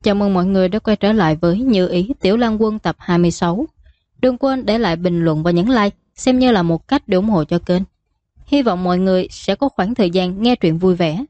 Chào mừng mọi người đã quay trở lại với Như Ý Tiểu Lang Quân tập 26. Đừng quên để lại bình luận và nhấn like, xem như là một cách để ủng hộ cho kênh. Hy vọng mọi người sẽ có khoảng thời gian nghe truyện vui vẻ.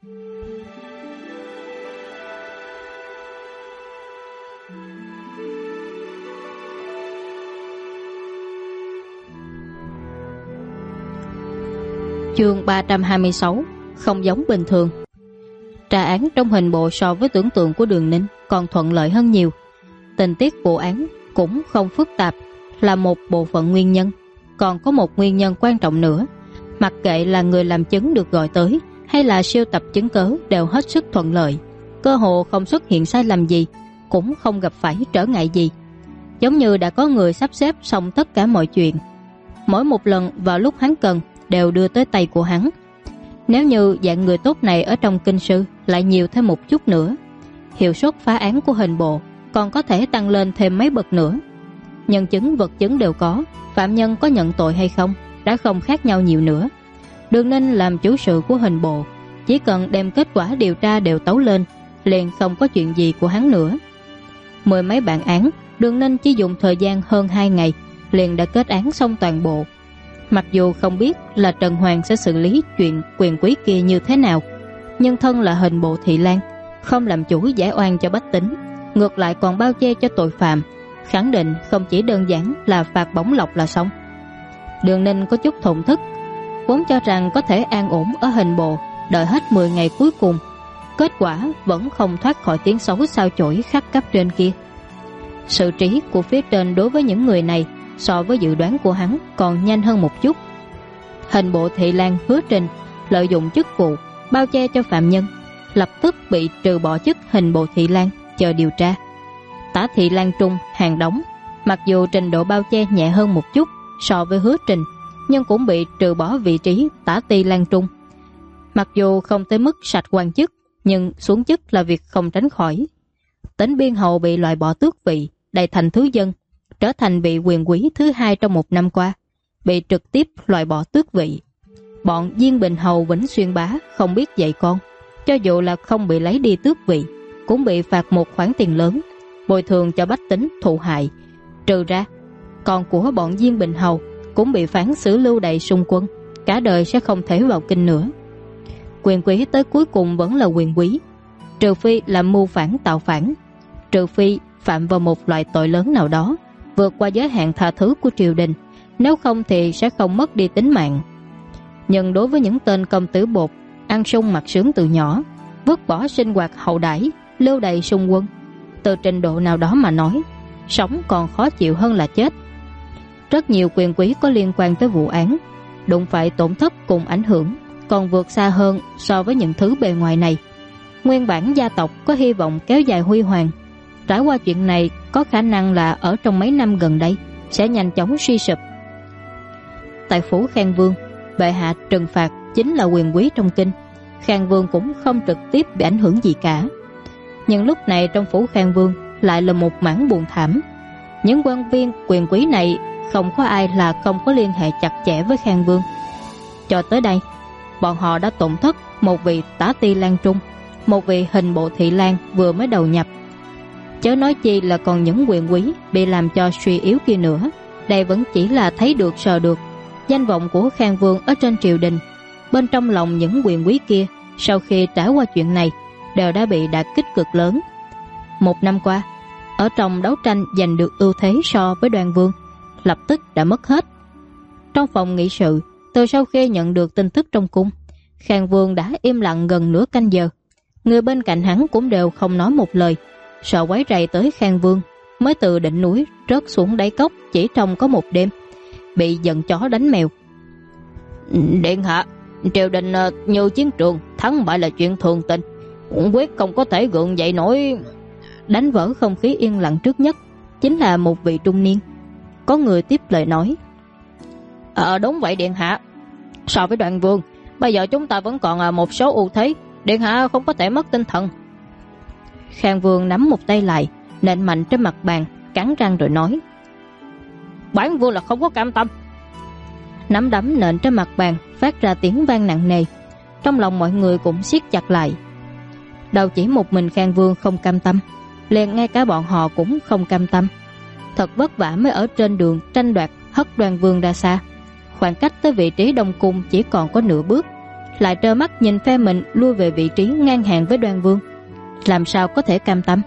Chương 326. Không giống bình thường. Tra án trong hình bộ so với tưởng tượng của Đường Ninh còn thuận lợi hơn nhiều. Tình tiết vụ án cũng không phức tạp, là một bộ phận nguyên nhân. Còn có một nguyên nhân quan trọng nữa. Mặc kệ là người làm chứng được gọi tới hay là siêu tập chứng cớ đều hết sức thuận lợi. Cơ hồ không xuất hiện sai lầm gì, cũng không gặp phải trở ngại gì. Giống như đã có người sắp xếp xong tất cả mọi chuyện. Mỗi một lần vào lúc hắn cần đều đưa tới tay của hắn. Nếu như dạng người tốt này ở trong kinh sư lại nhiều thêm một chút nữa, hiệu suất phá án của hình bộ còn có thể tăng lên thêm mấy bậc nữa. Nhân chứng vật chứng đều có, phạm nhân có nhận tội hay không đã không khác nhau nhiều nữa. Đường Ninh làm chủ sự của hình bộ, chỉ cần đem kết quả điều tra đều tấu lên, liền không có chuyện gì của hắn nữa. Mười mấy bản án, Đường Ninh chỉ dùng thời gian hơn 2 ngày liền đã kết án xong toàn bộ. Mặc dù không biết là Trần Hoàng sẽ xử lý chuyện quyền quý kia như thế nào, nhưng thân là hình bộ thị lang, không làm chủ giải oan cho bách tính, ngược lại còn bao che cho tội phạm, khẳng định không chỉ đơn giản là phạt bổng lộc là xong. Đường Ninh có chút thổn thức, vốn cho rằng có thể an ổn ở hình bộ, đợi hết 10 ngày cuối cùng, kết quả vẫn không thoát khỏi tiếng xấu sao chổi khắp cấp trên kia. Sự trí của phía trên đối với những người này so với dự đoán của hắn còn nhanh hơn một chút. Hình bộ thị lang Hứa Trình lợi dụng chức vụ bao che cho phạm nhân, lập tức bị trừ bỏ chức hình bộ thị lang chờ điều tra. Tả thị lang Trung Hàng Đống mặc dù trình độ bao che nhẹ hơn một chút so với Hứa Trình, nhưng cũng bị trừ bỏ vị trí tả ti lang Trung. Mặc dù không tới mức sạch quan chức, nhưng xuống chức là việc không tránh khỏi. Tỉnh Biên Hầu bị loại bỏ tước vị, đầy thành thứ dân, trở thành vị quyền quý thứ 2 trong 1 năm qua, bị trực tiếp loại bỏ tước vị. Bọn Diên Bình Hầu Vĩnh Xuyên Bá không biết dạy con, cho dù là không bị lấy đi tước vị, cũng bị phạt một khoản tiền lớn, bồi thường cho bách tính thụ hại. Trừ ra, con của bọn Diên Bình Hầu cũng bị phán xử lưu đày xung quân, cả đời sẽ không thể vào kinh nữa. Quyền quý tới cuối cùng vẫn là quyền quý, trừ phi là mưu phản tạo phản, trừ phi phạm vào một loại tội lớn nào đó vượt qua giới hạn tha thứ của triều đình, nếu không thì sẽ không mất đi tính mạng. Nhưng đối với những tên công tử bột ăn sung mặc sướng từ nhỏ, vứt bỏ sinh hoạt hậu đãi, lưu đày xung quân, từ trình độ nào đó mà nói, sống còn khó chịu hơn là chết. Rất nhiều quyền quý có liên quan tới vụ án đụng phải tổn thất cùng ảnh hưởng còn vượt xa hơn so với những thứ bề ngoài này. Nguyên bản gia tộc có hy vọng kéo dài huy hoàng, trải qua chuyện này có khả năng là ở trong mấy năm gần đây sẽ nhanh chóng suy sụp. Tại phủ Khang Vương, bệ hạ trừng phạt chính là quyền quý trong kinh, Khang Vương cũng không trực tiếp bị ảnh hưởng gì cả. Nhưng lúc này trong phủ Khang Vương lại là một mảng buồn thảm. Những quan viên quyền quý này không có ai là không có liên hệ chặt chẽ với Khang Vương. Cho tới đây, bọn họ đã tổn thất một vị tả ti lang Trung, một vị hình bộ thị lang vừa mới đầu nhập. Chớ nói chi là còn những quyền quý bị làm cho suy yếu kia nữa. Đây vẫn chỉ là thấy được sờ được danh vọng của Khang Vương ở trên triều đình. Bên trong lòng những quyền quý kia, sau khi trải qua chuyện này, đều đã bị đả kích cực lớn. 1 năm qua, ở trong đấu tranh giành được ưu thế so với Đoan Vương, lập tức đã mất hết. Trong phòng nghị sự, từ sau khi nhận được tin tức trong cung, Khang Vương đã im lặng gần nửa canh giờ. Người bên cạnh hắn cũng đều không nói một lời, sợ quấy rầy tới Khang Vương, mới từ đỉnh núi rớt xuống đáy cốc chỉ trong có một đêm, bị giận chó đánh mèo. Điện hạ, triều đình như chiến trường, thắng bại là chuyện thường tình, quyết không có thể gượng dậy nổi. Đánh vỡ không khí yên lặng trước nhất chính là một vị trung niên. Có người tiếp lời nói: Đúng vậy điện hạ, so với Đoan Vương, bây giờ chúng ta vẫn còn một số ưu thế, điện hạ không có thể mất tinh thần. Khang Vương nắm một tay lại, nện mạnh trên mặt bàn, cắn răng rồi nói: Bản vương là không có cam tâm. Nắm đấm nện trên mặt bàn phát ra tiếng vang nặng nề. Trong lòng mọi người cũng siết chặt lại. Đâu chỉ một mình Khang Vương không cam tâm, liền ngay cả bọn họ cũng không cam tâm. Thật vất vả mới ở trên đường tranh đoạt hất Đoan Vương ra xa. Khoảng cách tới vị trí Đông Cung chỉ còn có nửa bước, lại trơ mắt nhìn phe mình lui về vị trí ngang hàng với Đoan Vương, làm sao có thể cam tâm.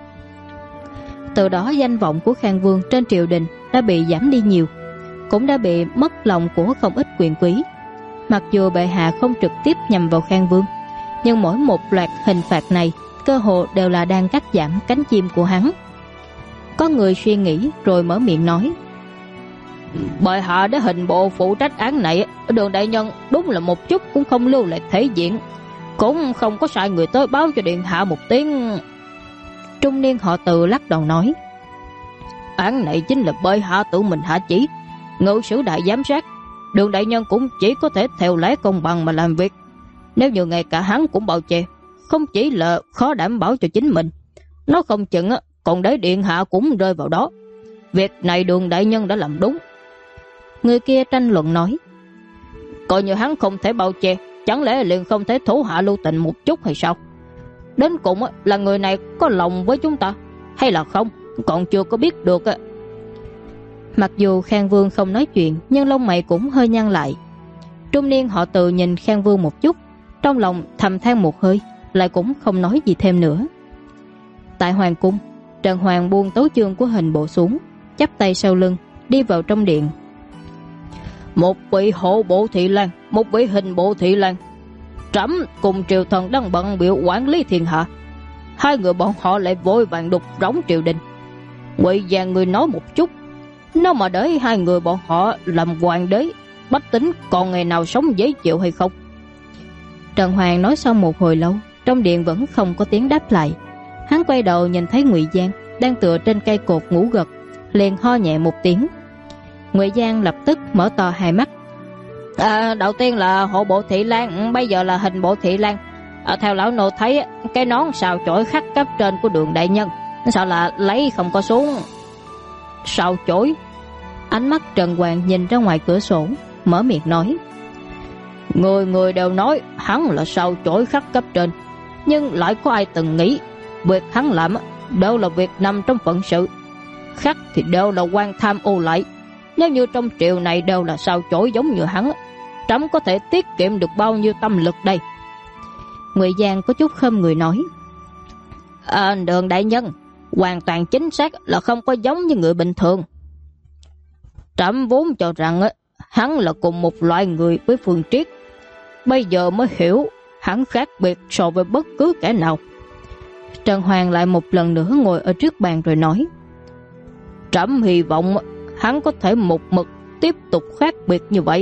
Từ đó danh vọng của Khang Vương trên triều đình đã bị giảm đi nhiều, cũng đã bị mất lòng của không ít quyền quý. Mặc dù bệ hạ không trực tiếp nhằm vào Khang Vương, nhưng mỗi một loạt hình phạt này cơ hồ đều là đang cắt giảm cánh chim của hắn. Có người suy nghĩ rồi mở miệng nói: bệ hạ đã hình bộ phụ trách án này, Đường đại nhân đúng là một chút cũng không lưu lại thể diện, cũng không có sai người tới báo cho điện hạ một tiếng. Trung niên họ Từ lắc đầu nói: án này chính là bệ hạ tự mình hạ chỉ, ngự sử đại giám sát, Đường đại nhân cũng chỉ có thể theo lẽ công bằng mà làm việc. Nếu như ngay cả hắn cũng bao che, không chỉ là khó đảm bảo cho chính mình, nó không chừng còn để điện hạ cũng rơi vào đó. Việc này Đường đại nhân đã làm đúng. Người kia tranh luận nói: coi như hắn không thể bao che, chẳng lẽ liền không thể thủ hạ lưu tình một chút hay sao? Đến cùng là người này có lòng với chúng ta hay là không, còn chưa có biết được. Mặc dù Khang Vương không nói chuyện, nhưng lông mày cũng hơi nhăn lại. Trung niên họ Từ nhìn Khang Vương một chút, trong lòng thầm than một hơi, lại cũng không nói gì thêm nữa. Tại hoàng cung, Trần Hoàng buông tấu chương của hình bộ xuống, chắp tay sau lưng đi vào trong điện. Một vị hộ bộ thị lang, một vị hình bộ thị lang, trẫm cùng triều thần đang bận biểu quản lý thiên hạ, hai người bọn họ lại vội vàng đục rỗng triều đình. Ngụy Giang người nói một chút, nếu mà để hai người bọn họ làm hoàng đế, bách tính còn ngày nào sống dễ chịu hay không? Trần Hoàng nói xong một hồi lâu, trong điện vẫn không có tiếng đáp lại. Hắn quay đầu nhìn thấy Ngụy Giang đang tựa trên cây cột ngủ gật, liền ho nhẹ một tiếng. Ngụy Giang lập tức mở to hai mắt. Đầu tiên là hộ bộ thị lang, bây giờ là hình bộ thị lang. Theo lão nô thấy cái nón sao chổi khắc cấp trên của Đường đại nhân, sao là lấy không có xuống? Sao chổi? Ánh mắt Trần Hoàng nhìn ra ngoài cửa sổ, mở miệng nói: người người đều nói hắn là sao chổi khắc cấp trên, nhưng lại có ai từng nghĩ việc hắn làm đều là việc nằm trong phận sự, khắc thì đều là quan tham ô lại. Nếu như trong triều này đều là sao chổi giống như hắn, trẫm có thể tiết kiệm được bao nhiêu tâm lực đây? Ngụy Giang có chút khom người nói: Đường đại nhân hoàn toàn chính xác là không có giống như người bình thường. Trẫm vốn cho rằng hắn là cùng một loại người với Phương Triết, bây giờ mới hiểu hắn khác biệt so với bất cứ kẻ nào. Trần Hoàng lại một lần nữa ngồi ở trước bàn rồi nói: trẫm hy vọng hắn có thể một mực tiếp tục khác biệt như vậy.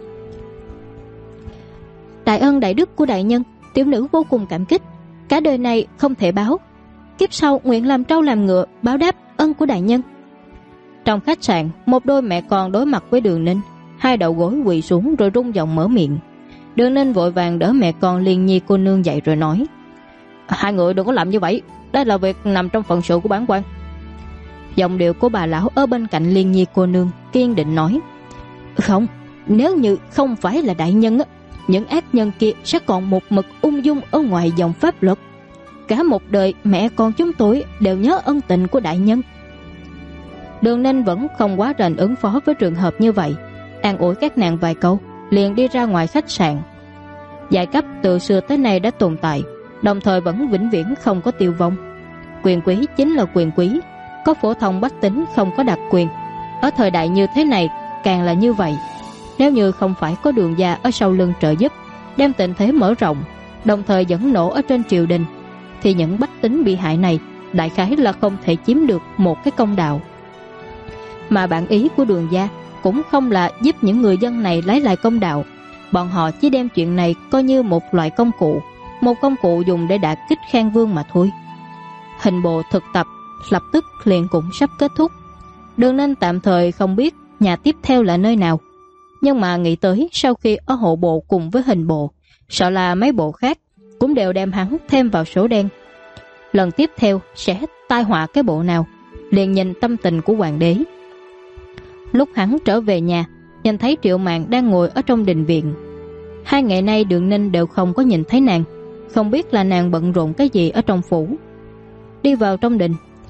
Đại ân đại đức của đại nhân, tiểu nữ vô cùng cảm kích, cả đời này không thể báo, kiếp sau nguyện làm trâu làm ngựa báo đáp ân của đại nhân. Trong khách sạn, một đôi mẹ con đối mặt với Đường Ninh, hai đầu gối quỳ xuống rồi rung giọng mở miệng. Đường Ninh vội vàng đỡ mẹ con Liên Nhi cô nương dậy rồi nói: hai người đừng có làm như vậy, đây là việc nằm trong phận sự của bản quan. Giọng điệu của bà lão ở bên cạnh Liên Nhi cô nương kiên định nói: không, nếu như không phải là đại nhân những ác nhân kia sẽ còn một mực ung dung ở ngoài dòng pháp luật. Cả một đời mẹ con chúng tôi đều nhớ ân tình của đại nhân. Đường Ninh vẫn không quá rành ứng phó với trường hợp như vậy, an ủi các nàng vài câu liền đi ra ngoài khách sạn. Giai cấp từ xưa tới nay đã tồn tại, đồng thời vẫn vĩnh viễn không có tiêu vong. Quyền quý chính là quyền quý, có phổ thông bách tính không có đặc quyền. Ở thời đại như thế này càng là như vậy. Nếu như không phải có Đường gia ở sau lưng trợ giúp, đem tình thế mở rộng, đồng thời dẫn nổ ở trên triều đình, thì những bách tính bị hại này đại khái là không thể chiếm được một cái công đạo. Mà bản ý của Đường gia cũng không là giúp những người dân này lấy lại công đạo. Bọn họ chỉ đem chuyện này coi như một loại công cụ, một công cụ dùng để đả kích Khang Vương mà thôi. Hình bộ thực tập lập tức liền cũng sắp kết thúc. Đường Ninh tạm thời không biết nhà tiếp theo là nơi nào, nhưng mà nghĩ tới sau khi ở hộ bộ cùng với hình bộ, sợ là mấy bộ khác cũng đều đem hắn thêm vào số đen. Lần tiếp theo sẽ tai họa cái bộ nào, liền nhìn tâm tình của hoàng đế. Lúc hắn trở về nhà, nhìn thấy Triệu Mạn đang ngồi ở trong đình viện. 2 ngày nay Đường Ninh đều không có nhìn thấy nàng, không biết là nàng bận rộn cái gì ở trong phủ. Đi vào trong đình,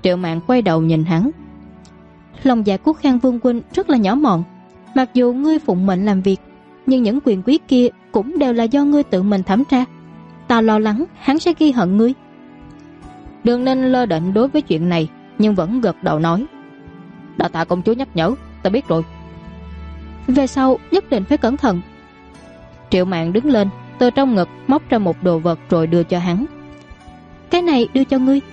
Triệu Mạn quay đầu nhìn hắn. Lòng dạ của Khang Vương huynh rất là nhỏ mọn. Mặc dù ngươi phụng mệnh làm việc, nhưng những quyền quý kia cũng đều là do ngươi tự mình thẩm tra. Ta lo lắng hắn sẽ ghi hận ngươi. Đường Ninh lơ đễnh đối với chuyện này, nhưng vẫn gật đầu nói: Đa tạ công chúa nhắc nhở, ta biết rồi. Về sau nhất định phải cẩn thận. Triệu Mạn đứng lên, từ trong ngực móc ra một đồ vật rồi đưa cho hắn. Cái này đưa cho ngươi.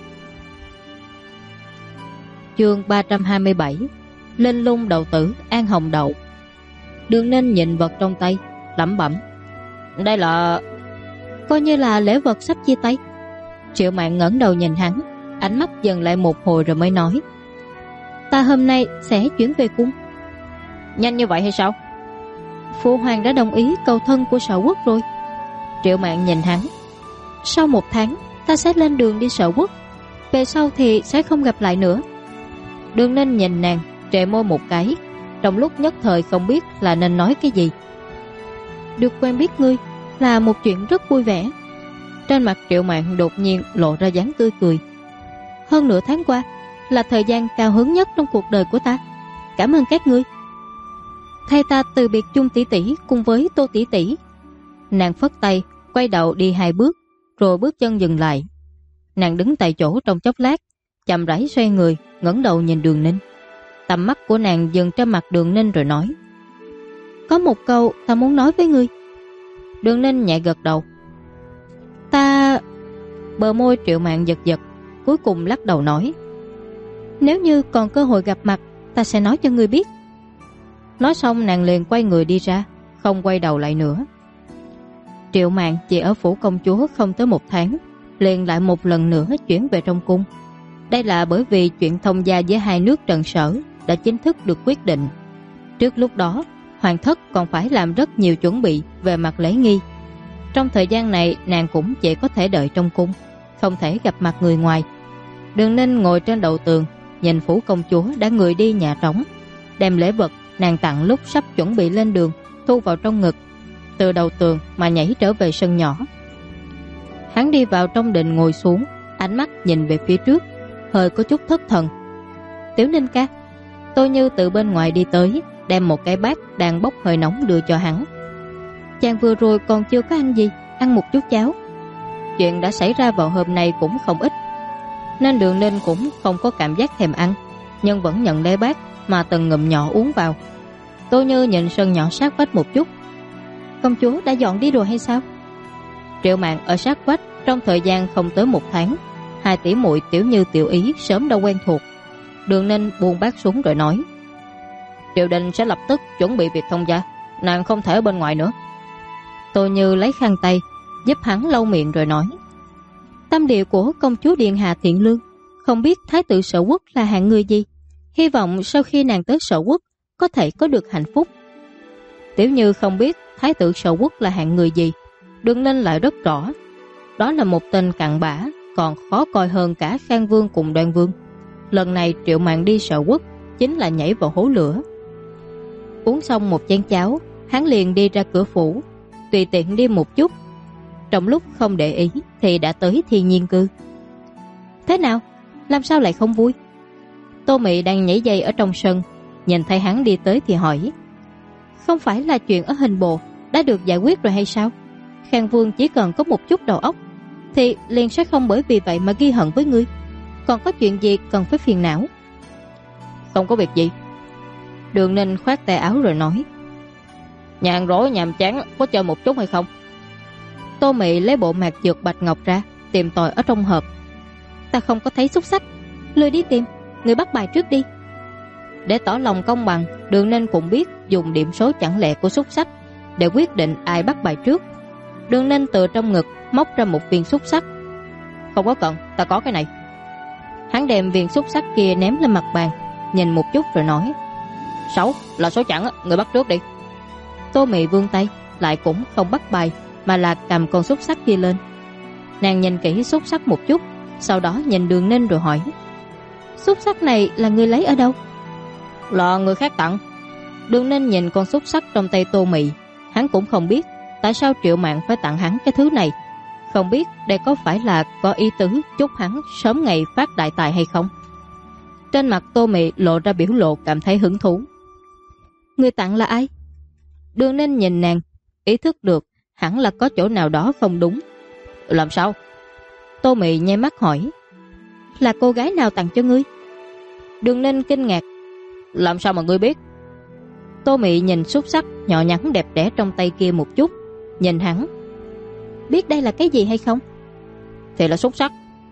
Chương 327 Linh lung đầu tử An Hồng Đậu. Đường Ninh nhìn vật trong tay, lẩm bẩm: Đây là... Coi như là lễ vật sắp chia tay. Triệu Mạn ngẩng đầu nhìn hắn, ánh mắt dừng lại một hồi rồi mới nói: Ta hôm nay sẽ chuyển về cung. Nhanh như vậy hay sao? Phụ hoàng đã đồng ý cầu thân của Sở Quốc rồi. Triệu Mạn nhìn hắn: Sau 1 tháng ta sẽ lên đường đi Sở Quốc, về sau thì sẽ không gặp lại nữa. Đường Ninh nhìn nàng, trệ môi một cái, trong lúc nhất thời không biết là nên nói cái gì. Được quen biết ngươi là một chuyện rất vui vẻ. Trên mặt Triệu Mạn đột nhiên lộ ra dáng tươi cười. Hơn nửa tháng qua là thời gian cao hứng nhất trong cuộc đời của ta. Cảm ơn các ngươi. Thay ta từ biệt Chung tỷ tỷ cùng với Tô tỷ tỷ. Nàng phất tay, quay đầu đi 2 bước, rồi bước chân dừng lại. Nàng đứng tại chỗ trong chốc lát, chậm rãi xoay người, ngẩng đầu nhìn Đường Ninh. Tầm mắt của nàng dừng trên mặt Đường Ninh rồi nói: Có một câu ta muốn nói với ngươi. Đường Ninh nhẹ gật đầu. Ta... Bờ môi Triệu Mạn giật giật, cuối cùng lắc đầu nói: Nếu như còn cơ hội gặp mặt, ta sẽ nói cho ngươi biết. Nói xong nàng liền quay người đi ra, không quay đầu lại nữa. Triệu Mạn chỉ ở phủ công chúa không tới 1 tháng, liền lại một lần nữa chuyển về trong cung. Đây là bởi vì chuyện thông gia giữa 2 nước Trần Sở đã chính thức được quyết định. Trước lúc đó, hoàng thất còn phải làm rất nhiều chuẩn bị về mặt lễ nghi. Trong thời gian này nàng cũng chỉ có thể đợi trong cung, không thể gặp mặt người ngoài. Đường Ninh ngồi trên đầu tường, nhìn phủ công chúa đã người đi nhà trống, đem lễ vật nàng tặng lúc sắp chuẩn bị lên đường thu vào trong ngực, từ đầu tường mà nhảy trở về sân nhỏ. Hắn đi vào trong đình ngồi xuống, ánh mắt nhìn về phía trước, hơi có chút thất thần. Tiểu Ninh ca. Tô Như từ bên ngoài đi tới, đem một cái bát đang bốc hơi nóng đưa cho hắn. Chàng vừa rồi còn chưa có ăn gì, ăn một chút cháo. Chuyện đã xảy ra vào hôm nay cũng không ít, nên Đường Ninh cũng không có cảm giác thèm ăn, nhưng vẫn nhận lấy bát mà từng ngụm nhỏ uống vào. Tô Như nhìn sân nhỏ sát vách một chút. Công chúa đã dọn đi rồi hay sao? Triệu Mạn ở sát vách trong thời gian không tới 1 tháng, 2 tỷ muội Tiểu Như Tiểu Ý sớm đã quen thuộc. Đường Ninh buông bát xuống rồi nói: Triều đình sẽ lập tức chuẩn bị việc thông gia, nàng không thể ở bên ngoài nữa. Tô Như lấy khăn tay giúp hắn lau miệng rồi nói: Tâm địa của công chúa điện hạ thiện lương, không biết thái tử Sở Quốc là hạng người gì. Hy vọng sau khi nàng tới Sở Quốc có thể có được hạnh phúc. Tiểu Như không biết thái tử Sở Quốc là hạng người gì, Đường Ninh lại rất rõ. Đó là một tên cặn bã, còn khó coi hơn cả Khang Vương cùng Đoan Vương. Lần này Triệu Mạn đi Sở Quốc chính là nhảy vào hố lửa. Uống xong một chén cháo, hắn liền đi ra cửa phủ, tùy tiện đi một chút. Trong lúc không để ý thì đã tới Thiên Nhiên Cư. Thế nào? Làm sao lại không vui? Tô Mị đang nhảy dây ở trong sân, nhìn thấy hắn đi tới thì hỏi: Không phải là chuyện ở hình bộ đã được giải quyết rồi hay sao? Khang Vương chỉ cần có một chút đầu óc thì liền sẽ không bởi vì vậy mà ghi hận với ngươi. Còn có chuyện gì cần phải phiền não? Không có việc gì. Đường Ninh khoát tay áo rồi nói: Nhàn rỗi nhàm chán, có chơi một chút hay không? Tô Mị lấy bộ mạc dược bạch ngọc ra, tìm tòi ở trong hộp. Ta không có thấy xúc xách, lười đi tìm, người bắt bài trước đi. Để tỏ lòng công bằng, Đường Ninh cũng biết dùng điểm số chẳng lẻ của xúc xách để quyết định ai bắt bài trước. Đường Ninh từ trong ngực móc ra một viên xúc xách. Không có cần, ta có cái này. Hắn đem viên xúc xách kia ném lên mặt bàn, nhìn một chút rồi nói: 6 là số chẵn, người bắt trước đi. Tô Mị vươn tay, lại cũng không bắt bài mà là cầm con xúc xách kia lên. Nàng nhìn kỹ xúc xách một chút, sau đó nhìn Đường Ninh rồi hỏi: Xúc xách này là người lấy ở đâu? Là người khác tặng. Đường Ninh nhìn con xúc xách trong tay Tô Mị, hắn cũng không biết tại sao Triệu Mạn phải tặng hắn cái thứ này. Không biết đây có phải là có ý tứ chúc hắn sớm ngày phát đại tài hay không. Trên mặt Tô Mị lộ ra biểu lộ cảm thấy hứng thú. Người tặng là ai? Đường Ninh nhìn nàng, ý thức được hẳn là có chỗ nào đó không đúng. Làm sao? Tô Mị nháy mắt hỏi. Là cô gái nào tặng cho ngươi? Đường Ninh kinh ngạc. Làm sao mà ngươi biết? Tô Mị nhìn xúc xắc nhỏ nhắn đẹp đẽ trong tay kia một chút, nhìn hắn. Biết đây là cái gì hay không? Thì là xúc xắc.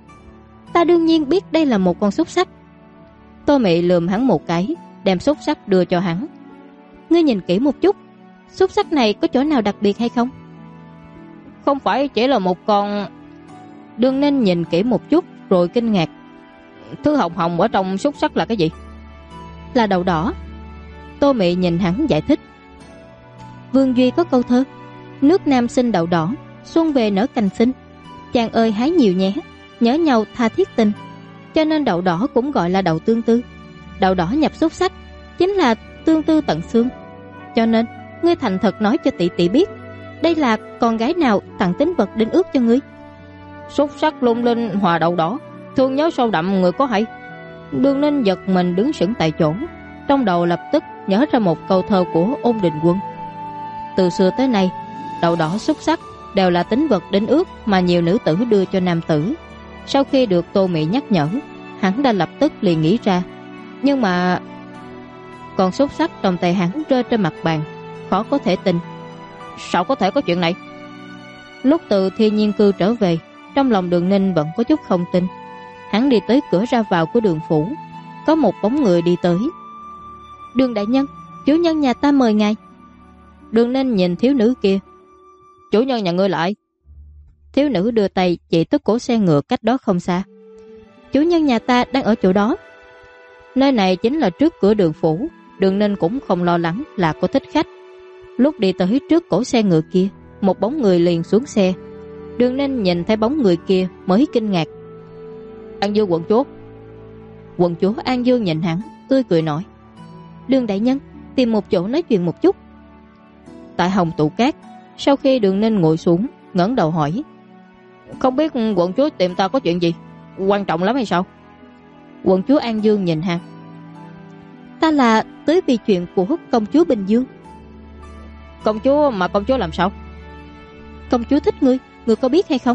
Ta đương nhiên biết đây là một con xúc xắc. Tô Mị lườm hắn một cái, đem xúc xắc đưa cho hắn. Ngươi nhìn kỹ một chút, xúc xắc này có chỗ nào đặc biệt hay không? Không phải chỉ là một con. Đường Ninh nhìn kỹ một chút rồi kinh ngạc. Thứ hồng hồng ở trong xúc xắc là cái gì? Là đậu đỏ. Tô Mị nhìn hắn giải thích. Vương Duy có câu thơ: nước Nam sinh đậu đỏ, xuân về nở cành xinh. Chàng ơi hái nhiều nhé, nhớ nhau tha thiết tình. Cho nên đậu đỏ cũng gọi là đậu tương tư. Đậu đỏ nhập xúc xắc chính là tương tư tận xương. Cho nên ngươi thành thật nói cho tỷ tỷ biết, đây là con gái nào tặng tín vật đính ước cho ngươi? Xúc xắc lung linh hòa đậu đỏ, thương nhớ sâu đậm người có hay. Đường Ninh giật mình đứng sững tại chỗ, trong đầu lập tức nhớ ra một câu thơ của Ôn Đình Quân. Từ xưa tới nay, đậu đỏ xúc xắc đều là tín vật đính ước mà nhiều nữ tử đưa cho nam tử. Sau khi được Tô Mị nhắc nhở, hắn đã lập tức liền nghĩ ra. Nhưng mà con xúc xắc trong tay hắn rơi trên mặt bàn, khó có thể tin. Sao có thể có chuyện này? Lúc từ Thiên Nhiên Cư trở về, trong lòng Đường Ninh vẫn có chút không tin. Hắn đi tới cửa ra vào của Đường phủ, có một bóng người đi tới. Đường đại nhân, chủ nhân nhà ta mời ngài. Đường Ninh nhìn thiếu nữ kia. Chủ nhân nhà ngươi là ai? Thiếu nữ đưa tay chỉ tới cổ xe ngựa cách đó không xa. Chủ nhân nhà ta đang ở chỗ đó. Nơi này chính là trước cửa Đường phủ. Đường Ninh cũng không lo lắng là có thích khách. Lúc đi tới trước cổ xe ngựa kia, một bóng người liền xuống xe. Đường Ninh nhìn thấy bóng người kia mới kinh ngạc. An Dương quận chúa. Quận chúa An Dương nhìn hắn, tươi cười nói. Đường đại nhân, tìm một chỗ nói chuyện một chút. Tại Hồng Tụ Cát, sau khi Đường Ninh ngồi xuống, ngẩng đầu hỏi. Không biết quận chúa tìm ta có chuyện gì? Quan trọng lắm hay sao? Quận chúa An Dương nhìn hắn. Ta là tới vì chuyện của công chúa Bình Dương. Công chúa mà công chúa làm sao? Công chúa thích ngươi, ngươi có biết hay không?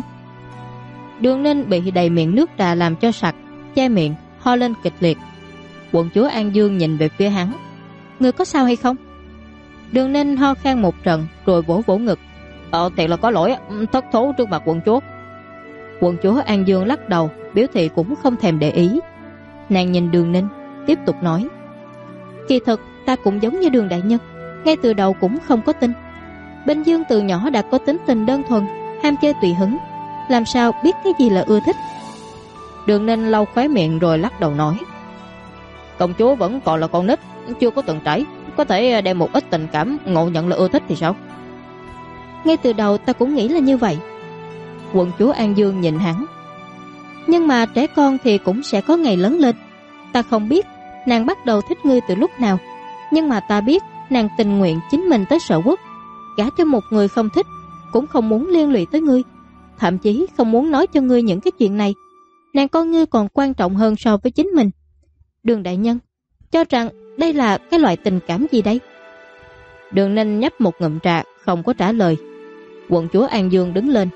Đường Ninh bị đầy miệng nước trà làm cho sặc, che miệng, ho lên kịch liệt. Quận chúa An Dương nhìn về phía hắn. Ngươi có sao hay không? Đường Ninh ho khan một trận rồi vỗ vỗ ngực. Thiệt là có lỗi, thất thố trước mặt quận chúa. Quận chúa An Dương lắc đầu, biểu thị cũng không thèm để ý. Nàng nhìn Đường Ninh, tiếp tục nói. Kỳ thực ta cũng giống như Đường đại nhân, ngay từ đầu cũng không có tin. Bình Dương từ nhỏ đã có tính tình đơn thuần, ham chơi tùy hứng, làm sao biết cái gì là ưa thích. Đường Ninh lau khóe miệng rồi lắc đầu nói. Công chúa vẫn còn là con nít, chưa có từng trải, có thể đem một ít tình cảm ngộ nhận là ưa thích thì sao? Ngay từ đầu ta cũng nghĩ là như vậy. Quận chúa An Dương nhìn hắn. Nhưng mà trẻ con thì cũng sẽ có ngày lớn lên. Ta không biết nàng bắt đầu thích ngươi từ lúc nào, nhưng mà ta biết nàng tình nguyện chính mình tới Sở Quốc, gả cho một người không thích, cũng không muốn liên lụy tới ngươi, thậm chí không muốn nói cho ngươi những cái chuyện này. Nàng coi ngươi còn quan trọng hơn so với chính mình. Đường đại nhân cho rằng đây là cái loại tình cảm gì đây? Đường Ninh nhấp một ngụm trà, không có trả lời. Quận chúa An Dương đứng lên.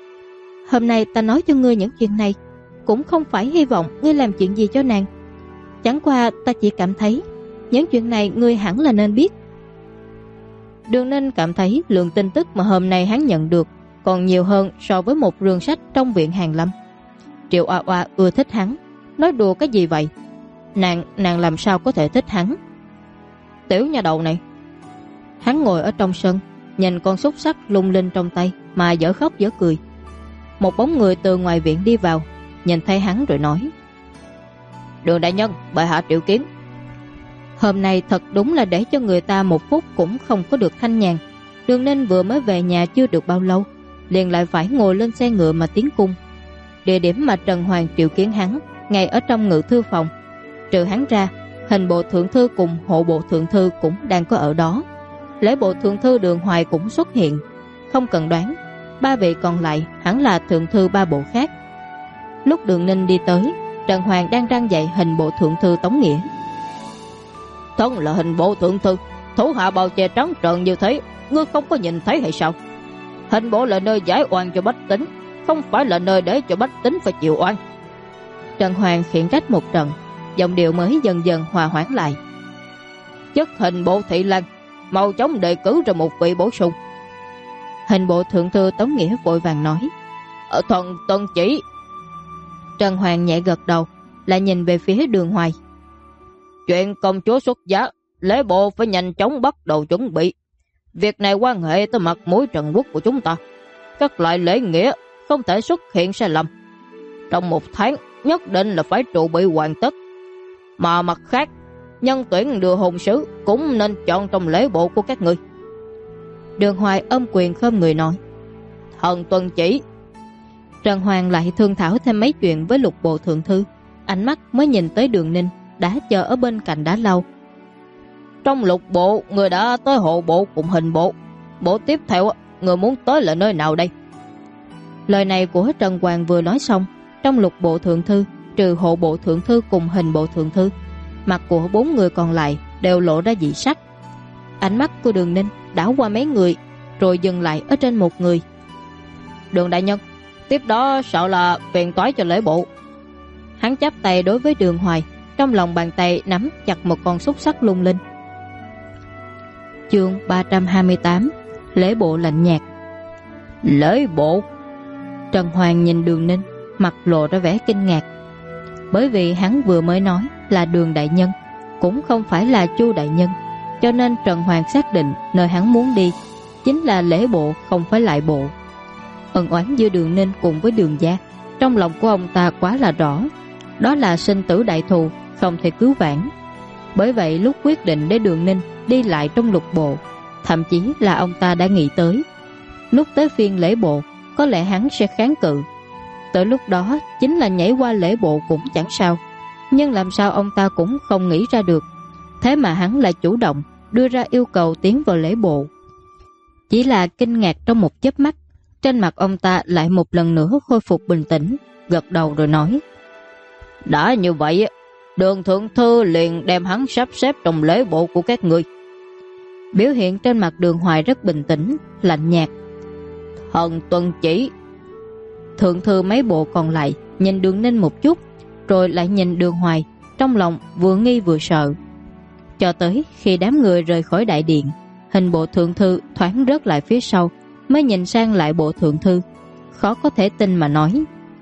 Hôm nay ta nói cho ngươi những chuyện này, cũng không phải hy vọng ngươi làm chuyện gì cho nàng. Chẳng qua ta chỉ cảm thấy những chuyện này ngươi hẳn là nên biết. Đường Ninh cảm thấy lượng tin tức mà hôm nay hắn nhận được còn nhiều hơn so với một rương sách trong viện Hàn Lâm. Triệu Oa Oa ưa thích hắn, nói đùa cái gì vậy? Nàng làm sao có thể thích hắn? Tiểu nha đầu này. Hắn ngồi ở trong sân, nhìn con xúc xắc lung linh trong tay mà dở khóc dở cười. Một bóng người từ ngoài viện đi vào, nhìn thấy hắn rồi nói. Đường đại nhân, bệ hạ triệu kiến. Hôm nay thật đúng là để cho người ta một phút cũng không có được thanh nhàn. Đường Ninh vừa mới về nhà chưa được bao lâu, liền lại phải ngồi lên xe ngựa mà tiến cung. Địa điểm mà Trần Hoàng triệu kiến hắn ngay ở trong ngự thư phòng. Trừ hắn ra, hình bộ thượng thư cùng hộ bộ thượng thư cũng đang có ở đó. Lễ bộ thượng thư Đường Hoài cũng xuất hiện. Không cần đoán, ba vị còn lại hẳn là thượng thư ba bộ khác. Lúc Đường Ninh đi tới, Trần Hoàng đang răng dạy hình bộ thượng thư Tống Nghĩa. Thân là hình bộ thượng thư, thủ hạ bào che trắng trợn như thế, ngươi không có nhìn thấy hay sao? Hình bộ là nơi giải oan cho bách tính, không phải là nơi để cho bách tính phải chịu oan. Trần Hoàng khiển trách một trận, giọng điệu mới dần dần hòa hoãn lại. Chức hình bộ thị lang, mau chóng đề cử ra một vị bổ sung. Hình bộ thượng thư Tống Nghĩa vội vàng nói. Thần tuân chỉ. Trần Hoàng nhẹ gật đầu, lại nhìn về phía Đường Hoài. Chuyện công chúa xuất giá, lễ bộ phải nhanh chóng bắt đầu chuẩn bị. Việc này quan hệ tới mặt mũi Trần quốc của chúng ta. Các loại lễ nghĩa không thể xuất hiện sai lầm. Trong 1 tháng nhất định là phải trụ bị hoàn tất. Mà mặt khác, nhân tuyển đưa hôn sứ cũng nên chọn trong lễ bộ của các ngươi. Đường Hoài ôm quyền khom người nói. Thần tuân chỉ. Trần Hoàng lại thương thảo thêm mấy chuyện với Lục bộ thượng thư, ánh mắt mới nhìn tới Đường Ninh đã chờ ở bên cạnh đã lâu. Trong Lục bộ, người đã tới hộ bộ cùng hình bộ. Bộ tiếp theo, người muốn tới là nơi nào đây? Lời này của Trần Hoàng vừa nói xong, trong Lục bộ thượng thư, trừ hộ bộ thượng thư cùng hình bộ thượng thư, mặt của 4 người còn lại đều lộ ra dị sắc. Ánh mắt của Đường Ninh đảo qua mấy người, rồi dừng lại ở trên một người. Đường đại nhân, tiếp đó sợ là phiền toái cho lễ bộ. Hắn chắp tay đối với Đường Hoài, trong lòng bàn tay nắm chặt một con xúc xắc lung linh. Chương 328, lễ bộ lạnh nhạt. Lễ bộ? Trần Hoàng nhìn Đường Ninh, mặt lộ ra vẻ kinh ngạc. Bởi vì hắn vừa mới nói là Đường đại nhân, cũng không phải là Chu đại nhân, cho nên Trần Hoàng xác định nơi hắn muốn đi chính là lễ bộ, không phải lại bộ. Ân oán giữa Đường Ninh cùng với Đường gia, trong lòng của ông ta quá là rõ, đó là sinh tử đại thù, không thể cứu vãn. Bởi vậy lúc quyết định để Đường Ninh đi lại trong Lục bộ, thậm chí là ông ta đã nghĩ tới lúc tới phiên lễ bộ có lẽ hắn sẽ kháng cự. Tới lúc đó chính là nhảy qua lễ bộ cũng chẳng sao, nhưng làm sao ông ta cũng không nghĩ ra được. Thế mà hắn lại chủ động đưa ra yêu cầu tiến vào lễ bộ. Chỉ là kinh ngạc trong một chớp mắt, trên mặt ông ta lại một lần nữa khôi phục bình tĩnh, gật đầu rồi nói. Đã như vậy, Đường thượng thư liền đem hắn sắp xếp trong lễ bộ của các ngươi. Biểu hiện trên mặt Đường Hoài rất bình tĩnh, lạnh nhạt. Thần tuân chỉ. Thượng thư mấy bộ còn lại nhìn Đường Ninh một chút, rồi lại nhìn Đường Hoài, trong lòng vừa nghi vừa sợ. Cho tới khi đám người rời khỏi đại điện, hình bộ thượng thư thoáng rớt lại phía sau, mới nhìn sang lại bộ thượng thư, khó có thể tin mà nói.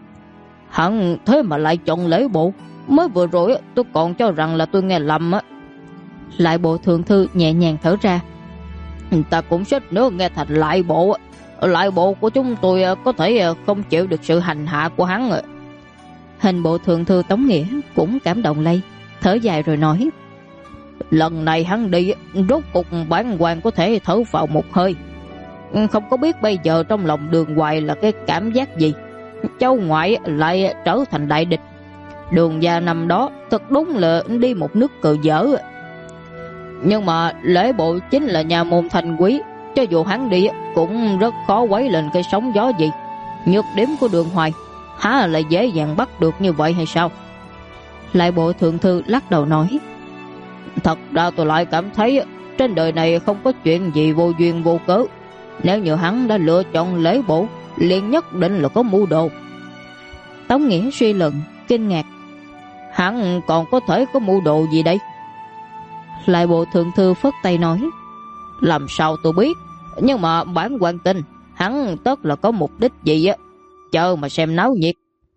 Hắn thế mà lại chọn lễ bộ, mới vừa rồi tôi còn cho rằng là tôi nghe lầm á. Lại bộ thượng thư nhẹ nhàng thở ra. Ta cũng suýt nữa nghe thành lại bộ. Lại bộ của chúng tôi có thể không chịu được sự hành hạ của hắn. Hình bộ thượng thư Tống Nghĩa cũng cảm động lây, thở dài rồi nói. Lần này hắn đi, rốt cục bản quan có thể thở vào một hơi. Không có biết bây giờ trong lòng Đường Hoài là cái cảm giác gì. Cháu ngoại lại trở thành đại địch. Đường gia năm đó thật đúng là đi một nước cờ dở. Nhưng mà lễ bộ chính là nhà môn thành quý, cho dù hắn đi cũng rất khó quấy lên cái sóng gió gì. Nhược điểm của Đường Hoài há là dễ dàng bắt được như vậy hay sao? Lại bộ thượng thư lắc đầu nói. Thật ra tôi lại cảm thấy trên đời này không có chuyện gì vô duyên vô cớ. Nếu như hắn đã lựa chọn lễ bộ, liền nhất định là có mưu đồ. Tống Nghĩa suy luận, kinh ngạc. Hắn còn có thể có mưu đồ gì đây? Lại bộ thượng thư phất tay nói. Làm sao tôi biết, nhưng mà bản quan tin hắn tất là có mục đích gì á. Chờ mà xem náo nhiệt.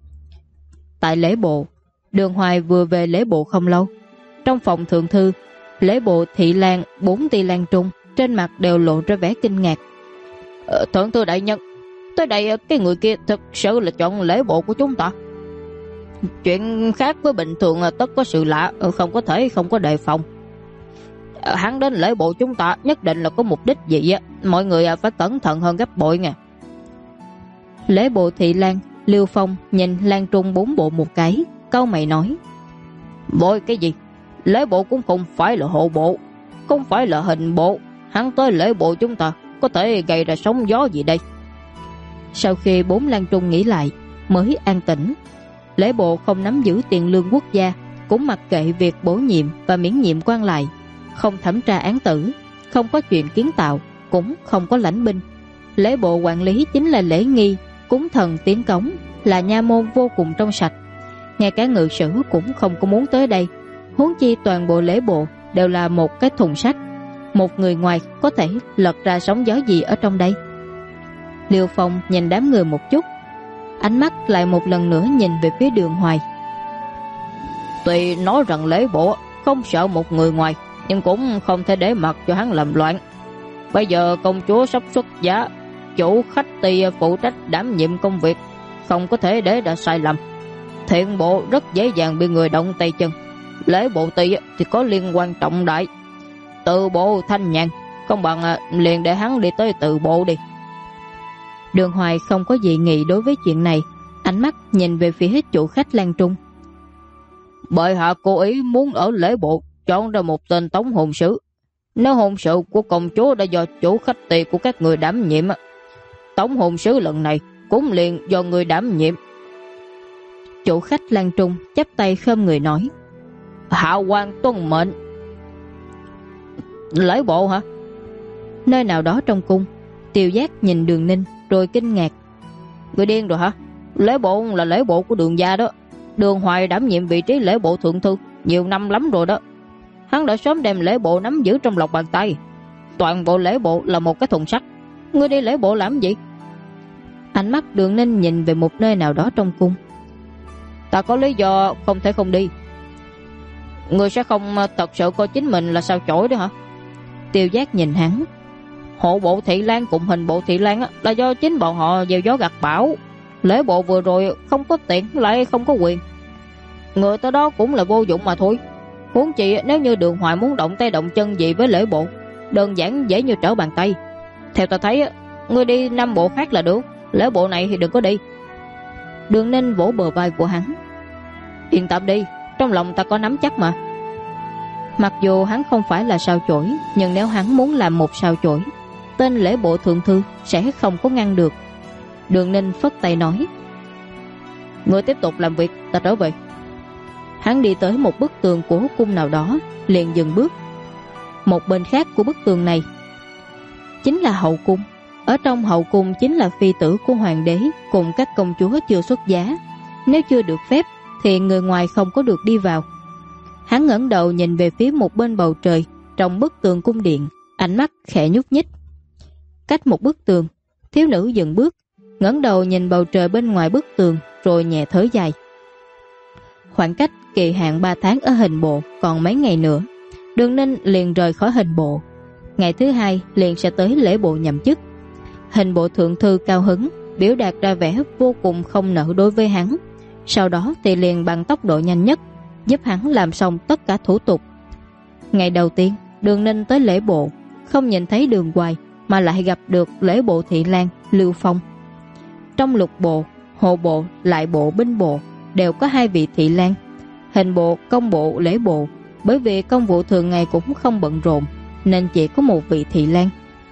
Tại lễ bộ, Đường Hoài vừa về lễ bộ không lâu. Trong phòng thượng thư, lễ bộ thị lang 4 ti lang trung trên mặt đều lộ ra vẻ kinh ngạc. Thượng thư đại nhân, tới đây cái người kia thực sự là chọn lễ bộ của chúng ta. Chuyện khác với bình thường tất có sự lạ, không có thể không có đề phòng. Hắn đến lễ bộ chúng ta nhất định là có mục đích gì á, mọi người phải cẩn thận hơn gấp bội nha. Lễ bộ thị lang Liêu Phong nhìn lang trung 4 bộ một cái, cau mày nói. Bội cái gì? Lễ bộ cũng không phải là hộ bộ, không phải là hình bộ. Hắn tới lễ bộ chúng ta có thể gây ra sóng gió gì đây? Sau khi 4 lang trung nghĩ lại mới an tĩnh. Lễ bộ không nắm giữ tiền lương quốc gia, cũng mặc kệ việc bổ nhiệm và miễn nhiệm quan lại, không thẩm tra án tử, không có chuyện kiến tạo, cũng không có lãnh binh. Lễ bộ quản lý chính là lễ nghi, cúng thần tiến cống, là nha môn vô cùng trong sạch. Ngay cả ngự sử cũng không có muốn tới đây, huống chi toàn bộ lễ bộ đều là một cái thùng sắt. Một người ngoài có thể lật ra sóng gió gì ở trong đây? Liêu Phong nhìn đám người một chút, ánh mắt lại một lần nữa nhìn về phía Đường Hoài. Tuy nói rằng lễ bộ không sợ một người ngoài, nhưng cũng không thể để mặc cho hắn làm loạn. Bây giờ công chúa sắp xuất giá, chủ khách ty phụ trách đảm nhiệm công việc, không có thể để đã sai lầm. Thiện bộ rất dễ dàng bị người động tay chân, lễ bộ ty thì có liên quan trọng đại. Tự bộ thanh nhàn, không bằng liền để hắn đi tới tự bộ đi. Đường Hoài không có dị nghị đối với chuyện này, ánh mắt nhìn về phía chủ khách Lan Trung. Bệ hạ cố ý muốn ở lễ bộ chọn ra một tên tống hôn sứ. Nếu hôn sự của công chúa đã do chủ khách ty của các người đảm nhiệm, tống hôn sứ lần này cũng liền do người đảm nhiệm. Chủ khách Lan Trung chắp tay khom người nói: Hạ quan tuân mệnh. Lễ bộ hả? Nơi nào đó trong cung, Tiêu Giác nhìn Đường Ninh rồi kinh ngạc. Người điên rồi hả? Lễ bộ là lễ bộ của Đường gia đó. Đường Hoài đảm nhiệm vị trí lễ bộ thượng thư nhiều năm lắm rồi đó. Hắn đã sớm đem lễ bộ nắm giữ trong lòng bàn tay. Toàn bộ lễ bộ là một cái thùng sắt. Ngươi đi lễ bộ làm gì? Ánh mắt Đường Ninh nhìn về một nơi nào đó trong cung. Ta có lý do không thể không đi. Ngươi sẽ không thật sự coi chính mình là sao chổi đó hả? Tiêu Giác nhìn hắn. Hộ bộ Thị Lan cùng hình bộ Thị Lan là do chính bọn họ gieo gió gặt bão. Lễ bộ vừa rồi không có tiền lại không có quyền, người tới đó cũng là vô dụng mà thôi. Huống chi nếu như Đường Hoài muốn động tay động chân gì với lễ bộ, đơn giản dễ như trở bàn tay. Theo ta thấy, ngươi đi 5 bộ khác là được, lễ bộ này thì đừng có đi. Đường Ninh vỗ bờ vai của hắn. Yên tâm đi, trong lòng ta có nắm chắc mà. Mặc dù hắn không phải là sao chổi, nhưng nếu hắn muốn làm một sao chổi, tên lễ bộ thượng thư sẽ không có ngăn được. Đường Ninh phất tay nói: Ngươi tiếp tục làm việc, ta trở về. Hắn đi tới một bức tường của cung nào đó, liền dừng bước. Một bên khác của bức tường này chính là hậu cung. Ở trong hậu cung chính là phi tử của hoàng đế cùng các công chúa chưa xuất giá. Nếu chưa được phép thì người ngoài không có được đi vào. Hắn ngẩng đầu nhìn về phía một bên bầu trời trong bức tường cung điện, ánh mắt khẽ nhúc nhích. Cách một bức tường, thiếu nữ dừng bước, ngẩng đầu nhìn bầu trời bên ngoài bức tường rồi nhẹ thở dài. Khoảng cách kỳ hạn 3 tháng ở hình bộ còn mấy ngày nữa, Đường Ninh liền rời khỏi hình bộ. Ngày thứ 2 liền sẽ tới lễ bộ nhậm chức. Hình bộ thượng thư cao hứng, biểu đạt ra vẻ vô cùng không nỡ đối với hắn. Sau đó thì liền bằng tốc độ nhanh nhất giúp hắn làm xong tất cả thủ tục. Ngày đầu tiên Đường Ninh tới lễ bộ, không nhìn thấy Đường Hoài mà lại gặp được lễ bộ Thị Lan, Lưu Phong. Trong lục bộ, hộ bộ, lại bộ, binh bộ đều có 2 vị Thị Lan. Hình bộ, công bộ, lễ bộ bởi vì công vụ thường ngày cũng không bận rộn nên chỉ có một vị Thị Lan.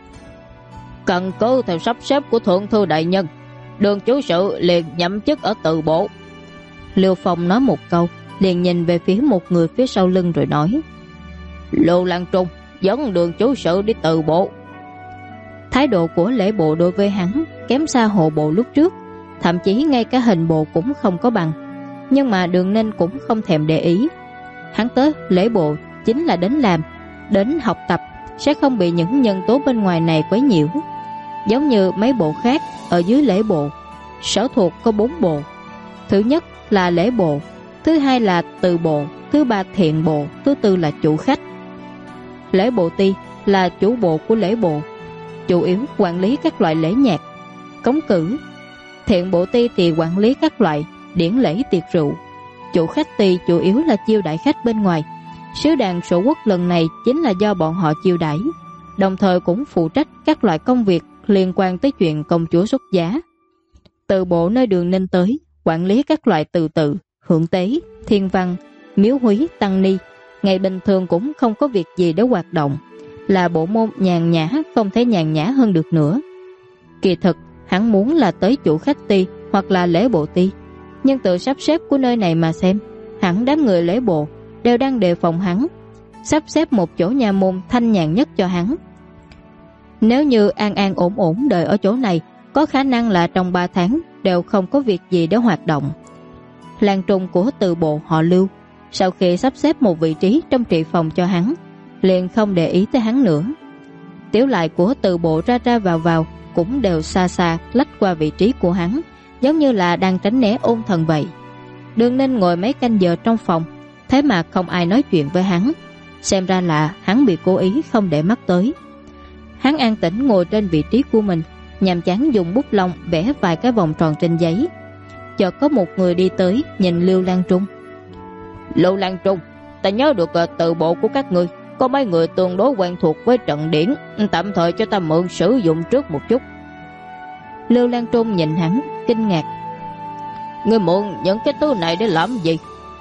Căn cứ theo sắp xếp của thượng thư đại nhân, Đường chủ sự liền nhậm chức ở tự bộ. Lưu Phong nói một câu, liền nhìn về phía một người phía sau lưng rồi nói: Lưu Lan Trung dẫn Đường chủ sự đi tự bộ. Thái độ của lễ bộ đối với hắn kém xa hộ bộ lúc trước, thậm chí ngay cả hình bộ cũng không có bằng. Nhưng mà Đường Ninh cũng không thèm để ý. Hắn tới lễ bộ chính là đến làm, đến học tập, sẽ không bị những nhân tố bên ngoài này quấy nhiễu. Giống như mấy bộ khác, ở dưới lễ bộ, sở thuộc có 4 bộ. Thứ nhất là lễ bộ, thứ hai là từ bộ, thứ ba thiện bộ, thứ tư là chủ khách. Lễ bộ ty là chủ bộ của lễ bộ, chủ yếu quản lý các loại lễ nhạc, cống cử. Thiện bộ ty thì quản lý các loại điển lễ tiệc rượu. Chủ khách ty chủ yếu là chiêu đãi khách bên ngoài. Sứ đàn Sổ Quốc lần này chính là do bọn họ chiêu đãi, đồng thời cũng phụ trách các loại công việc liên quan tới chuyện công chúa xuất giá. Từ bộ nơi Đường Ninh tới, quản lý các loại từ tự, hưởng tế, thiên văn, miếu húy, tăng ni. Ngày bình thường cũng không có việc gì để hoạt động, là bộ môn nhàn nhã không thể nhàn nhã hơn được nữa. Kỳ thực hắn muốn là tới chủ khách ty hoặc là lễ bộ ty. Nhưng từ sắp xếp của nơi này mà xem, hẳn đám người lễ bộ đều đang đề phòng hắn, sắp xếp một chỗ nha môn thanh nhàn nhất cho hắn. Nếu như an an ổn ổn đợi ở chỗ này, có khả năng là trong 3 tháng đều không có việc gì để hoạt động. Lan Trung của từ bộ họ Lưu, sau khi sắp xếp một vị trí trong trị phòng cho hắn, liền không để ý tới hắn nữa. Tiểu lại của từ bộ ra ra vào cũng đều xa xa lách qua vị trí của hắn, giống như là đang tránh né ôn thần vậy. Đường Ninh ngồi mấy canh giờ trong phòng, thế mà không ai nói chuyện với hắn, xem ra là hắn bị cố ý không để mắt tới. Hắn an tĩnh ngồi trên vị trí của mình, nhàm chán dùng bút lông vẽ vài cái vòng tròn trên giấy. Chợt có một người đi tới nhìn Lưu Lan Trung. Lưu Lan Trung, ta nhớ được từ bộ của các ngươi có mấy người tương đối quen thuộc với trận điển, tạm thời cho ta mượn sử dụng trước một chút. Lưu Lan Trung nhìn hắn kinh ngạc. Ngươi mượn những cái thứ này để làm gì?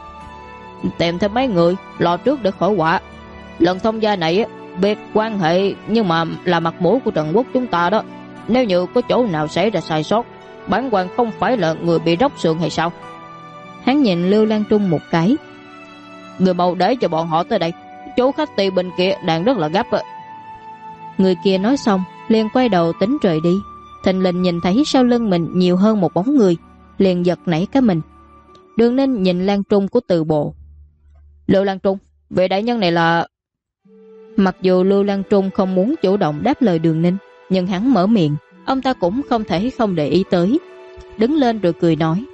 Tìm thêm mấy người lo trước để khỏi họa. Lần thông gia này biệt quan hệ nhưng mà là mặt mũi của Trần Quốc chúng ta đó. Nếu như có chỗ nào xảy ra sai sót, bản quan không phải là người bị róc xương hay sao? Hắn nhìn Lưu Lan Trung một cái. Người mau để cho bọn họ tới đây, chỗ khách tỳ bên kia đang rất là gấp. Người kia nói xong liền quay đầu tính rời đi. Thình lình nhìn thấy sau lưng mình nhiều hơn một bóng người, liền giật nảy cái mình. Đường Ninh nhìn Lan Trung của từ bộ. Lưu Lan Trung, vị đại nhân này là... Mặc dù Lưu Lan Trung không muốn chủ động đáp lời Đường Ninh, nhưng hắn mở miệng, ông ta cũng không thể không để ý tới. Đứng lên rồi cười nói.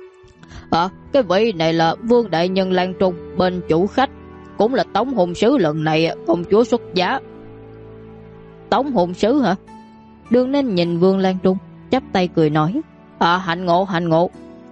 Cái vị này là Vương đại nhân Lan Trung, bên chủ khách, cũng là tống hôn sứ lần này công chúa xuất giá. Tống hôn sứ hả? Đường Ninh nhìn Vương Lan Trung, chắp tay cười nói. Hạnh ngộ, hạnh ngộ.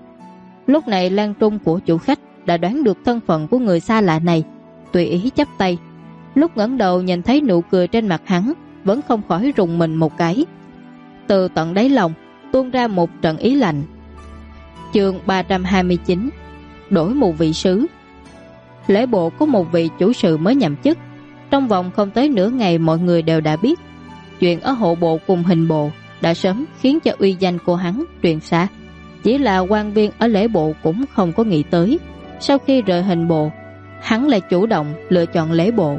Lúc này Lan Trung của chủ khách đã đoán được thân phận của người xa lạ này, tùy ý chắp tay. Lúc ngẩng đầu nhìn thấy nụ cười trên mặt hắn, vẫn không khỏi rùng mình một cái. Từ tận đáy lòng tuôn ra một trận ý lạnh. Chương 329. Đổi một vị sứ. Lễ bộ có một vị chủ sự mới nhậm chức. Trong vòng không tới nửa ngày mọi người đều đã biết. Chuyện ở hộ bộ cùng hình bộ đã sớm khiến cho uy danh của hắn truyền xa. Chỉ là quan viên ở lễ bộ cũng không có nghĩ tới, sau khi rời hình bộ, hắn lại chủ động lựa chọn lễ bộ.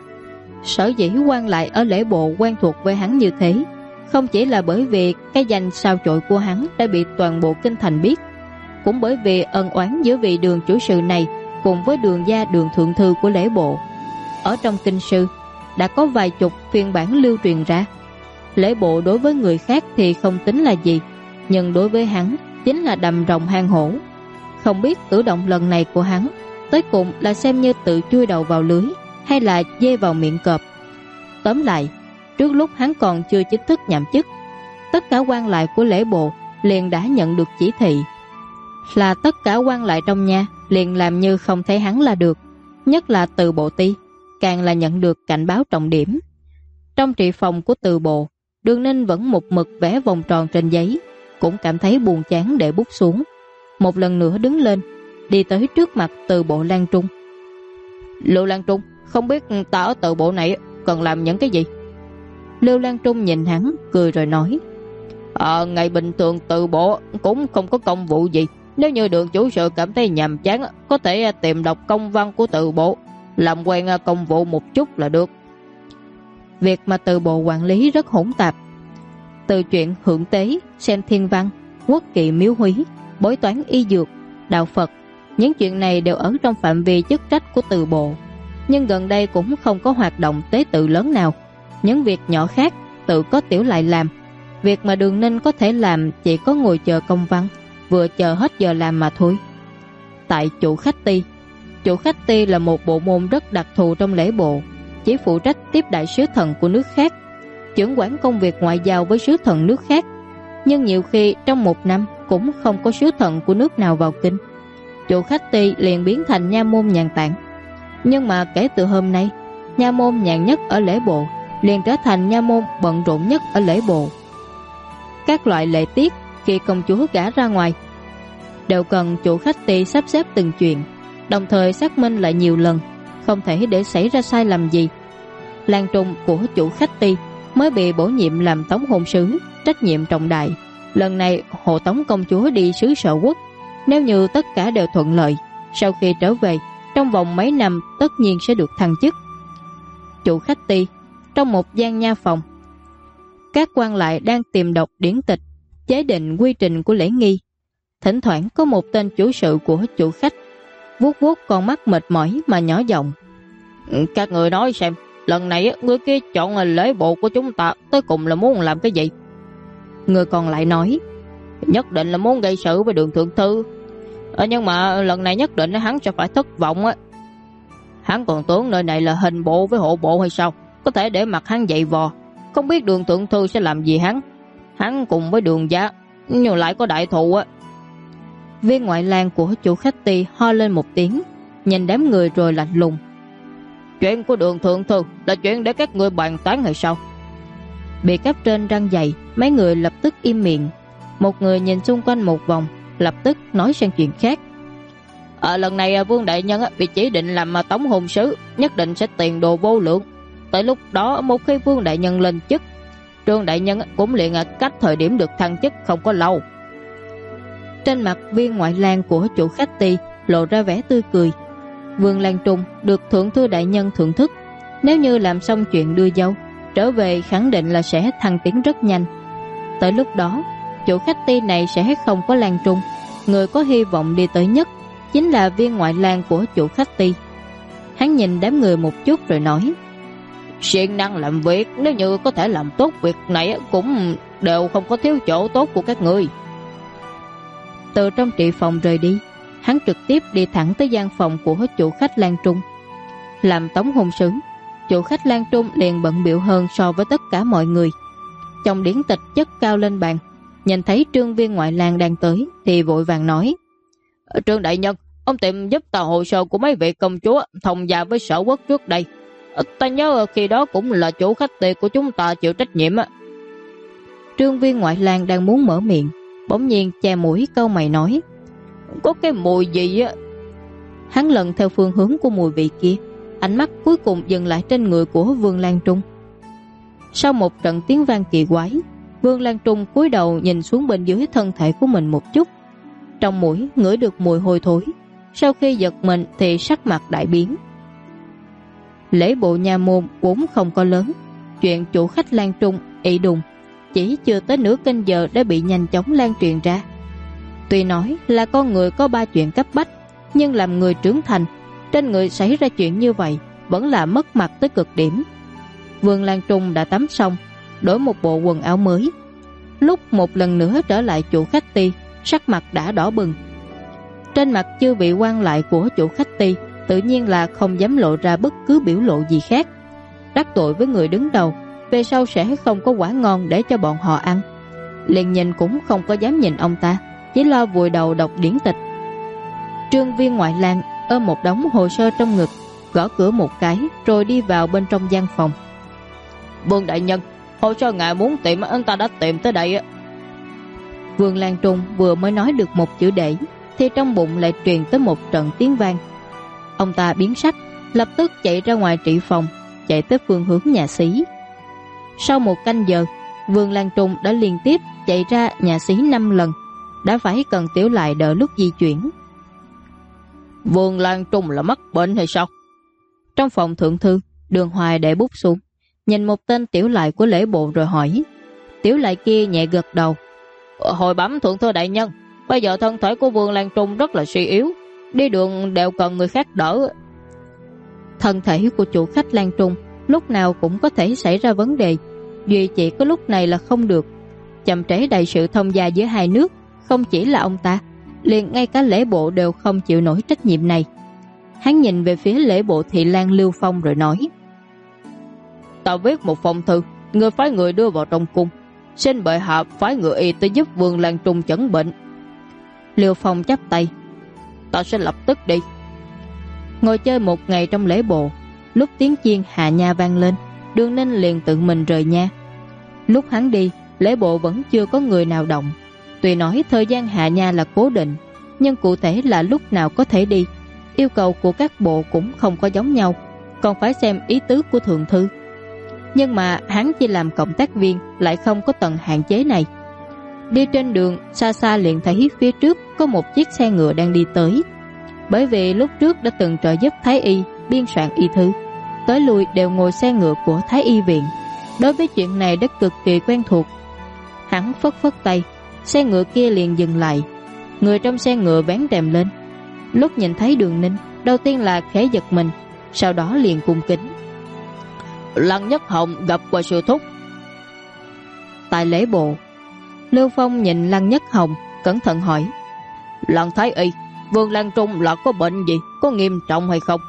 Sở dĩ quan lại ở lễ bộ quen thuộc với hắn như thế, không chỉ là bởi vì cái danh sao chổi của hắn đã bị toàn bộ kinh thành biết, cũng bởi vì ân oán giữa vị Đường chủ sự này cùng với Đường gia Đường thượng thư của lễ bộ. Ở trong kinh sư đã có vài chục phiên bản lưu truyền ra. Lễ bộ đối với người khác thì không tính là gì, nhưng đối với hắn chính là đầm rồng hang hổ. Không biết cử động lần này của hắn tới cùng là xem như tự chui đầu vào lưới hay là dê vào miệng cọp. Tóm lại, trước lúc hắn còn chưa chính thức nhậm chức, tất cả quan lại của lễ bộ liền đã nhận được chỉ thị. Là tất cả quan lại trong nhà liền làm như không thấy hắn là được. Nhất là từ bộ ti, càng là nhận được cảnh báo trọng điểm. Trong trị phòng của từ bộ, Đường Ninh vẫn một mực vẽ vòng tròn trên giấy, cũng cảm thấy buồn chán để bút xuống. Một lần nữa đứng lên, đi tới trước mặt từ bộ Lan Trung. Lưu Lan Trung, không biết ta ở từ bộ này cần làm những cái gì? Lưu Lan Trung nhìn hắn cười rồi nói. Ngày bình thường từ bộ cũng không có công vụ gì. Nếu như Đường chủ sự cảm thấy nhàm chán, có thể tìm đọc công văn của từ bộ, làm quen công vụ một chút là được. Việc mà từ bộ quản lý rất hỗn tạp. Từ chuyện hưởng tế, xem thiên văn, quốc kỵ miếu húy, bói toán y dược, đạo Phật, những chuyện này đều ở trong phạm vi chức trách của từ bộ. Nhưng gần đây cũng không có hoạt động tế tự lớn nào. Những việc nhỏ khác tự có tiểu lại làm. Việc mà Đường Ninh có thể làm chỉ có ngồi chờ công văn, vừa chờ hết giờ làm mà thôi. Tại chủ khách ty là một bộ môn rất đặc thù trong lễ bộ, chỉ phụ trách tiếp đại sứ thần của nước khác, chưởng quản công việc ngoại giao với sứ thần nước khác. Nhưng nhiều khi trong một năm cũng không có sứ thần của nước nào vào kinh. Chủ khách ty liền biến thành nha môn nhàn tản. Nhưng mà kể từ hôm nay, nha môn nhàn nhất ở lễ bộ liền trở thành nha môn bận rộn nhất ở lễ bộ. Các loại lễ tiết khi công chúa gả ra ngoài đều cần chủ khách ty sắp xếp từng chuyện, đồng thời xác minh lại nhiều lần, không thể để xảy ra sai lầm gì. Lan Trung của chủ khách ty mới bị bổ nhiệm làm tống hôn sứ, trách nhiệm trọng đại. Lần này hộ tống công chúa đi xứ Sở Quốc, Nếu như tất cả đều thuận lợi, sau khi trở về, trong vòng mấy năm tất nhiên sẽ được thăng chức. Chủ khách Ti, trong một gian nha phòng, các quan lại đang tìm đọc điển tịch, chế định quy trình của lễ nghi. Thỉnh thoảng có một tên chủ sự của chủ khách vuốt vuốt con mắt mệt mỏi mà nhỏ giọng: Các người nói xem, lần này người kia chọn lễ bộ của chúng ta tới cùng là muốn làm cái gì? Người còn lại nói: Nhất định là muốn gây sự với Đường thượng thư. Nhưng mà lần này nhất định hắn sẽ phải thất vọng á. Hắn còn tưởng nơi này là hình bộ với hộ bộ hay sao? Có thể để mặt hắn dậy vò. Không biết Đường thượng thư sẽ làm gì hắn. Hắn cùng với Đường gia nhưng lại có đại thù á. Viên ngoại lang của chủ khách Ti ho lên một tiếng, nhìn đám người rồi lạnh lùng: Chuyện của Đường thượng thư là chuyện để các người bàn tán hay sao? Bị cấp trên răng dày, mấy người lập tức im miệng. Một người nhìn xung quanh một vòng, lập tức nói sang chuyện khác: Lần này Vương đại nhân bị chỉ định làm tống hôn sứ, nhất định sẽ tiền đồ vô lượng. Tới lúc đó một khi Vương đại nhân lên chức, Trương đại nhân cũng liền cách thời điểm được thăng chức không có lâu. Trên mặt viên ngoại lang của chủ khách Ti lộ ra vẻ tươi cười. Vương Lan Trung được thượng thư đại nhân thưởng thức, nếu như làm xong chuyện đưa dâu trở về khẳng định là sẽ thăng tiến rất nhanh. Tới lúc đó chủ khách Ti này sẽ không có Lan Trung, người có hy vọng đi tới nhất chính là viên ngoại lang của chủ khách Ti. Hắn nhìn đám người một chút rồi nói: Siêng năng làm việc, nếu như có thể làm tốt việc này cũng đều không có thiếu chỗ tốt của các người. Từ trong trị phòng rời đi, hắn trực tiếp đi thẳng tới gian phòng của chủ khách Lan Trung. Làm tống hôn sứ, chủ khách Lan Trung liền bận bịu hơn so với tất cả mọi người. Trong điển tịch chất cao lên bàn, nhìn thấy Trương viên ngoại lang đang tới thì vội vàng nói: Trương đại nhân, ông tìm giúp ta hồ sơ của mấy vị công chúa thông gia với sở quốc trước đây. Ta nhớ khi đó cũng là chủ khách Ti của chúng ta chịu trách nhiệm. Trương viên ngoại lang đang muốn mở miệng, bỗng nhiên che mũi cau mày nói: Có cái mùi gì á? Hắn lần theo phương hướng của mùi vị kia, ánh mắt cuối cùng dừng lại trên người của Vương Lan Trung. Sau một trận tiếng vang kỳ quái, Vương Lan Trung cúi đầu nhìn xuống bên dưới thân thể của mình một chút. Trong mũi ngửi được mùi hôi thối. Sau khi giật mình thì sắc mặt đại biến. Lễ bộ nhà môn vốn không có lớn, chuyện chủ khách Lan Trung ị đùng chỉ chưa tới nửa canh giờ đã bị nhanh chóng lan truyền ra. Tuy nói là con người có 3 chuyện cấp bách, nhưng làm người trưởng thành, trên người xảy ra chuyện như vậy vẫn là mất mặt tới cực điểm. Vương Lan Trung đã tắm xong, đổi một bộ quần áo mới. Lúc một lần nữa trở lại chủ khách Ti, sắc mặt đã đỏ bừng. Trên mặt chư vị quan lại của chủ khách Ti tự nhiên là không dám lộ ra bất cứ biểu lộ gì khác. Đắc tội với người đứng đầu, về sau sẽ không có quả ngon để cho bọn họ ăn. Liền nhìn cũng không có dám nhìn ông ta, chỉ lo vùi đầu đọc điển tịch. Trương viên ngoại lang ôm một đống hồ sơ trong ngực, gõ cửa một cái rồi đi vào bên trong gian phòng. Vương đại nhân, hồ sơ ngài muốn tìm anh ta đã tìm tới đây. Vương Lan Trung vừa mới nói được một chữ để thì trong bụng lại truyền tới một trận tiếng vang. Ông ta biến sắc, lập tức chạy ra ngoài trị phòng, chạy tới phương hướng nhà xí. Sau một canh giờ, Vương Lan Trung đã liên tiếp chạy ra nhà xí 5 lần, đã phải cần Tiểu Lại đợi lúc di chuyển. Vương Lan Trung là mắc bệnh hay sao? Trong phòng thượng thư, Đường Hoài để bút xuống, nhìn một tên Tiểu Lại của lễ bộ rồi hỏi. Tiểu Lại kia nhẹ gật đầu. Hồi bẩm thượng thư đại nhân, bây giờ thân thể của Vương Lan Trung rất là suy yếu, đi đường đều cần người khác đỡ. Thân thể của chủ khách Lan Trung lúc nào cũng có thể xảy ra vấn đề, duy chỉ có lúc này là không được. Chậm trễ đại sự thông gia giữa hai nước, không chỉ là ông ta, liền ngay cả lễ bộ đều không chịu nổi trách nhiệm này. Hắn nhìn về phía lễ bộ thị lang Lưu Phong rồi nói: Ta viết một phong thư, người phái người đưa vào trong cung, xin bệ hạ phái người y tới giúp Vương Lan Trung chẩn bệnh. Lưu Phong chắp tay: Ta sẽ lập tức đi. Ngồi chơi một ngày trong lễ bộ, lúc tiếng chiên hạ nha vang lên, Đường Ninh liền tự mình rời nha. Lúc hắn đi, lễ bộ vẫn chưa có người nào động. Tuy nói thời gian hạ nha là cố định, nhưng cụ thể là lúc nào có thể đi, yêu cầu của các bộ cũng không có giống nhau, còn phải xem ý tứ của thượng thư. Nhưng mà hắn chỉ làm cộng tác viên, lại không có tầng hạn chế này. Đi trên đường, xa xa liền thấy phía trước có một chiếc xe ngựa đang đi tới. Bởi vì lúc trước đã từng trợ giúp Thái Y biên soạn y thư, tới lui đều ngồi xe ngựa của Thái Y viện, đối với chuyện này đã cực kỳ quen thuộc. Hắn phất phất tay, xe ngựa kia liền dừng lại. Người trong xe ngựa vén rèm lên. Lúc nhìn thấy Đường Ninh, đầu tiên là khẽ giật mình, sau đó liền cung kính. Lăng Nhất Hồng gặp qua sư thúc. Tại lễ bộ, Lưu Phong nhìn Lăng Nhất Hồng, cẩn thận hỏi. Lăng Thái Y, Vương Lan Trung là có bệnh gì, có nghiêm trọng hay không?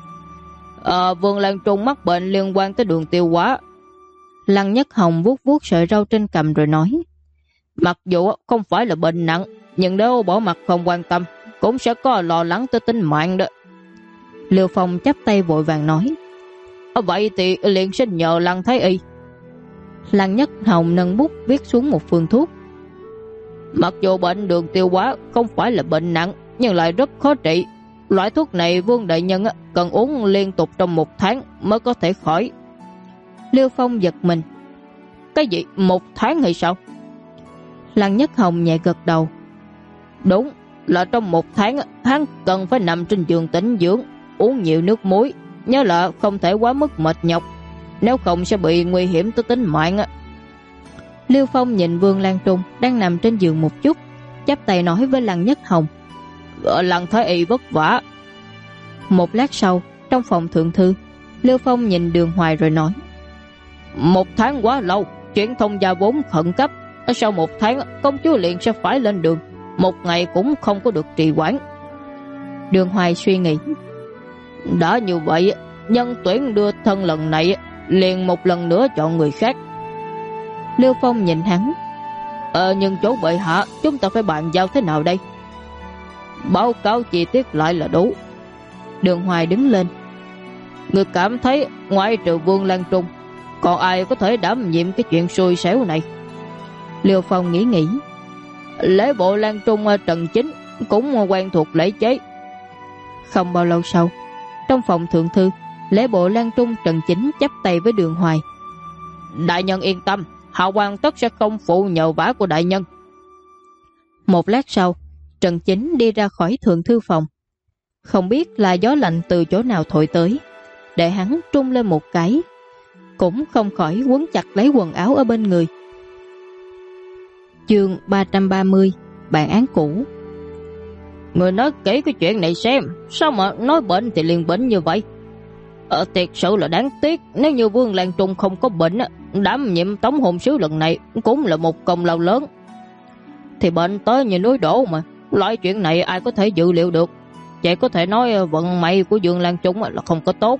Vương Lan Trung mắc bệnh liên quan tới đường tiêu hóa. Lăng Nhất Hồng vuốt vuốt sợi râu trên cằm rồi nói. Mặc dù không phải là bệnh nặng, nhưng nếu bỏ mặt không quan tâm, cũng sẽ có lo lắng tới tính mạng đó. Lưu Phong chắp tay vội vàng nói. Vậy thì liền xin nhờ Lăng Thái Y. Lăng Nhất Hồng nâng bút viết xuống một phương thuốc. Mặc dù bệnh đường tiêu hóa không phải là bệnh nặng, nhưng lại rất khó trị. Loại thuốc này Vương đại nhân cần uống liên tục trong 1 tháng mới có thể khỏi. Lưu Phong giật mình. Cái gì, 1 tháng hay sao? Lăng Nhất Hồng nhẹ gật đầu. Đúng, là trong 1 tháng hắn cần phải nằm trên giường tĩnh dưỡng, uống nhiều nước muối, nhớ là không thể quá mức mệt nhọc, nếu không sẽ bị nguy hiểm tới tính mạng. Lưu Phong nhìn Vương Lan Trung đang nằm trên giường một chút, chắp tay nói với Lăng Nhất Hồng. Lăng Thái Y vất vả. Một lát sau, trong phòng thượng thư, Lưu Phong nhìn Đường Hoài rồi nói. 1 tháng quá lâu, chuyện thông gia vốn khẩn cấp. Sau 1 tháng, công chúa liền sẽ phải lên đường, 1 ngày cũng không có được trì hoãn. Đường Hoài suy nghĩ. Đã như vậy, nhân tuyển đưa thân lần này liền một lần nữa chọn người khác. Lưu Phong nhìn hắn. Nhưng chỗ bệ hạ, chúng ta phải bàn giao thế nào đây? Báo cáo chi tiết lại là đủ. Đường Hoài đứng lên. Người cảm thấy ngoại trừ Vương Lan Trung, còn ai có thể đảm nhiệm cái chuyện xui xẻo này? Lưu Phong nghĩ. Lễ bộ Lan Trung Trần Chính cũng quen thuộc lễ chế. Không bao lâu sau, trong phòng thượng thư, lễ bộ Lan Trung Trần Chính chắp tay với Đường Hoài. Đại nhân yên tâm, hạ quan tất sẽ không phụ nhờ vả của đại nhân. Một lát sau, Trần Chính đi ra khỏi thượng thư phòng. Không biết là gió lạnh từ chỗ nào thổi tới, để hắn trung lên một cái, cũng không khỏi quấn chặt lấy quần áo ở bên người. Chương 330, bản án cũ. Người nói kỹ cái chuyện này xem, sao mà nói bệnh thì liền bệnh như vậy? Thiệt sự là đáng tiếc, nếu như Vương Lan Trung không có bệnh, đảm nhiệm tống hôn sứ lần này cũng là một công lao lớn. Thì bệnh tới như núi đổ mà, loại chuyện này ai có thể dự liệu được. Chỉ có thể nói vận may của Vương Lan Trung là không có tốt.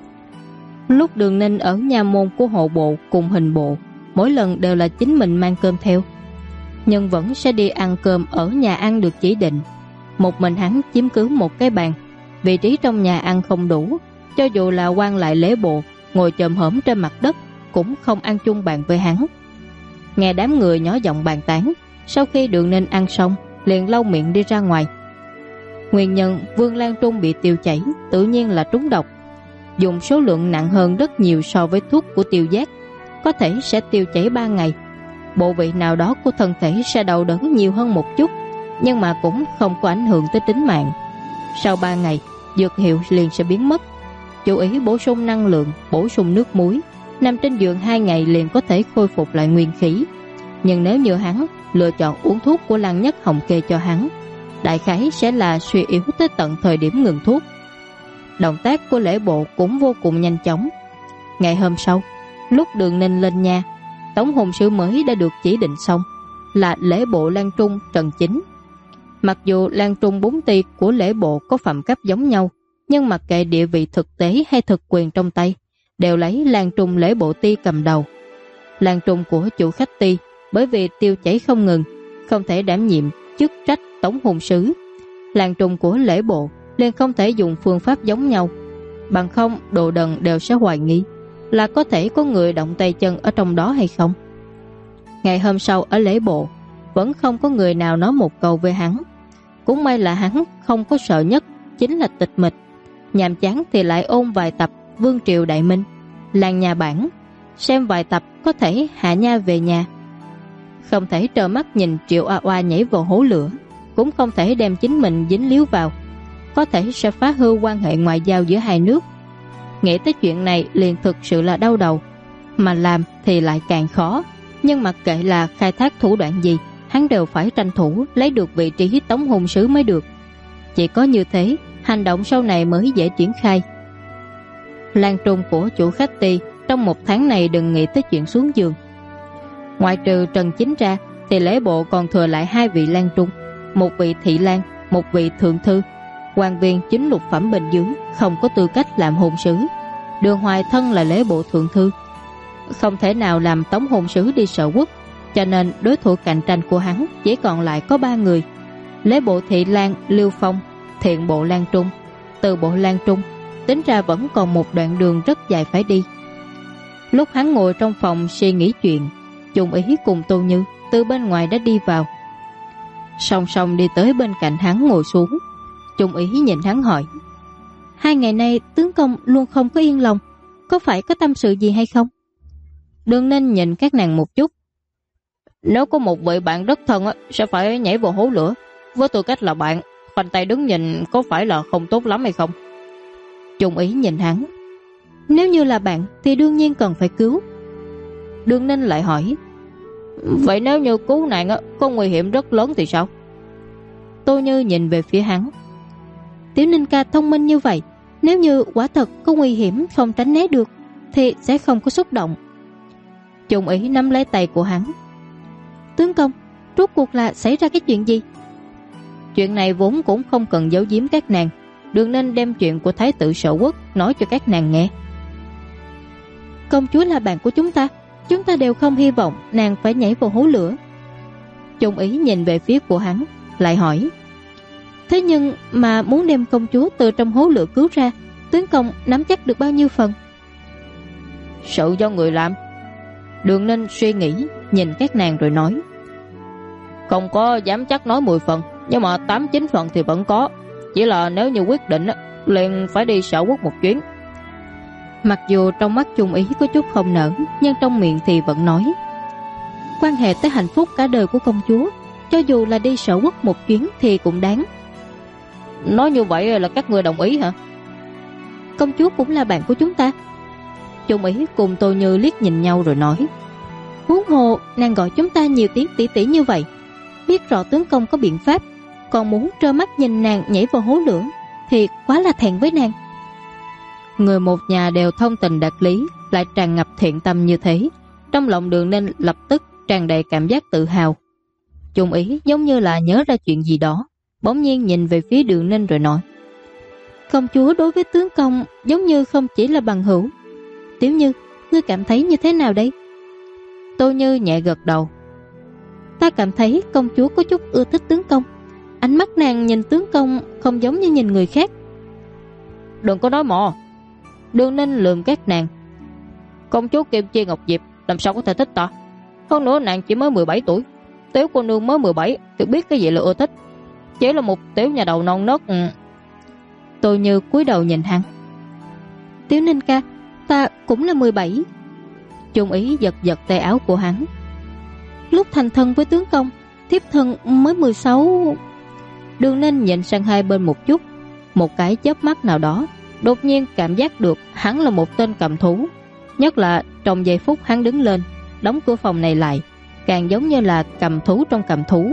Lúc Đường Ninh ở nha môn của hộ bộ cùng hình bộ, mỗi lần đều là chính mình mang cơm theo, nhưng vẫn sẽ đi ăn cơm ở nhà ăn được chỉ định. Một mình hắn chiếm cứ một cái bàn, vị trí trong nhà ăn không đủ, cho dù là quan lại lễ bộ ngồi chồm hổm trên mặt đất cũng không ăn chung bàn với hắn. Nghe đám người nhỏ giọng bàn tán, sau khi Đường Ninh ăn xong liền lau miệng đi ra ngoài. Nguyên nhân Vương Lan Trung bị tiêu chảy tự nhiên là trúng độc, dùng số lượng nặng hơn rất nhiều so với thuốc của Tiêu Giác, có thể sẽ tiêu chảy 3 ngày. Bộ vị nào đó của thân thể sẽ đau đớn nhiều hơn một chút, nhưng mà cũng không có ảnh hưởng tới tính mạng. Sau 3 ngày, dược hiệu liền sẽ biến mất. Chú ý bổ sung năng lượng, bổ sung nước muối. Nằm trên giường 2 ngày liền có thể khôi phục lại nguyên khí. Nhưng nếu như hắn lựa chọn uống thuốc của Lăng Nhất Hồng kê cho hắn, đại khái sẽ là suy yếu tới tận thời điểm ngừng thuốc. Động tác của lễ bộ cũng vô cùng nhanh chóng. Ngày hôm sau, lúc Đường Ninh lên nhà, tống hôn sứ mới đã được chỉ định xong, là lễ bộ Lan Trung Trần Chính. Mặc dù Lan Trung 4 ty của lễ bộ có phẩm cấp giống nhau, nhưng mặc kệ địa vị thực tế hay thực quyền trong tay, đều lấy Lan Trung lễ bộ ty cầm đầu. Lan Trung của chủ khách ty bởi vì tiêu chảy không ngừng, không thể đảm nhiệm chức trách tống hôn sứ. Lan Trung của lễ bộ liền không thể dùng phương pháp giống nhau, bằng không đồ đần đều sẽ hoài nghi là có thể có người động tay chân ở trong đó hay không. Ngày hôm sau ở lễ bộ vẫn không có người nào nói một câu với hắn. Cũng may là hắn không có sợ nhất chính là tịch mịch, nhàm chán thì lại ôn vài tập Vương Triều Đại Minh, Làng Nhà Bản, xem vài tập có thể hạ nha về nhà. không thể trơ mắt nhìn Triệu Oa Oa nhảy vào hố lửa, cũng không thể đem chính mình dính líu vào, có thể sẽ phá hư quan hệ ngoại giao giữa hai nước. Nghĩ tới chuyện này liền thực sự là đau đầu, mà làm thì lại càng khó. Nhưng mặc kệ là khai thác thủ đoạn gì, hắn đều phải tranh thủ lấy được vị trí tống hôn sứ mới được. Chỉ có như thế, hành động sau này mới dễ triển khai. Lan trung của chủ khách Ti trong 1 tháng này đừng nghĩ tới chuyện xuống giường. Ngoại trừ Trần Chính ra thì lễ bộ còn thừa lại 2 vị Lan trung, 1 vị thị lang, 1 vị thượng thư. Quan viên chính lục phẩm bình dưới không có tư cách làm hôn sứ. Đường Hoài thân là lễ bộ thượng thư, không thể nào làm tống hôn sứ đi Sở Quốc, cho nên đối thủ cạnh tranh của hắn chỉ còn lại có 3 người: lễ bộ thị lang Lưu Phong, thiện bộ Lan Trung, từ bộ Lan Trung. Tính ra vẫn còn một đoạn đường rất dài phải đi. Lúc hắn ngồi trong phòng suy nghĩ chuyện, Chung Ý cùng Tô Như từ bên ngoài đã đi vào, song song đi tới bên cạnh hắn ngồi xuống. Chung Ý nhìn hắn hỏi: 2 ngày nay tướng công luôn không có yên lòng, có phải có tâm sự gì hay không? Đường Ninh nhìn các nàng một chút. Nếu có một vị bạn rất thân sẽ phải nhảy vào hố lửa, với tư cách là bạn, khoanh tay đứng nhìn có phải là không tốt lắm hay không? Chung Ý nhìn hắn: nếu như là bạn thì đương nhiên cần phải cứu. Đường Ninh lại hỏi: vậy nếu như cứu nạn có nguy hiểm rất lớn thì sao? Tô Như nhìn về phía hắn: Tiểu Ninh ca thông minh như vậy, nếu như quả thật có nguy hiểm không tránh né được thì sẽ không có xúc động. Chung Ý nắm lấy tay của hắn: tướng công, rốt cuộc là xảy ra cái chuyện gì? Chuyện này vốn cũng không cần giấu giếm các nàng, đừng nên đem chuyện của Thái tử Sở Quốc nói cho các nàng nghe. Công chúa là bạn của chúng ta đều không hy vọng nàng phải nhảy vào hố lửa. Chung Ý nhìn về phía của hắn, lại hỏi: thế nhưng mà muốn đem công chúa từ trong hố lửa cứu ra, tướng công nắm chắc được bao nhiêu phần? Sự do người làm. Đường Ninh suy nghĩ, nhìn các nàng rồi nói: không có dám chắc nói 10 phần, nhưng mà 8-9 phần thì vẫn có. Chỉ là nếu như quyết định liền phải đi Sở Quốc một chuyến. Mặc dù trong mắt Chung Ý có chút không nở, nhưng trong miệng thì vẫn nói: quan hệ tới hạnh phúc cả đời của công chúa, cho dù là đi Sở Quốc một chuyến thì cũng đáng. Nói như vậy là các ngươi đồng ý hả? Công chúa cũng là bạn của chúng ta. Chung Ý cùng Tô Như liếc nhìn nhau rồi nói: huống hồ nàng gọi chúng ta nhiều tiếng tỷ tỷ như vậy, biết rõ tướng công có biện pháp, còn muốn trơ mắt nhìn nàng nhảy vào hố lửa thì quá là thẹn với nàng. Người một nhà đều thông tình đạt lý, lại tràn ngập thiện tâm như thế, trong lòng Đường Ninh lập tức tràn đầy cảm giác tự hào. Chung Ý giống như là nhớ ra chuyện gì đó, bỗng nhiên nhìn về phía Đường Ninh rồi nói: công chúa đối với tướng công giống như không chỉ là bằng hữu. Tiểu Như, ngươi cảm thấy như thế nào đây? Tô Như nhẹ gật đầu: ta cảm thấy công chúa có chút ưa thích tướng công. Ánh mắt nàng nhìn tướng công không giống như nhìn người khác. Đừng có nói mò. Đường Ninh lườm các nàng: công chúa Kim Chi Ngọc Diệp làm sao có thể thích ta? Hơn nữa nàng chỉ mới 17 tuổi. Tiểu cô nương mới 17 thì biết cái gì là ưa thích. Chỉ là một tiểu nhà đầu non nớt. Tô Như cúi đầu nhìn hắn: Tiểu Ninh ca, ta cũng là 17. Chung Ý giật giật tay áo của hắn: lúc thành thân với tướng công, thiếp thân mới 16. Đường Ninh nhìn sang hai bên một chút, một cái chớp mắt nào đó đột nhiên cảm giác được hắn là một tên cầm thú. Nhất là trong giây phút hắn đứng lên đóng cửa phòng này lại, càng giống như là cầm thú trong cầm thú.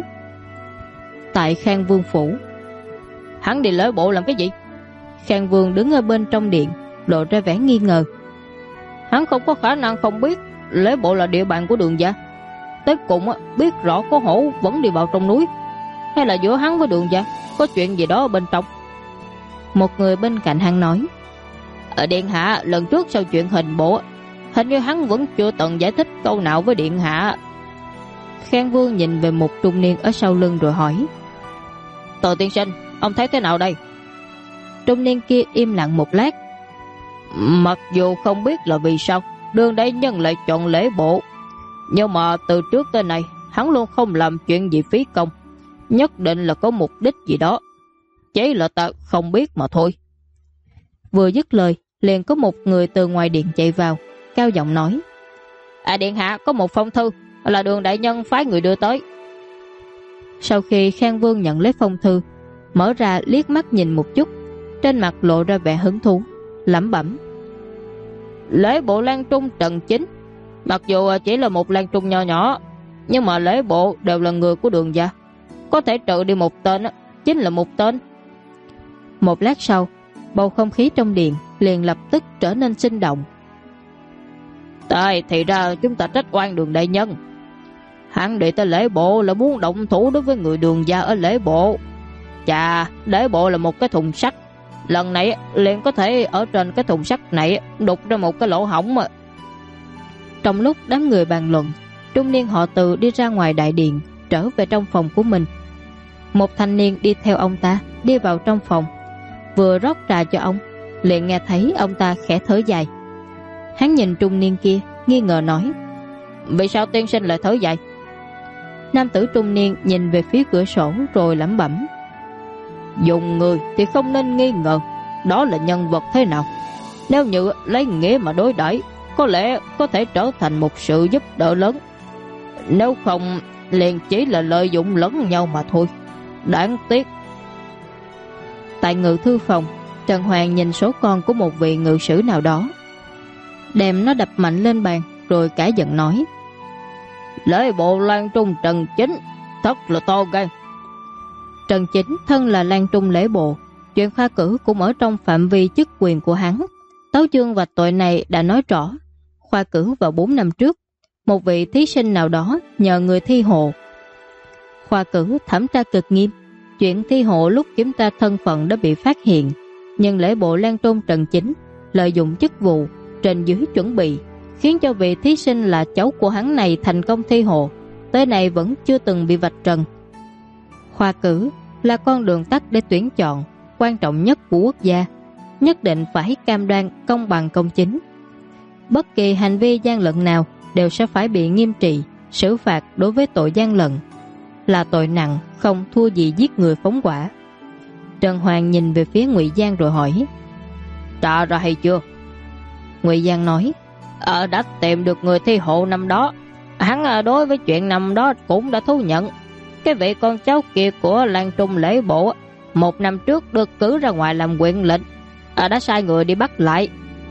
Tại Khang Vương phủ, hắn đi lễ bộ làm cái gì? Khang Vương đứng ở bên trong điện, lộ ra vẻ nghi ngờ. Hắn không có khả năng không biết lễ bộ là địa bàn của Đường gia. Tới cùng biết rõ có hổ vẫn đi vào trong núi, hay là giữa hắn với Đường gia có chuyện gì đó ở bên trong? Một người bên cạnh hắn nói: ở điện hạ, lần trước sau chuyện hình bộ, hình như hắn vẫn chưa từng giải thích câu nào với điện hạ. Khang Vương nhìn về một trung niên ở sau lưng rồi hỏi: Tờ tiên sinh, ông thấy thế nào đây? Trung niên kia im lặng một lát: mặc dù không biết là vì sao Đường đại nhân lại chọn lễ bộ, nhưng mà từ trước tới nay hắn luôn không làm chuyện gì phí công, nhất định là có mục đích gì đó, chỉ là ta không biết mà thôi. Vừa dứt lời, liền có một người từ ngoài điện chạy vào, cao giọng nói: điện hạ, có một phong thư, Là Đường đại nhân phái người đưa tới. Sau khi Khang Vương nhận lấy phong thư, mở ra liếc mắt nhìn một chút, trên mặt lộ ra vẻ hứng thú, lẩm bẩm: Lễ bộ Lan Trung Trần Chính, mặc dù chỉ là một Lan Trung nho nhỏ, nhưng mà lễ bộ đều là người của Đường gia, có thể trừ đi một tên chính là một tên. Một lát sau, bầu không khí trong điện liền lập tức trở nên sinh động. Thì ra chúng ta trách oan Đường đại nhân. Hắn đệ tới lễ bộ là muốn động thủ đối với người Đường gia ở lễ bộ. Chà, lễ bộ là một cái thùng sắt, lần này liền có thể ở trên cái thùng sắt này đục ra một cái lỗ hổng mà. Trong lúc đám người bàn luận, trung niên họ Từ đi ra ngoài đại điện, trở về trong phòng của mình. Một thanh niên đi theo ông ta đi vào trong phòng, vừa rót trà cho ông, liền nghe thấy ông ta khẽ thở dài. Hắn nhìn trung niên kia, nghi ngờ nói: Vì sao tiên sinh lại thở dài? Nam tử trung niên nhìn về phía cửa sổ rồi lẩm bẩm: Dùng người thì không nên nghi ngờ đó là nhân vật thế nào. Nếu như lấy nghĩa mà đối đãi, có lẽ có thể trở thành một sự giúp đỡ lớn. Nếu không, liền chỉ là lợi dụng lẫn nhau mà thôi. Đáng tiếc. Tại ngự thư phòng, Trần Hoàng nhìn số con của một vị ngự sử nào đó, đem nó đập mạnh lên bàn, rồi cả giận nói: Lễ bộ Lan Trung Trần Chính thật là to gan. Trần Chính thân là Lan Trung lễ bộ, chuyện khoa cử cũng ở trong phạm vi chức quyền của hắn. Tấu chương và tội này đã nói rõ. Khoa cử vào 4 năm trước, một vị thí sinh nào đó nhờ người thi hộ. Khoa cử thẩm tra cực nghiêm, chuyện thi hộ lúc kiểm tra thân phận đã bị phát hiện, nhưng lễ bộ Lan Trung Trần Chính lợi dụng chức vụ trên dưới chuẩn bị, khiến cho vị thí sinh là cháu của hắn này thành công thi hộ, tới nay vẫn chưa từng bị vạch trần. Khoa cử là con đường tắt để tuyển chọn, quan trọng nhất của quốc gia, nhất định phải cam đoan công bằng công chính. Bất kỳ hành vi gian lận nào đều sẽ phải bị nghiêm trị, xử phạt đối với tội gian lận, là tội nặng không thua gì giết người phóng hỏa. Trần Hoàng nhìn về phía Ngụy Giang rồi hỏi: Trả ra hay chưa? Ngụy Giang nói: Đã tìm được người thi hộ năm đó. Hắn đối với chuyện năm đó cũng đã thú nhận. Cái vị con cháu kia của Lan Trung lễ bộ 1 năm trước được cử ra ngoài làm huyện lệnh, đã sai người đi bắt lại.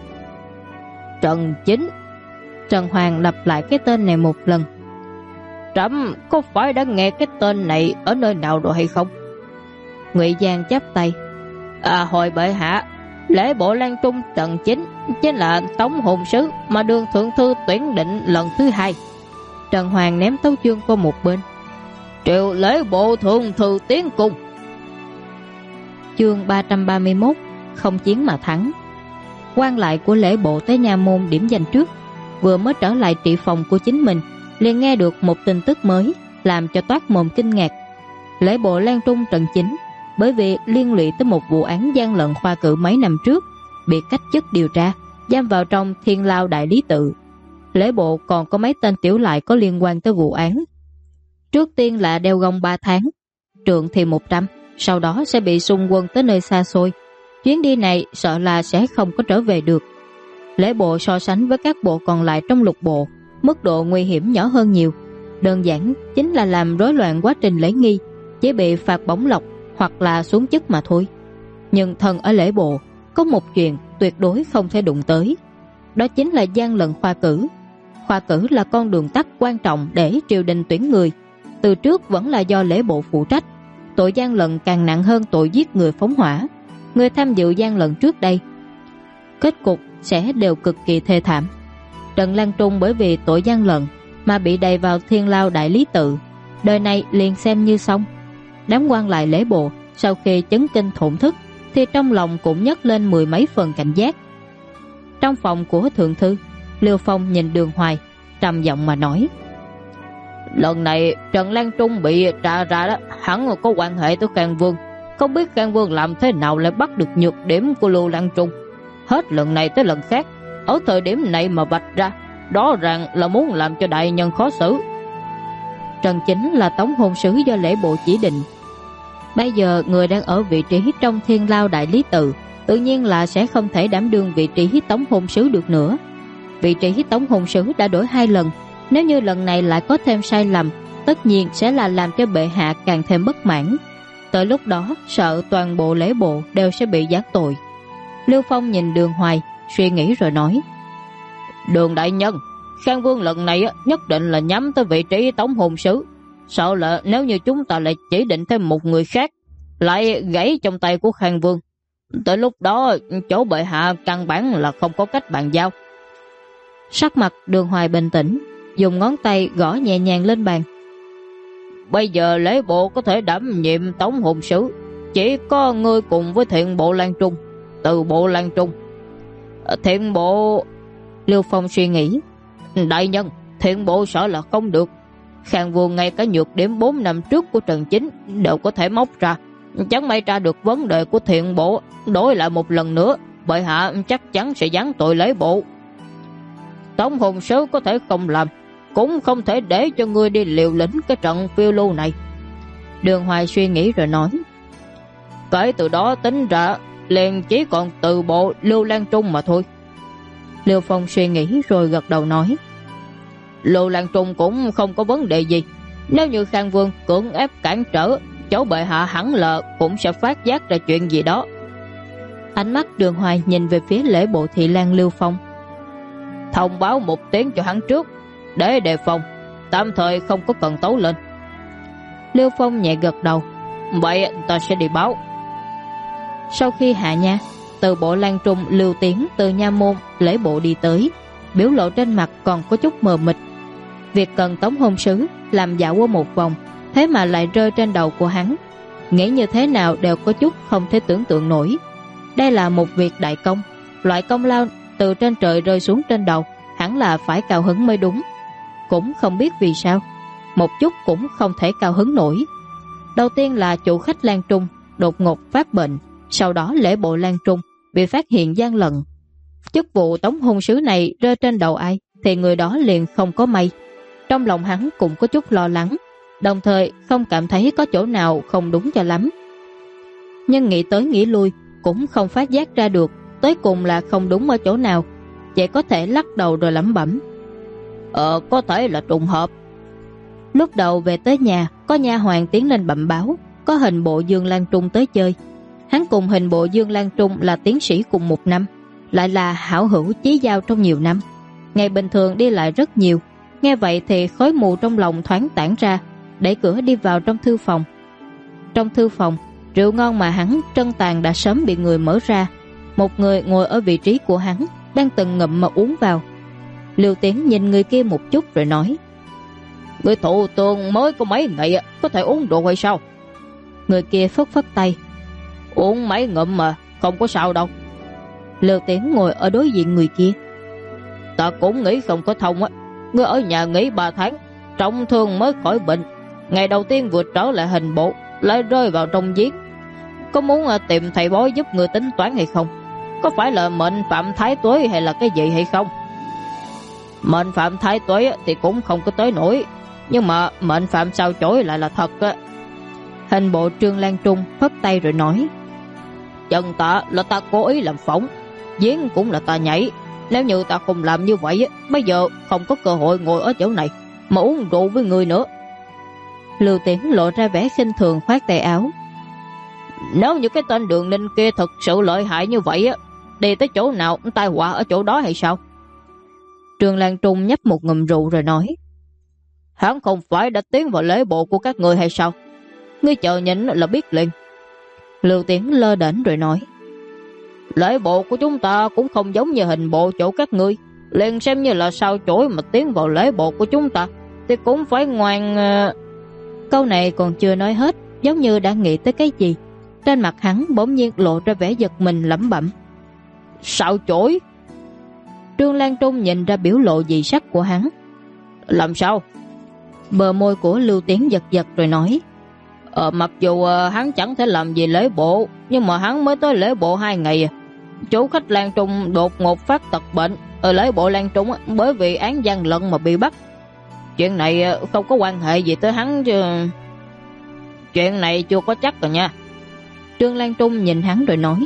Trần Chính. Trần Hoàng lặp lại cái tên này một lần. Trẫm có phải đã nghe cái tên này ở nơi nào rồi hay không? Ngụy Giang chắp tay: Hồi bệ hạ, lễ bộ Lan Trung Trần Chính chính là tống hồn sứ mà Đường thượng thư tuyển định lần thứ 2. Trần Hoàng ném tấu chương qua một bên: Triệu lễ bộ thượng thư tiến cung. Chương 331: Không chiến mà thắng. Quan lại của lễ bộ tới nha môn điểm danh trước, vừa mới trở lại trị phòng của chính mình, liền nghe được một tin tức mới, làm cho toát mồm kinh ngạc. Lễ bộ Lan Trung Trần Chính bởi vì liên lụy tới một vụ án gian lận khoa cử mấy năm trước, bị cách chức điều tra, giam vào trong Thiên Lao Đại Lý Tự. Lễ bộ còn có mấy tên tiểu lại có liên quan tới vụ án. Trước tiên là đeo gông 3 tháng, trượng thì 100, sau đó sẽ bị xung quân tới nơi xa xôi. Chuyến đi này sợ là sẽ không có trở về được. Lễ bộ so sánh với các bộ còn lại trong lục bộ, mức độ nguy hiểm nhỏ hơn nhiều. Đơn giản chính là làm rối loạn quá trình lễ nghi, chỉ bị phạt bổng lộc hoặc là xuống chức mà thôi. Nhưng thần ở lễ bộ có một chuyện tuyệt đối không thể đụng tới, đó chính là gian lận khoa cử. Khoa cử là con đường tắt quan trọng để triều đình tuyển người, từ trước vẫn là do lễ bộ phụ trách. Tội gian lận càng nặng hơn tội giết người phóng hỏa. Người tham dự gian lận trước đây, kết cục sẽ đều cực kỳ thê thảm. Trần Lan Trung bởi vì tội gian lận mà bị đày vào Thiên Lao Đại Lý Tự, đời này liền xem như xong. Đám quan lại lễ bộ sau khi chấn kinh thổn thức thì trong lòng cũng nhấc lên 10 mấy phần cảnh giác. Trong phòng của thượng thư, Liêu Phong nhìn Đường Hoài, trầm giọng mà nói: Lần này Trần Lan Trung bị tra ra đó, hẳn có quan hệ tới Khang Vương. Không biết Khang Vương làm thế nào lại bắt được nhược điểm của Lưu Lan Trung. Hết lần này tới lần khác, ở thời điểm này mà vạch ra, rõ ràng là muốn làm cho đại nhân khó xử. Trần Chính là tống hôn sứ do lễ bộ chỉ định. Bây giờ người đang ở vị trí trong Thiên Lao Đại Lý Tự, tự nhiên là sẽ không thể đảm đương vị trí tống hôn sứ được nữa. Vị trí tống hôn sứ đã đổi 2 lần, Nếu như lần này lại có thêm sai lầm, tất nhiên sẽ là làm cho bệ hạ càng thêm bất mãn. Tới lúc đó sợ toàn bộ lễ bộ đều sẽ bị giáng tội. Lưu Phong nhìn Đường Hoài, suy nghĩ rồi nói: Đường đại nhân, Khang Vương lần này nhất định là nhắm tới vị trí Tống Hôn Sứ. Sợ là nếu như chúng ta lại chỉ định thêm một người khác, lại gãy trong tay của Khang Vương, tới lúc đó chỗ bệ hạ căn bản là không có cách bàn giao. Sắc mặt Đường Hoài bình tĩnh, dùng ngón tay gõ nhẹ nhàng lên bàn. Bây giờ lễ bộ có thể đảm nhiệm Tống Hôn Sứ chỉ có ngươi cùng với Thiện Bộ Lan Trung, Từ Bộ Lan Trung. Thiện Bộ... Lưu Phong suy nghĩ: Đại nhân, Thiện Bộ sợ là không được. Khang Vương ngay cả nhược điểm 4 năm trước của Trần Chính đều có thể móc ra. Chẳng may tra được vấn đề của Thiện Bộ, đổi lại một lần nữa, bệ hạ chắc chắn sẽ giáng tội lễ bộ. Tống Hôn Sứ có thể không làm, cũng không thể để cho ngươi đi liều lĩnh cái trận phiêu lưu này. Đường Hoài suy nghĩ rồi nói: Kể từ đó tính ra liền chỉ còn Từ Bộ Lưu Lan Trung mà thôi. Lưu Phong suy nghĩ rồi gật đầu nói: Lưu Lan Trung cũng không có vấn đề gì. Nếu như Khang Vương cưỡng ép cản trở, cháu bệ hạ hẳn là cũng sẽ phát giác ra chuyện gì đó. Ánh mắt Đường Hoài nhìn về phía lễ bộ thị lang Lưu Phong: Thông báo một tiếng cho hắn trước, để đề phòng, tạm thời không có cần tấu lên. Lưu Phong nhẹ gật đầu: Vậy ta sẽ đi báo. Sau khi hạ nha, Từ Bộ Lan Trung Lưu Tiến từ nha môn lễ bộ đi tới, biểu lộ trên mặt còn có chút mờ mịt. Việc cần Tống Hôn Sứ làm dạo qua một vòng, thế mà lại rơi trên đầu của hắn. Nghĩ như thế nào đều có chút không thể tưởng tượng nổi. Đây là một việc đại công, loại công lao từ trên trời rơi xuống trên đầu, hẳn là phải cao hứng mới đúng. Cũng không biết vì sao, một chút cũng không thể cao hứng nổi. Đầu tiên là chủ khách Lan Trung đột ngột phát bệnh, sau đó lễ bộ Lan Trung bị phát hiện gian lận. Chức vụ Tống Hôn Sứ này rơi trên đầu ai thì người đó liền không có may. Trong lòng hắn cũng có chút lo lắng, đồng thời không cảm thấy có chỗ nào không đúng cho lắm. Nhưng nghĩ tới nghĩ lui cũng không phát giác ra được tới cùng là không đúng ở chỗ nào, chỉ có thể lắc đầu rồi lẩm bẩm: Có thể là trùng hợp. Lúc đầu về tới nhà, có nha hoàn tiến lên bẩm báo có hình bộ Dương Lan Trung tới chơi. Hắn cùng hình bộ Dương Lan Trung là tiến sĩ cùng một năm, lại là hảo hữu chí giao trong nhiều năm, ngày bình thường đi lại rất nhiều. Nghe vậy thì khói mù trong lòng thoáng tản ra, đẩy cửa đi vào trong thư phòng. Trong thư phòng, rượu ngon mà hắn trân tàn đã sớm bị người mở ra. Một người ngồi ở vị trí của hắn đang từng ngậm mà uống vào. Lưu Tiến nhìn người kia một chút rồi nói: Người thụ tường mới có mấy ngày, có thể uống rượu hay sao? Người kia phất phất tay: Uống mấy ngụm mà, không có sao đâu. Lưu Tiến ngồi ở đối diện người kia: Ta cũng nghĩ không có thông á. Ngươi ở nhà nghỉ 3 tháng, trọng thương mới khỏi bệnh, ngày đầu tiên vừa trở lại hình bộ lại rơi vào trong giếng. Có muốn tìm thầy bói giúp ngươi tính toán hay không? Có phải là mệnh phạm thái tuế hay là cái gì hay không? Mệnh phạm thái tuế thì cũng không có tới nổi, nhưng mà mệnh phạm sao chổi lại là thật á. Hình bộ Trương Lan Trung phất tay rồi nói: Chân ta là ta cố ý làm phỏng, giếng cũng là ta nhảy. Nếu như ta không làm như vậy, bây giờ không có cơ hội ngồi ở chỗ này mà uống rượu với người nữa. Lưu Tiến lộ ra vẻ khinh thường khoát tay áo: Nếu như cái tên Đường Ninh kia thật sự lợi hại như vậy, đi tới chỗ nào tai họa ở chỗ đó hay sao? Trương Lan Trung nhấp một ngụm rượu rồi nói: Hắn không phải đã tiến vào lễ bộ của các người hay sao? Ngươi chờ nhìn là biết liền. Lưu Tiến lơ đễnh rồi nói: Lễ bộ của chúng ta cũng không giống như hình bộ chỗ các ngươi, liền xem như là sao chổi mà tiến vào lễ bộ của chúng ta thì cũng phải ngoan. Câu này còn chưa nói hết, giống như đã nghĩ tới cái gì. Trên mặt hắn bỗng nhiên lộ ra vẻ giật mình, lẩm bẩm: Sao chổi? Trương Lan Trung nhìn ra biểu lộ dị sắc của hắn: Làm sao? Bờ môi của Lưu Tiến giật giật rồi nói: Mặc dù hắn chẳng thể làm gì lễ bộ, nhưng mà hắn mới tới lễ bộ 2 ngày. Chủ khách Lan Trung đột ngột phát tật bệnh ở lễ bộ Lan Trung bởi vì án gian lận mà bị bắt. Chuyện này không có quan hệ gì tới hắn chứ. Chuyện này chưa có chắc rồi nha. Trương Lan Trung nhìn hắn rồi nói: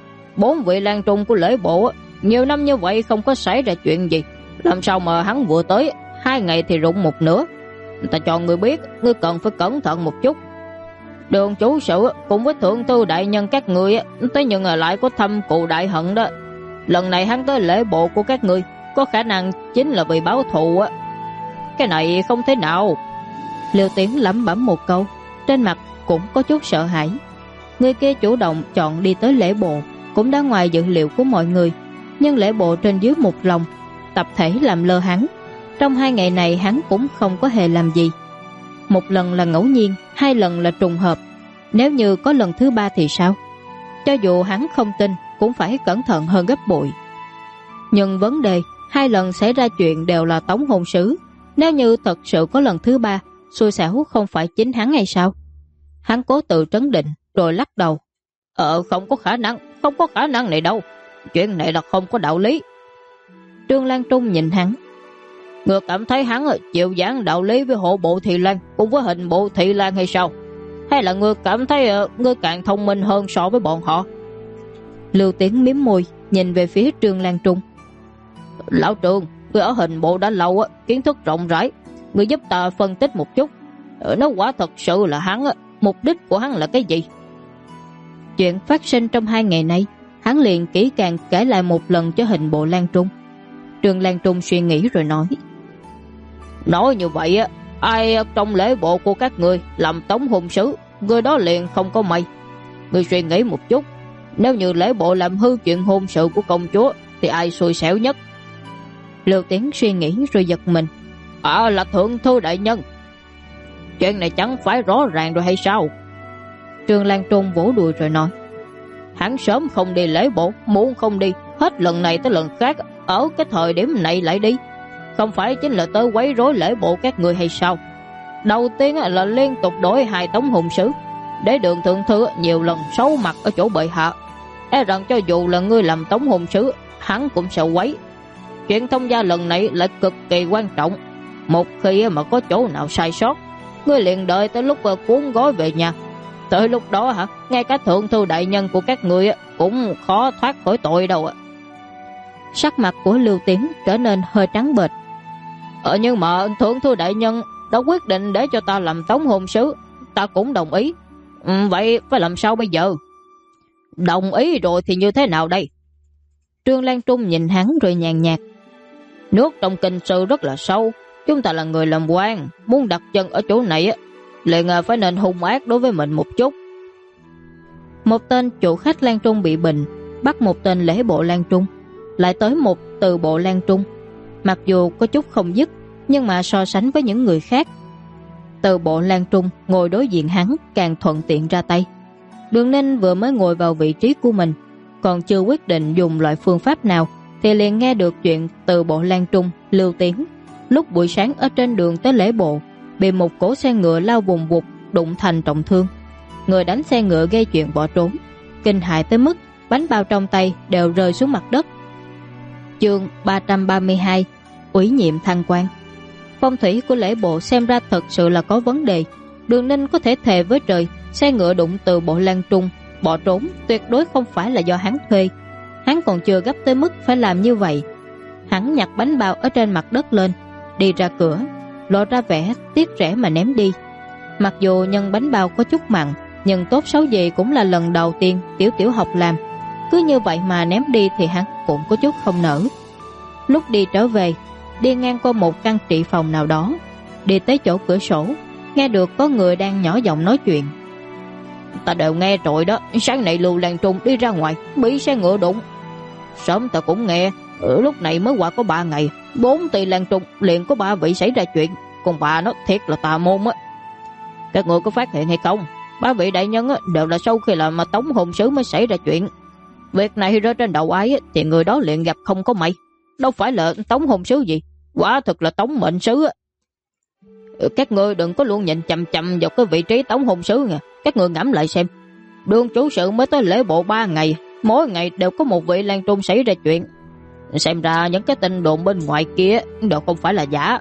4 vị Lan Trung của lễ bộ nhiều năm như vậy không có xảy ra chuyện gì, làm sao mà hắn vừa tới 2 ngày thì rụng một nửa. Ta cho ngươi biết, ngươi cần phải cẩn thận một chút. Đường chủ sự cùng với thượng thư đại nhân các ngươi tới nhưng lại có thâm cừu đại hận đó. Lần này hắn tới lễ bộ của các ngươi có khả năng chính là vì báo thù á. Cái này không thể nào. Liêu Tiến lẩm bẩm một câu, trên mặt cũng có chút sợ hãi. Người kia chủ động chọn đi tới lễ bộ cũng đã ngoài dự liệu của mọi người, nhưng lễ bộ trên dưới một lòng, tập thể làm lơ hắn. Trong 2 ngày này hắn cũng không có hề làm gì. Một lần là ngẫu nhiên, 2 lần là trùng hợp. Nếu như có lần thứ 3 thì sao? Cho dù hắn không tin cũng phải cẩn thận hơn gấp bội. Nhưng vấn đề 2 lần xảy ra chuyện đều là tống hôn sứ. Nếu như thật sự có lần thứ 3, xui xẻo không phải chính hắn hay sao? Hắn cố tự trấn định rồi lắc đầu. Không có khả năng này đâu. Chuyện này là không có đạo lý. Trương Lan Trung nhìn hắn. Ngươi cảm thấy hắn chịu giảng đạo lý với hộ bộ Thị Lan cùng với hình bộ Thị Lan hay sao? Hay là ngươi cảm thấy ngươi càng thông minh hơn so với bọn họ? Lưu Tiến mím môi nhìn về phía Trương Lan Trung. Lão Trương, ngươi ở hình bộ đã lâu, kiến thức rộng rãi, ngươi giúp ta phân tích một chút. Nếu quả thật sự là hắn, mục đích của hắn là cái gì? Chuyện phát sinh trong 2 ngày nay, hắn liền kỹ càng kể lại một lần cho hình bộ Lan Trung. Trương Lan Trung suy nghĩ rồi nói. Nói như vậy, ai trong lễ bộ của các ngươi làm tống hôn sứ, người đó liền không có may. Ngươi suy nghĩ một chút, nếu như lễ bộ làm hư chuyện hôn sự của công chúa thì ai xui xẻo nhất? Lưu Tiến suy nghĩ rồi giật mình. Là thượng thư đại nhân. Chuyện này chẳng phải rõ ràng rồi hay sao? Trương Lan Trung vỗ đùi rồi nói. Hắn sớm không đi lễ bộ, muộn không đi, hết lần này tới lần khác, ở cái thời điểm này lại đi. Không phải chính là tới quấy rối lễ bộ các người hay sao? Đầu tiên là liên tục đổi 2 tống hôn sứ, để Đường thượng thư nhiều lần xấu mặt ở chỗ bệ hạ. E rằng cho dù là ngươi làm tống hôn sứ, hắn cũng sẽ quấy. Chuyện thông gia lần này lại cực kỳ quan trọng. Một khi mà có chỗ nào sai sót, ngươi liền đợi tới lúc cuốn gói về nhà. Tới lúc đó ngay cả thượng thư đại nhân của các ngươi cũng khó thoát khỏi tội đâu. Sắc mặt của Lưu Tiến trở nên hơi trắng bệch. Nhưng mà thượng thư đại nhân đã quyết định để cho ta làm tống hôn sứ, ta cũng đồng ý. Vậy phải làm sao bây giờ? Đồng ý rồi thì như thế nào đây? Trương Lan Trung nhìn hắn rồi nhàn nhạt. Nước trong kinh sư rất là sâu, chúng ta là người làm quan, muốn đặt chân ở chỗ này liền phải nên hung ác đối với mình một chút. Một tên chủ khách Lan Trung bị bệnh, bắt một tên lễ bộ Lan Trung, lại tới một từ bộ Lan Trung. Mặc dù có chút không dứt, nhưng mà so sánh với những người khác, từ bộ Lan Trung ngồi đối diện hắn càng thuận tiện ra tay. Đường Ninh vừa mới ngồi vào vị trí của mình, còn chưa quyết định dùng loại phương pháp nào, thì liền nghe được chuyện từ bộ Lan Trung Lưu Tiến lúc buổi sáng ở trên đường tới lễ bộ bị một cỗ xe ngựa lao vùng vụt đụng thành trọng thương. Người đánh xe ngựa gây chuyện bỏ trốn, kinh hại tới mức bánh bao trong tay đều rơi xuống mặt đất. Chương 332 ủy nhiệm thăng quan. Phong thủy của lễ bộ xem ra thật sự là có vấn đề. Đường Ninh có thể thề với trời, xe ngựa đụng từ bộ Lan Trung bỏ trốn tuyệt đối không phải là do hắn thuê. Hắn còn chưa gấp tới mức phải làm như vậy. Hắn nhặt bánh bao ở trên mặt đất lên, đi ra cửa, lộ ra vẻ tiếc rẻ mà ném đi. Mặc dù nhân bánh bao có chút mặn, nhưng tốt xấu gì cũng là lần đầu tiên Tiểu học làm. Cứ như vậy mà ném đi thì hắn cũng có chút không nỡ. Lúc đi trở về, đi ngang qua một căn trị phòng nào đó, đi tới chỗ cửa sổ, nghe được có người đang nhỏ giọng nói chuyện. Ta đều nghe rồi đó, sáng nay Lưu Lan Trung đi ra ngoài bị xe ngựa đụng. Sớm ta cũng nghe, lúc này mới qua có 3 ngày, 4 tỷ Lan Trung liền có 3 vị xảy ra chuyện. Còn bà nó thiệt là tà môn á. Các người có phát hiện hay không? 3 vị đại nhân đều là sau khi làm mà tống hôn sứ mới xảy ra chuyện. Việc này rơi trên đầu ai thì người đó liền gặp không có may. Đâu phải là tống hôn sứ gì, quả thực là tống mệnh sứ. Các ngươi đừng có luôn nhìn chằm chằm vào cái vị trí tống hôn sứ nha. Các người ngẫm lại xem, Đường chủ sự mới tới lễ bộ 3 ngày, mỗi ngày đều có một vị Lan Trung xảy ra chuyện. Xem ra những cái tin đồn bên ngoài kia đều không phải là giả.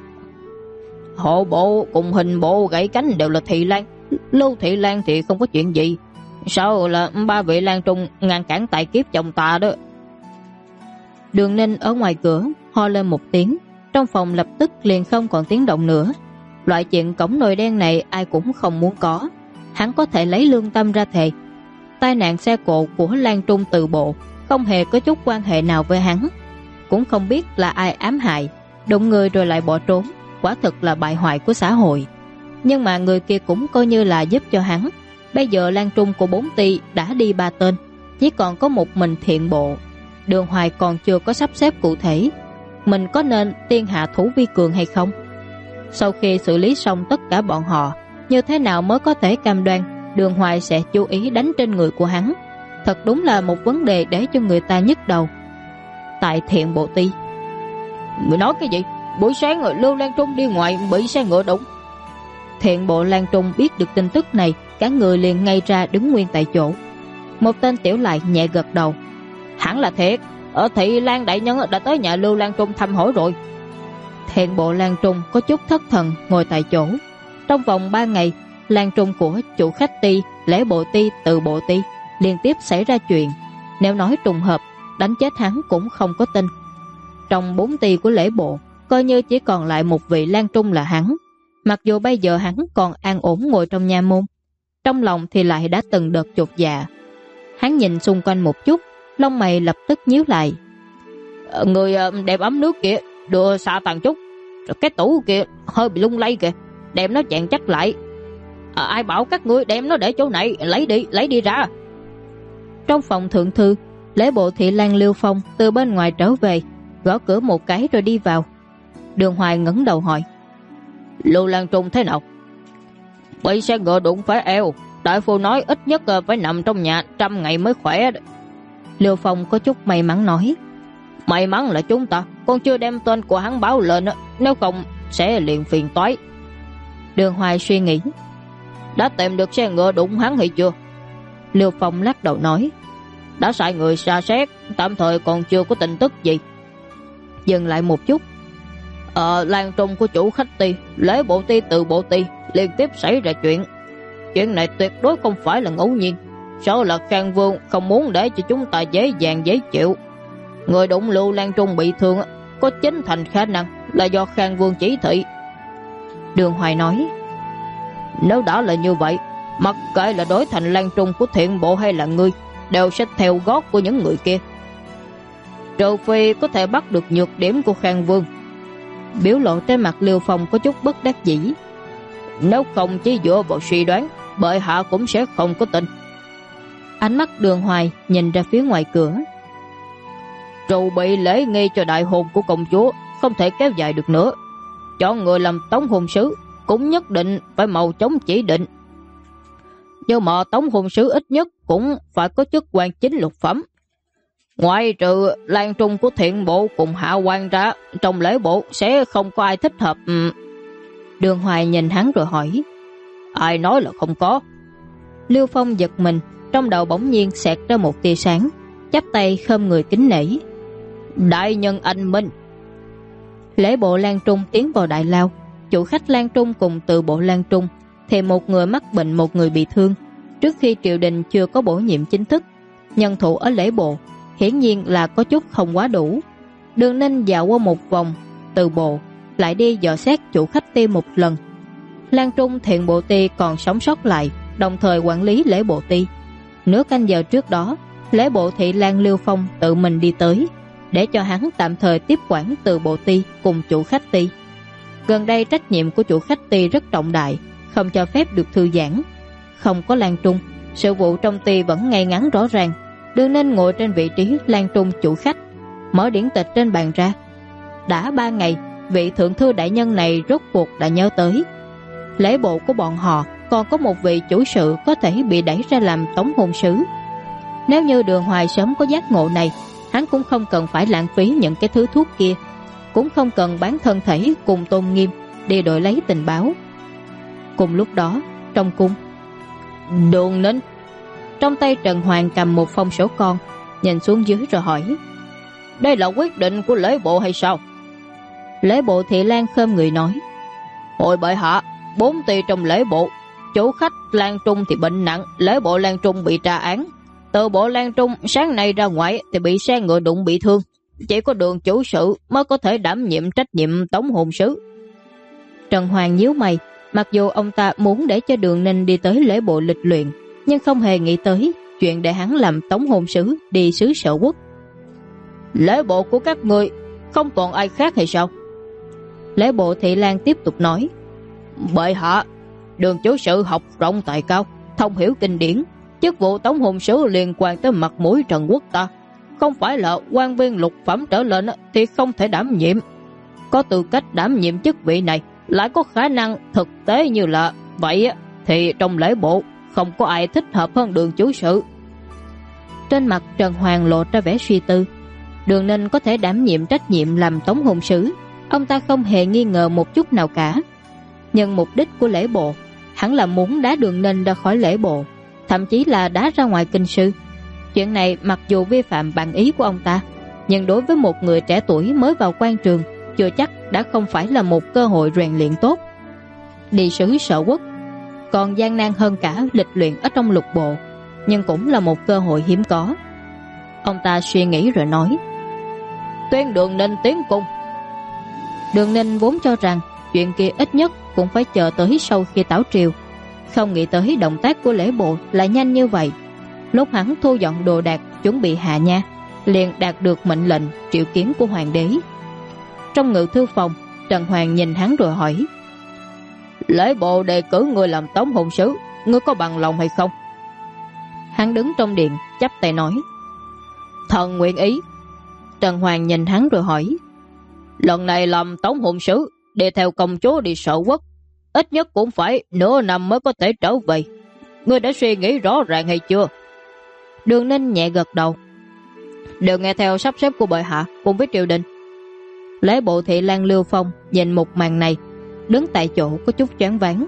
Hộ bộ cùng hình bộ gãy cánh đều là Thị Lan, Lưu Thị Lan thì không có chuyện gì. Sao là 3 vị Lan Trung ngăn cản tài kiếp chồng ta đó? Đường Ninh ở ngoài cửa ho lên một tiếng, Trong phòng lập tức liền không còn tiếng động nữa. Loại chuyện cổng nồi đen này ai cũng không muốn có. Hắn có thể lấy lương tâm ra thề. Tai nạn xe cộ của Lan Trung từ bộ không hề có chút quan hệ nào với hắn. Cũng không biết là ai ám hại, đụng người rồi lại bỏ trốn. Quả thực là bại hoại của xã hội. Nhưng mà người kia cũng coi như là giúp cho hắn. Bây giờ Lan Trung của 4 ty đã đi 3 tên, chỉ còn có một mình Thiện Bộ. Đường Hoài còn chưa có sắp xếp cụ thể. Mình có nên tiên hạ thủ vi cường hay không? Sau khi xử lý xong tất cả bọn họ, như thế nào mới có thể cam đoan Đường Hoài sẽ chú ý đánh trên người của hắn? Thật đúng là một vấn đề để cho người ta nhức đầu. Tại Thiện Bộ ty. Người nói cái gì? Buổi sáng rồi Lưu Lan Trung đi ngoài bị xe ngựa đụng. Thiện Bộ Lan Trung biết được tin tức này, cả người liền ngay ra đứng nguyên tại chỗ. Một tên tiểu lại nhẹ gật đầu. Hẳn là thiệt. Ở thị Lan đại nhân đã tới nhà Lưu Lan Trung thăm hỏi rồi. Thiện Bộ Lan Trung có chút thất thần ngồi tại chỗ. Trong vòng 3 ngày, Lan Trung của chủ khách ty, lễ bộ ty, từ bộ ty liên tiếp xảy ra chuyện. Nếu nói trùng hợp, đánh chết hắn cũng không có tin. Trong 4 ty của lễ bộ, coi như chỉ còn lại một vị Lan Trung là hắn. Mặc dù bây giờ hắn còn an ổn ngồi trong nha môn, trong lòng thì lại đã từng đợt chột dạ. Hắn nhìn xung quanh một chút, lông mày lập tức nhíu lại. Người đem ấm nước kia đưa xa tàn chút. Rồi cái tủ kia hơi bị lung lay kìa, đem nó chặn chắc lại. Ai bảo các ngươi đem nó để chỗ này, lấy đi ra. Trong phòng thượng thư, lễ bộ thị Lan Liêu Phong từ bên ngoài trở về, gõ cửa một cái rồi đi vào. Đường Hoài ngẩng đầu hỏi: Lưu Lan Trung thế nào? Bị xe ngựa đụng phải eo, đại phu nói ít nhất phải nằm trong nhà 100 ngày mới khỏe. Liêu Phong có chút may mắn nói: May mắn là chúng ta còn chưa đem tên của hắn báo lên, nếu không sẽ liền phiền toái. Đường Hoài suy nghĩ: Đã tìm được xe ngựa đụng hắn hay chưa? Liêu Phong lắc đầu nói: Đã sai người tra xét, tạm thời còn chưa có tin tức gì. Dừng lại một chút: Lan Trung của chủ khách ty, lễ bộ ty, từ bộ ty liên tiếp xảy ra chuyện. Chuyện này tuyệt đối không phải là ngẫu nhiên. Sợ là Khang Vương không muốn để cho chúng ta dễ dàng dễ chịu. Người đụng Lưu Lan Trung bị thương có 9 thành khả năng là do Khang Vương chỉ thị. Đường Hoài nói: Nếu đã là như vậy, mặc kệ là đối thành Lan Trung của Thiện Bộ hay là ngươi, đều sẽ theo gót của những người kia. Trừ phi có thể bắt được nhược điểm của Khang Vương. Biểu lộ trên mặt Liêu Phong có chút bất đắc dĩ. Nếu không chỉ dựa vào suy đoán, bệ hạ cũng sẽ không có tin. Ánh mắt Đường Hoài nhìn ra phía ngoài cửa. Trù bị lễ nghi cho đại hôn của công chúa không thể kéo dài được nữa. Chọn người làm tống hôn sứ cũng nhất định phải màu chống chỉ định. Nhưng mà tống hôn sứ ít nhất cũng phải có chức quan chính lục phẩm. Ngoại trừ Lan Trung của Thiện Bộ cùng hạ quan ra, trong lễ bộ sẽ không có ai thích hợp. Đường Hoài nhìn hắn rồi hỏi: Ai nói là không có? Liêu Phong giật mình, trong đầu bỗng nhiên xẹt ra một tia sáng, chắp tay khom người kính nể: Đại nhân anh minh. Lễ bộ Lan Trung tiến vào đại lao. Chủ khách Lan Trung cùng từ bộ Lan Trung thì một người mắc bệnh, một người bị thương. Trước khi triều đình chưa có bổ nhiệm chính thức, nhân thủ ở lễ bộ hiển nhiên là có chút không quá đủ. Đường Ninh dạo qua một vòng từ bộ, lại đi dò xét chủ khách ty một lần. Lan Trung Thiện Bộ ty còn sống sót lại, đồng thời quản lý lễ bộ ty. Nửa canh giờ trước đó, lễ bộ thị Lan Liêu Phong tự mình đi tới, để cho hắn tạm thời tiếp quản từ bộ ty cùng chủ khách ty. Gần đây trách nhiệm của chủ khách ty rất trọng đại, không cho phép được thư giãn. Không có Lan Trung, sự vụ trong ty vẫn ngay ngắn rõ ràng. Đường Ninh ngồi trên vị trí Lan Trung chủ khách, mở điển tịch trên bàn ra. Đã 3 ngày, vị thượng thư đại nhân này rốt cuộc đã nhớ tới lễ bộ của bọn họ còn có một vị chủ sự có thể bị đẩy ra làm tống hôn sứ. Nếu như Đường Hoài sớm có giác ngộ này, hắn cũng không cần phải lãng phí những cái thứ thuốc kia, cũng không cần bán thân thể cùng Tôn Nghiêm đi đổi lấy tình báo. Cùng lúc đó, trong cung, Đường Ninh trong tay Trần Hoàng cầm một phong sổ con, nhìn xuống dưới rồi hỏi: Đây là quyết định của lễ bộ hay sao? Lễ bộ thị Lan khom người nói: Hội bệ hạ, 4 ty trong lễ bộ, chủ khách Lan Trung thì bệnh nặng, lễ bộ Lan Trung bị tra án. Từ bộ Lan Trung sáng nay ra ngoài thì bị xe ngựa đụng bị thương. chỉ có Đường chủ sự mới có thể đảm nhiệm trách nhiệm tống hồn sứ. Trần Hoàng nhíu mày, mặc dù ông ta muốn để cho Đường Ninh đi tới lễ bộ lịch luyện, nhưng không hề nghĩ tới chuyện để hắn làm tống hồn sứ đi xứ Sở Quốc. Lễ bộ của các ngươi không còn ai khác hay sao? Lễ bộ Thị Lan tiếp tục nói. Bệ hạ, Đường chủ sự học rộng tài cao, thông hiểu kinh điển, chức vụ tống hồn sứ liên quan tới mặt mũi Trần Quốc ta, không phải là quan viên lục phẩm trở lên thì không thể đảm nhiệm. Có tư cách đảm nhiệm chức vị này, lại có khả năng thực tế như là vậy thì trong lễ bộ không có ai thích hợp hơn Đường chủ sự. Trên mặt Trần Hoàng lộ ra vẻ suy tư. Đường Ninh có thể đảm nhiệm trách nhiệm làm tống hồn sứ, ông ta không hề nghi ngờ một chút nào cả. Nhưng mục đích của lễ bộ hẳn là muốn đá Đường Ninh ra khỏi lễ bộ, thậm chí là đá ra ngoài kinh sư. Chuyện này mặc dù vi phạm bản ý của ông ta, nhưng đối với một người trẻ tuổi mới vào quan trường, chưa chắc đã không phải là một cơ hội rèn luyện tốt. Đi sứ Sở Quốc còn gian nan hơn cả lịch luyện ở trong lục bộ, nhưng cũng là một cơ hội hiếm có. Ông ta suy nghĩ rồi nói. Tuyên Đường Ninh tiến cung. Đường Ninh vốn cho rằng chuyện kia ít nhất cũng phải chờ tới sau khi tảo triều, không nghĩ tới động tác của lễ bộ lại nhanh như vậy. Lúc hắn thu dọn đồ đạc chuẩn bị hạ nha, liền đạt được mệnh lệnh triệu kiến của hoàng đế. Trong ngự thư phòng, Trần Hoàng nhìn hắn rồi hỏi. Lễ bộ đề cử người làm tống hồn sứ, ngươi có bằng lòng hay không? Hắn đứng trong điện chắp tay nói. Thần nguyện ý. Trần Hoàng nhìn hắn rồi hỏi. Lần này làm tống hồn sứ, đi theo công chúa đi Sở Quốc, ít nhất cũng phải nửa năm mới có thể trở về. Ngươi đã suy nghĩ rõ ràng hay chưa? Đường Ninh nhẹ gật đầu. Đều nghe theo sắp xếp của bệ hạ cùng với triều đình. Lễ bộ Thị Lan Lưu Phong nhìn một màn này, đứng tại chỗ có chút choáng váng.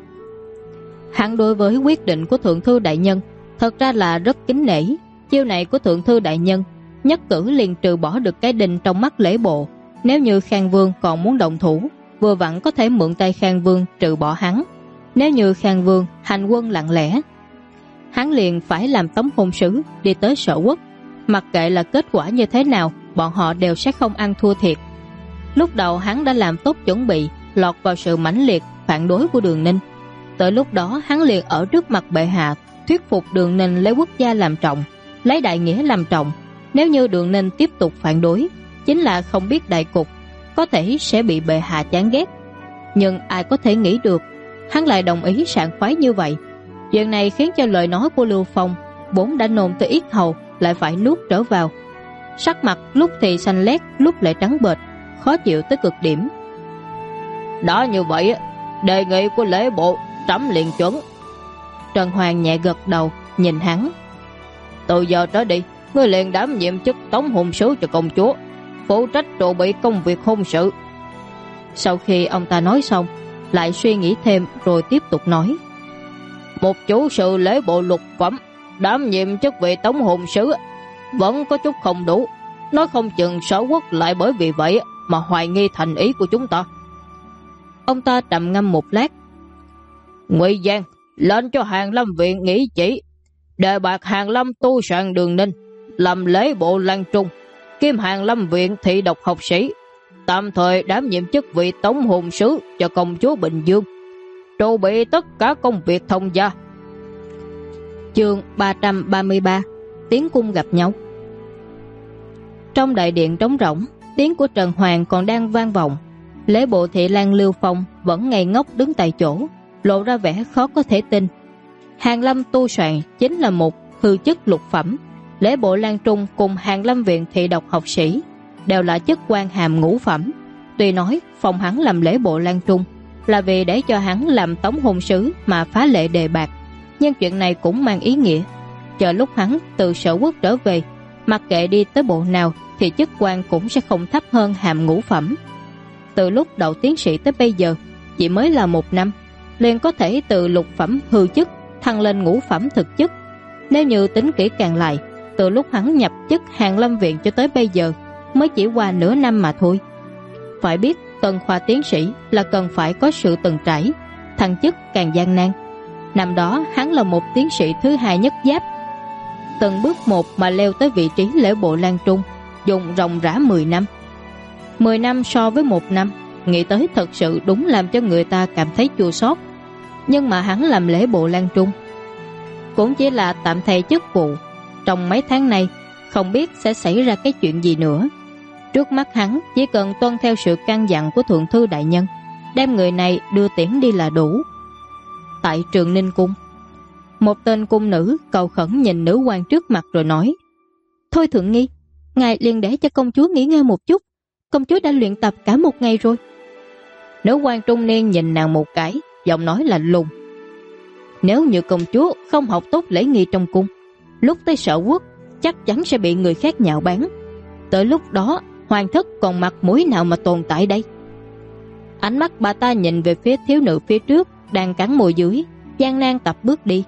Hắn đối với quyết định của thượng thư đại nhân thật ra là rất kính nể. Chiêu này của thượng thư đại nhân nhất cử liền trừ bỏ được cái đinh trong mắt lễ bộ. Nếu như Khang Vương còn muốn động thủ, vừa vặn có thể mượn tay Khang Vương trừ bỏ hắn. Nếu như Khang Vương hành quân lặng lẽ, hắn liền phải làm tống hồn sứ đi tới Sở Quốc. Mặc kệ là kết quả như thế nào, bọn họ đều sẽ không ăn thua thiệt. Lúc đầu hắn đã làm tốt chuẩn bị, lọt vào sự mãnh liệt phản đối của Đường Ninh. Tới lúc đó hắn liền ở trước mặt bệ hạ thuyết phục Đường Ninh lấy quốc gia làm trọng, lấy đại nghĩa làm trọng. Nếu như Đường Ninh tiếp tục phản đối, chính là không biết đại cục, có thể sẽ bị bệ hạ chán ghét. Nhưng ai có thể nghĩ được hắn lại đồng ý sảng khoái như vậy. Chuyện này khiến cho lời nói của Lưu Phong vốn đã nôn tới yết hầu lại phải nuốt trở vào. Sắc mặt lúc thì xanh lét, lúc lại trắng bệch, khó chịu tới cực điểm. Đó như vậy, đề nghị của lễ bộ trẫm liền chuẩn. Trần Hoàng nhẹ gật đầu, nhìn hắn. Từ giờ trở đi, ngươi liền đảm nhiệm chức tống hồn sứ cho công chúa, phụ trách chuẩn bị công việc hôn sự. Sau khi ông ta nói xong, lại suy nghĩ thêm rồi tiếp tục nói. Một chủ sự lễ bộ lục phẩm đảm nhiệm chức vị tống hồn sứ vẫn có chút không đủ, nói không chừng Sở Quốc lại bởi vì vậy mà hoài nghi thành ý của chúng ta. Ông ta trầm ngâm một lát. Ngụy Giang lên cho Hàn Lâm viện nghĩ chỉ, đề bạt Hàn Lâm tu soạn Đường Ninh làm lễ bộ Lan Trung, kiêm Hàn Lâm viện thị độc học sĩ, tạm thời đảm nhiệm chức vị tống hồn sứ cho công chúa Bình Dương, chuẩn bị tất cả công việc thông gia. Chương 333 Tiến cung gặp nhau. Trong đại điện trống rỗng, tiếng của Trần Hoàng còn đang vang vọng. Lễ bộ Thị Lan Lưu Phong vẫn ngây ngốc đứng tại chỗ, lộ ra vẻ khó có thể tin. Hàn Lâm tu soạn chính là một hư chức lục phẩm, lễ bộ Lan Trung cùng Hàn Lâm viện thị độc học sĩ đều là chức quan hàm ngũ phẩm. Tuy nói phong hắn làm lễ bộ Lan Trung là vì để cho hắn làm tống hồn sứ mà phá lệ đề bạt, nhưng chuyện này cũng mang ý nghĩa chờ lúc hắn từ Sở Quốc trở về, mặc kệ đi tới bộ nào thì chức quan cũng sẽ không thấp hơn hàm ngũ phẩm. Từ lúc đậu tiến sĩ tới bây giờ chỉ mới là 1 năm, liền có thể từ lục phẩm hư chức thăng lên ngũ phẩm thực chức. Nếu như tính kỹ càng lại, từ lúc hắn nhập chức Hàn Lâm viện cho tới bây giờ mới chỉ qua nửa năm mà thôi. Phải biết tân khoa tiến sĩ là cần phải có sự từng trải, thăng chức càng gian nan. Năm đó hắn là một tiến sĩ thứ 2 nhất giáp, từng bước một mà leo tới vị trí lễ bộ Lan Trung. dùng ròng rã 10 năm. 10 năm so với 1 năm, nghĩ tới thật sự đúng làm cho người ta cảm thấy chua xót. Nhưng mà hắn làm lễ bộ Lan Trung cũng chỉ là tạm thay chức vụ. Trong mấy tháng này không biết sẽ xảy ra cái chuyện gì nữa. Trước mắt hắn chỉ cần tuân theo sự căn dặn của thượng thư đại nhân, đem người này đưa tiễn đi là đủ. Tại Trường Ninh cung, một tên cung nữ cầu khẩn nhìn nữ quan trước mặt rồi nói: Thôi thượng nghi, ngài liền để cho công chúa nghỉ ngơi một chút. Công chúa đã luyện tập cả một ngày rồi. Nữ quan trung niên nhìn nàng một cái, giọng nói lạnh lùng: Nếu như công chúa không học tốt lễ nghi trong cung, lúc tới Sở Quốc chắc chắn sẽ bị người khác nhạo báng. Tới lúc đó hoàng thất còn mặt mũi nào mà tồn tại đây? Ánh mắt bà ta nhìn về phía thiếu nữ phía trước đang cắn môi dưới, gian nan tập bước đi.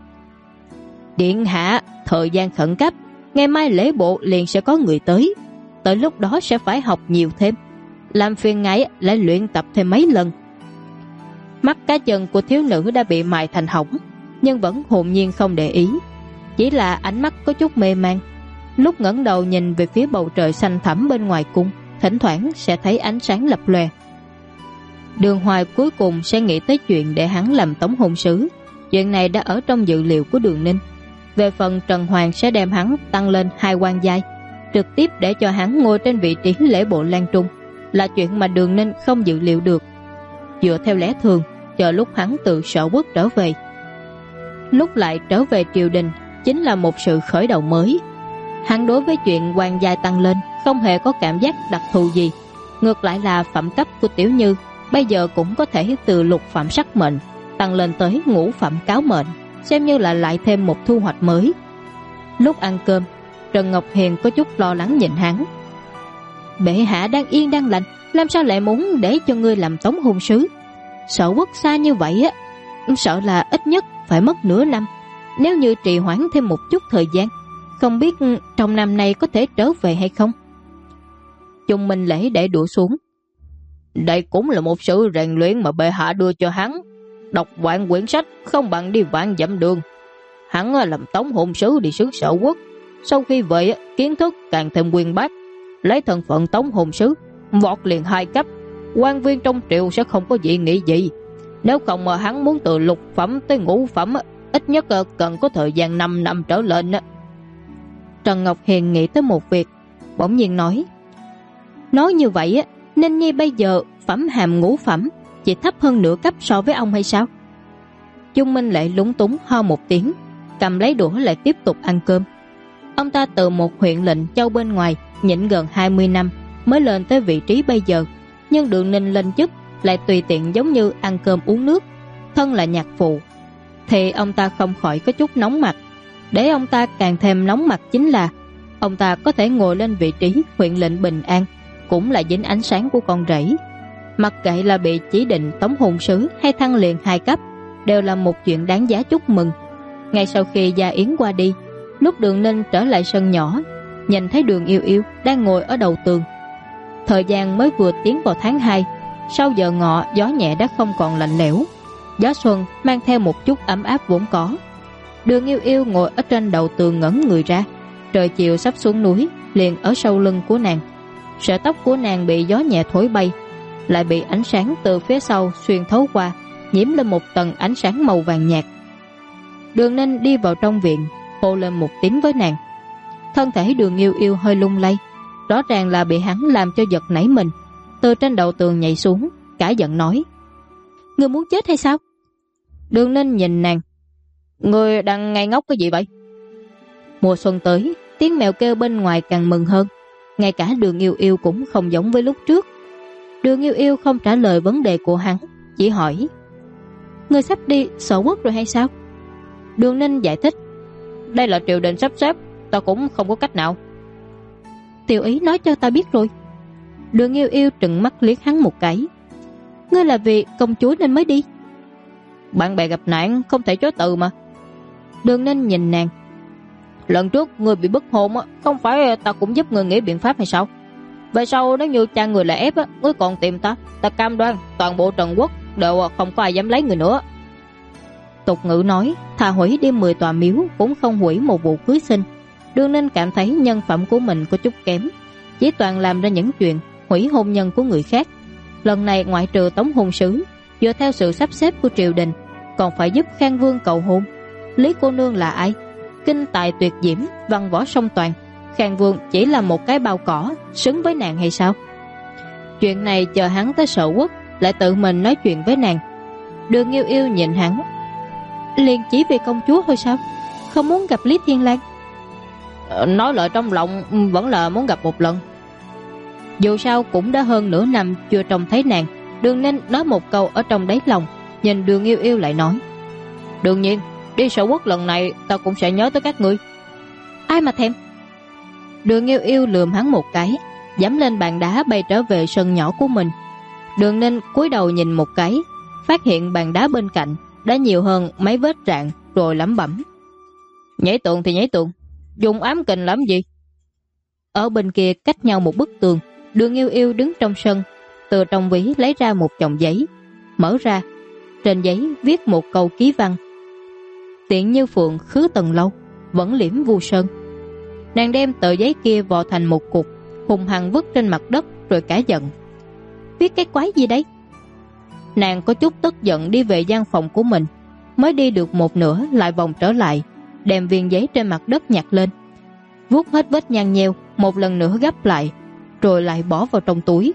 Điện hạ, thời gian khẩn cấp, ngày mai lễ bộ liền sẽ có người tới. Tới lúc đó sẽ phải học nhiều thêm, làm phiền ngài lại luyện tập thêm mấy lần. Mắt cá chân của thiếu nữ đã bị mài thành hỏng, nhưng vẫn hồn nhiên không để ý, chỉ là ánh mắt có chút mê man. Lúc ngẩng đầu nhìn về phía bầu trời xanh thẳm bên ngoài cung, thỉnh thoảng sẽ thấy ánh sáng lập lòe. Đường Hoài cuối cùng sẽ nghĩ tới chuyện để hắn làm tống hôn sứ. Chuyện này đã ở trong dự liệu của Đường Ninh. Về phần Trần Hoàng sẽ đem hắn tăng lên 2 quan giai, trực tiếp để cho hắn ngồi trên vị trí lễ bộ Lan Trung, là chuyện mà Đường Ninh không dự liệu được. Dựa theo lẽ thường, chờ lúc hắn từ Sở Quốc trở về, lúc lại trở về triều đình, chính là một sự khởi đầu mới. Hắn đối với chuyện quan giai tăng lên không hề có cảm giác đặc thù gì. Ngược lại là phẩm cấp của Tiểu Như bây giờ cũng có thể từ lục phẩm sắc mệnh tăng lên tới ngũ phẩm cáo mệnh, xem như là lại thêm một thu hoạch mới. Lúc ăn cơm, Trần Ngọc Hiền có chút lo lắng nhìn hắn. Bệ hạ đang yên đang lành, làm sao lại muốn để cho ngươi làm tống hôn sứ? Sở Quốc xa như vậy á, sợ là ít nhất phải mất nửa năm. Nếu như trì hoãn thêm một chút thời gian, không biết trong năm nay có thể trở về hay không? Chung Minh Lễ để đũa xuống. Đây cũng là một sự rèn luyện mà bệ hạ đưa cho hắn. Đọc vạn quyển sách không bằng đi vạn dặm đường. Hắn làm tống hôn sứ đi xứ Sở Quốc, sau khi về kiến thức càng thêm uyên bác, lấy thân phận tống hôn sứ vọt liền 2 cấp. Quan viên trong triều sẽ không có dị nghị gì. Nếu không mà hắn muốn từ lục phẩm tới ngũ phẩm, ít nhất cần có thời gian 5 năm trở lên. Trần Ngọc Hiền nghĩ tới một việc, bỗng nhiên nói như vậy Ninh Nhi bây giờ phẩm hàm ngũ phẩm, chỉ thấp hơn nửa cấp so với ông hay sao? Chung Minh Lệ lúng túng ho một tiếng, cầm lấy đũa lại tiếp tục ăn cơm. Ông ta từ một huyện lệnh châu bên ngoài nhịn gần 20 năm mới lên tới vị trí bây giờ, nhưng Đường Ninh lên chức lại tùy tiện giống như ăn cơm uống nước. Thân là nhạc phụ thì ông ta không khỏi có chút nóng mặt. Để ông ta càng thêm nóng mặt chính là ông ta có thể ngồi lên vị trí huyện lệnh Bình An, cũng là dính ánh sáng của con rể. Mặc kệ là bị chỉ định tống hôn sứ hay thăng liền 2 cấp, đều là một chuyện đáng giá chúc mừng. Ngay sau khi gia yến qua đi, lúc Đường Ninh trở lại sân nhỏ, nhìn thấy Đường Yêu Yêu đang ngồi ở đầu tường. Thời gian mới vừa tiến vào tháng 2, sau giờ ngọ gió nhẹ đã không còn lạnh lẽo, gió xuân mang theo một chút ấm áp vốn có. Đường Yêu Yêu ngồi ở trên đầu tường ngẩn người ra. Trời chiều sắp xuống núi liền ở sau lưng của nàng. Sợi tóc của nàng bị gió nhẹ thổi bay, lại bị ánh sáng từ phía sau xuyên thấu qua, nhiễm lên một tầng ánh sáng màu vàng nhạt. Đường Ninh đi vào trong viện, hô lên một tiếng với nàng. Thân thể Đường Yêu Yêu hơi lung lay, rõ ràng là bị hắn làm cho giật nảy mình. Từ trên đầu tường nhảy xuống, cả giận nói: Ngươi muốn chết hay sao? Đường Ninh nhìn nàng: Ngươi đang ngây ngốc cái gì vậy? Mùa xuân tới, tiếng mèo kêu bên ngoài càng mừng hơn. Ngay cả Đường Yêu Yêu cũng không giống với lúc trước. Đường Yêu Yêu không trả lời vấn đề của hắn, chỉ hỏi: Ngươi sắp đi Sở Quốc rồi hay sao? Đường Ninh giải thích: Đây là triều đình sắp xếp, ta cũng không có cách nào. Tiểu ý nói cho ta biết rồi. Đường Yêu Yêu trừng mắt liếc hắn một cái: Ngươi là vì công chúa nên mới đi. Bạn bè gặp nạn không thể chối từ mà. Đường Ninh nhìn nàng: Lần trước ngươi bị bức hôn không phải ta cũng giúp ngươi nghĩ biện pháp hay sao? Về sau nếu như cha người lại ép ngươi còn tìm ta, ta cam đoan toàn bộ Trần Quốc đều không có ai dám lấy người nữa. Tục ngữ nói thà hủy đi 10 tòa miếu cũng không hủy một vụ cưới sinh. Đường Ninh cảm thấy nhân phẩm của mình có chút kém, chỉ toàn làm ra những chuyện hủy hôn nhân của người khác. Lần này ngoại trừ tống hôn sứ, dựa theo sự sắp xếp của triều đình, còn phải giúp Khang Vương cầu hôn. Lý cô nương là ai? Kinh tài tuyệt diễm, văn võ song toàn. Khang Vương chỉ là một cái bao cỏ, xứng với nàng hay sao? Chuyện này chờ hắn tới Sở Quốc lại tự mình nói chuyện với nàng. Đường Yêu Yêu nhìn hắn. Liền chỉ vì công chúa thôi sao? Không muốn gặp Lý Thiên Lang? Nói lời trong lòng vẫn là muốn gặp một lần. Dù sao cũng đã hơn nửa năm chưa trông thấy nàng. Đường Ninh nói một câu ở trong đáy lòng, nhìn Đường Yêu Yêu lại nói: Đương nhiên, đi Sở Quốc lần này ta cũng sẽ nhớ tới các ngươi. Ai mà thèm. Đường Yêu Yêu lườm hắn một cái, dẫm lên bàn đá bay trở về sân nhỏ của mình. Đường Ninh cúi đầu nhìn một cái, phát hiện bàn đá bên cạnh đã nhiều hơn mấy vết rạn, rồi lẩm bẩm: Nhảy tượng thì nhảy tượng, dùng ám kình làm gì? Ở bên kia cách nhau một bức tường, Đường Yêu Yêu đứng trong sân, từ trong ví lấy ra một chồng giấy, mở ra. Trên giấy viết một câu ký văn: Tiện như phượng khứ tầng lâu, vẫn liễm vu sơn. Nàng đem tờ giấy kia vò thành một cục, hùng hăng vứt trên mặt đất rồi cả giận: Viết cái quái gì đấy? Nàng có chút tức giận đi về gian phòng của mình, mới đi được một nửa lại vòng trở lại, đem viên giấy trên mặt đất nhặt lên, vuốt hết vết nhăn nheo, một lần nữa gấp lại, rồi lại bỏ vào trong túi.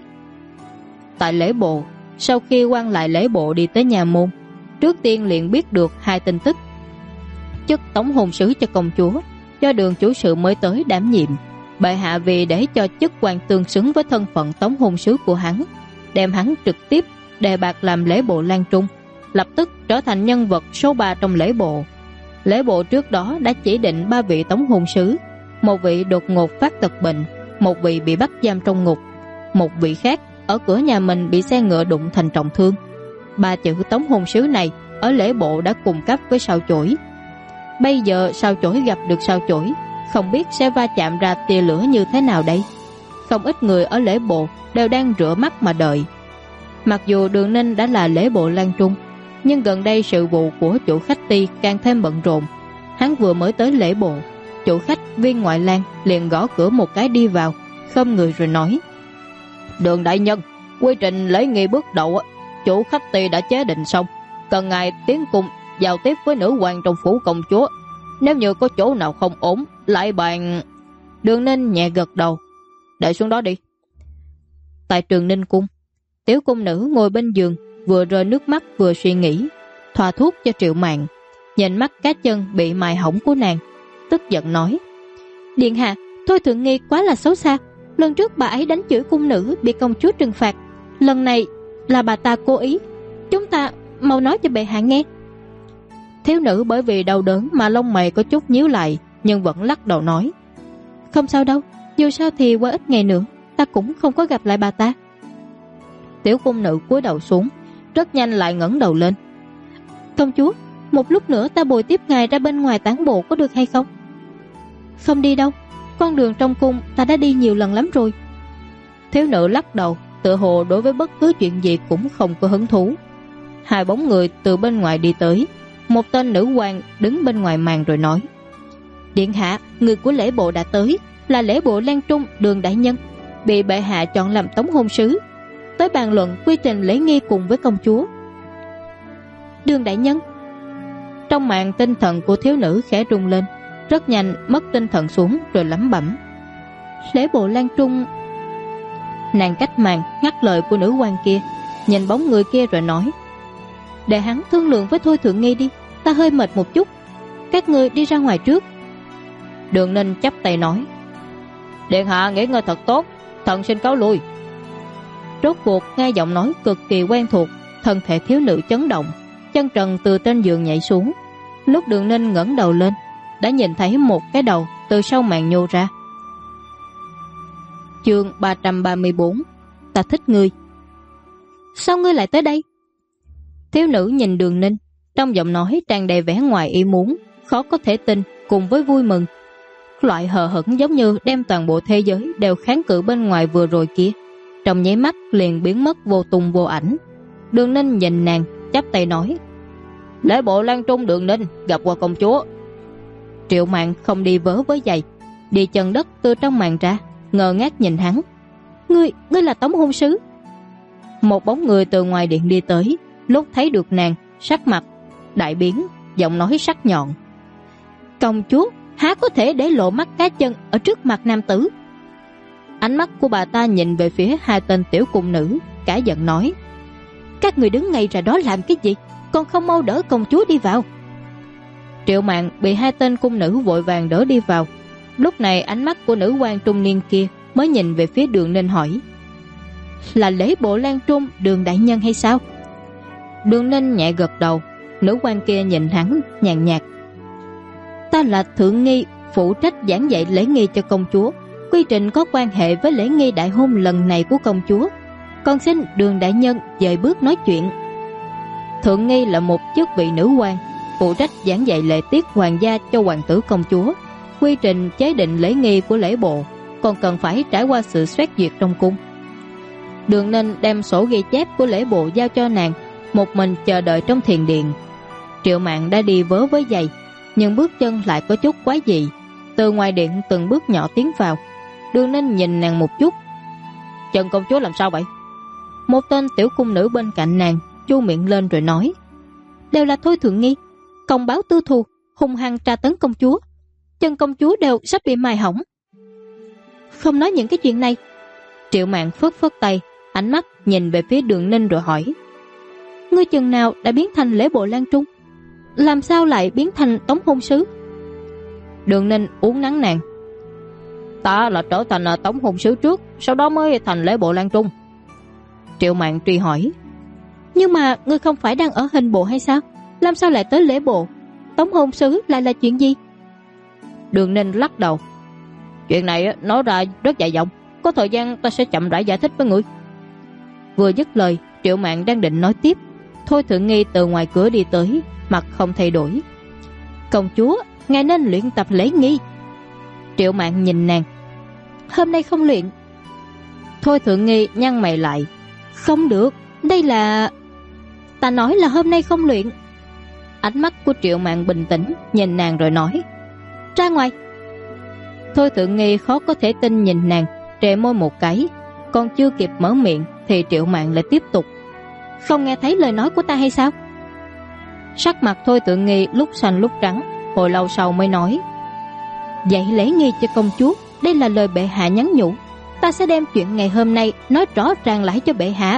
Tại lễ bộ, sau khi quan lại lễ bộ đi tới nhà môn, trước tiên liền biết được hai tin tức: chức tống hôn sứ cho công chúa do Đường chủ sự mới tới đảm nhiệm. Bệ hạ vì để cho chức quan tương xứng với thân phận tống hôn sứ của hắn, đem hắn trực tiếp đề bạt làm lễ bộ Lan Trung, lập tức trở thành nhân vật số 3 trong lễ bộ. Lễ bộ trước đó đã chỉ định 3 vị tống hôn sứ, một vị đột ngột phát tật bệnh, một vị bị bắt giam trong ngục, một vị khác ở cửa nhà mình bị xe ngựa đụng thành trọng thương. 3 chữ tống hôn sứ này ở lễ bộ đã cùng cấp với sao chổi. Bây giờ sao chổi gặp được sao chổi, không biết sẽ va chạm ra tia lửa như thế nào đây. Không ít người ở lễ bộ đều đang rửa mắt mà đợi. Mặc dù Đường Ninh đã là lễ bộ Lan Trung, nhưng gần đây sự vụ của chủ khách Ti càng thêm bận rộn. Hắn vừa mới tới lễ bộ, chủ khách Viên Ngoại Lang liền gõ cửa một cái đi vào, khom người rồi nói: Đường đại nhân, quy trình lễ nghi bước đầu chủ khách Ti đã chế định xong, cần ngài tiến cung giao tiếp với nữ quan trong phủ công chúa. Nếu như có chỗ nào không ổn, lại bàn. Đường Ninh nhẹ gật đầu: Để xuống đó đi. Tại Trường Ninh cung, tiểu cung nữ ngồi bên giường, vừa rơi nước mắt vừa suy nghĩ, thoa thuốc cho Triệu Mạn. Nhìn mắt cá chân bị mài hỏng của nàng, tức giận nói: Điện hạ, Thôi Thượng Nghi quá là xấu xa. Lần trước bà ấy đánh chửi cung nữ bị công chúa trừng phạt, lần này là bà ta cố ý. Chúng ta mau nói cho bệ hạ nghe. Thiếu nữ bởi vì đau đớn mà lông mày có chút nhíu lại, nhưng vẫn lắc đầu nói: Không sao đâu, dù sao thì qua ít ngày nữa ta cũng không có gặp lại bà ta. Tiểu cung nữ cúi đầu xuống, rất nhanh lại ngẩng đầu lên: Công chúa, một lúc nữa ta bồi tiếp ngài ra bên ngoài tản bộ có được hay không? Không đi đâu, con đường trong cung ta đã đi nhiều lần lắm rồi. Thiếu nữ lắc đầu, tựa hồ đối với bất cứ chuyện gì cũng không có hứng thú. Hai bóng người từ bên ngoài đi tới. Một tên nữ quan đứng bên ngoài màn rồi nói: Điện hạ, người của lễ bộ đã tới, là lễ bộ Lan Trung Đường đại nhân, bị bệ hạ chọn làm tống hôn sứ, tới bàn luận quy trình lễ nghi cùng với công chúa. Đường đại nhân. Trong màn tinh thần của thiếu nữ khẽ rung lên, rất nhanh mất tinh thần xuống rồi lẩm bẩm: Lễ bộ Lan Trung. Nàng cách màn ngắt lời của nữ quan kia, nhìn bóng người kia rồi nói: Để hắn thương lượng với Thôi Thượng Nghi đi, ta hơi mệt một chút, các người đi ra ngoài trước. Đường Ninh chắp tay nói: Điện hạ nghỉ ngơi thật tốt, thần xin cáo lui. Rốt cuộc nghe giọng nói cực kỳ quen thuộc, thân thể thiếu nữ chấn động, chân trần từ trên giường nhảy xuống. Lúc Đường Ninh ngẩng đầu lên, đã nhìn thấy một cái đầu từ sau màn nhô ra. Chương 334: Ta thích ngươi. Sao ngươi lại tới đây? Thiếu nữ nhìn Đường Ninh, trong giọng nói tràn đầy vẻ ngoài ý muốn, khó có thể tin cùng với vui mừng. Loại hờ hững giống như đem toàn bộ thế giới đều kháng cự bên ngoài vừa rồi kia, trong nháy mắt liền biến mất vô tung vô ảnh. Đường Ninh nhìn nàng, chắp tay nói: Lễ bộ Lan Trung Đường Ninh gặp qua công chúa. Triệu Mạn không đi vớ với giày, đi chân đất từ trong màn ra, ngơ ngác nhìn hắn. Ngươi là Tống hôn sứ? Một bóng người từ ngoài điện đi tới, lúc thấy được nàng, sắc mặt đại biến, giọng nói sắc nhọn. Công chúa há có thể để lộ mắt cá chân ở trước mặt nam tử? Ánh mắt của bà ta nhìn về phía hai tên tiểu cung nữ, cả giận nói: các người đứng ngay ra đó làm cái gì, còn không mau đỡ công chúa đi vào. Triệu Mạn bị hai tên cung nữ vội vàng đỡ đi vào. Lúc này ánh mắt của nữ quan trung niên kia mới nhìn về phía Đường Ninh hỏi: là lễ bộ Lan Trung Đường đại nhân hay sao? Đường Ninh nhẹ gật đầu. Nữ quan kia nhìn hắn nhàn nhạt: ta là thượng nghi, phụ trách giảng dạy lễ nghi cho công chúa. Quy trình có quan hệ với lễ nghi đại hôn lần này của công chúa, con xin Đường đại nhân dời bước nói chuyện. Thượng nghi là một chức vị nữ quan, phụ trách giảng dạy lễ tiết hoàng gia cho hoàng tử công chúa. Quy trình chế định lễ nghi của lễ bộ còn cần phải trải qua sự xét duyệt trong cung. Đường Ninh đem sổ ghi chép của lễ bộ giao cho nàng, một mình chờ đợi trong thiền điện. Triệu Mạn đã đi vớ với giày, nhưng bước chân lại có chút quái dị. Từ ngoài điện từng bước nhỏ tiến vào. Đường Ninh nhìn nàng một chút. Chân công chúa làm sao vậy? Một tên tiểu cung nữ bên cạnh nàng chu miệng lên rồi nói: đều là Thôi thượng nghi, công báo tư thù, hung hăng tra tấn công chúa. Chân công chúa đều sắp bị mài hỏng. Không nói những cái chuyện này. Triệu Mạn phất phất tay, ánh mắt nhìn về phía Đường Ninh rồi hỏi: ngươi chừng nào đã biến thành lễ bộ Lan Trung? Làm sao lại biến thành Tống hôn sứ? Đường Ninh uốn nắn nàng: ta là trở thành Tống hôn sứ trước, sau đó mới thành lễ bộ Lan Trung. Triệu Mạn truy hỏi: nhưng mà ngươi không phải đang ở hình bộ hay sao? Làm sao lại tới lễ bộ? Tống hôn sứ lại là chuyện gì? Đường Ninh lắc đầu: chuyện này nói ra rất dài dòng, có thời gian ta sẽ chậm rãi giải thích với ngươi. Vừa dứt lời, Triệu Mạn đang định nói tiếp, Thôi thượng nghi từ ngoài cửa đi tới, mặt không thay đổi. Công chúa, ngài nên luyện tập lễ nghi. Triệu Mạn nhìn nàng: hôm nay không luyện. Thôi thượng nghi nhăn mày lại: không được, đây là... ta nói là hôm nay không luyện. Ánh mắt của Triệu Mạn bình tĩnh nhìn nàng rồi nói: ra ngoài. Thôi thượng nghi khó có thể tin nhìn nàng, trề môi một cái. Còn chưa kịp mở miệng thì Triệu Mạn lại tiếp tục: không nghe thấy lời nói của ta hay sao? Sắc mặt Thôi thượng nghi lúc xanh lúc trắng, hồi lâu sau mới nói: dạy lễ nghi cho công chúa, đây là lời bệ hạ nhắn nhủ. Ta sẽ đem chuyện ngày hôm nay nói rõ ràng lại cho bệ hạ.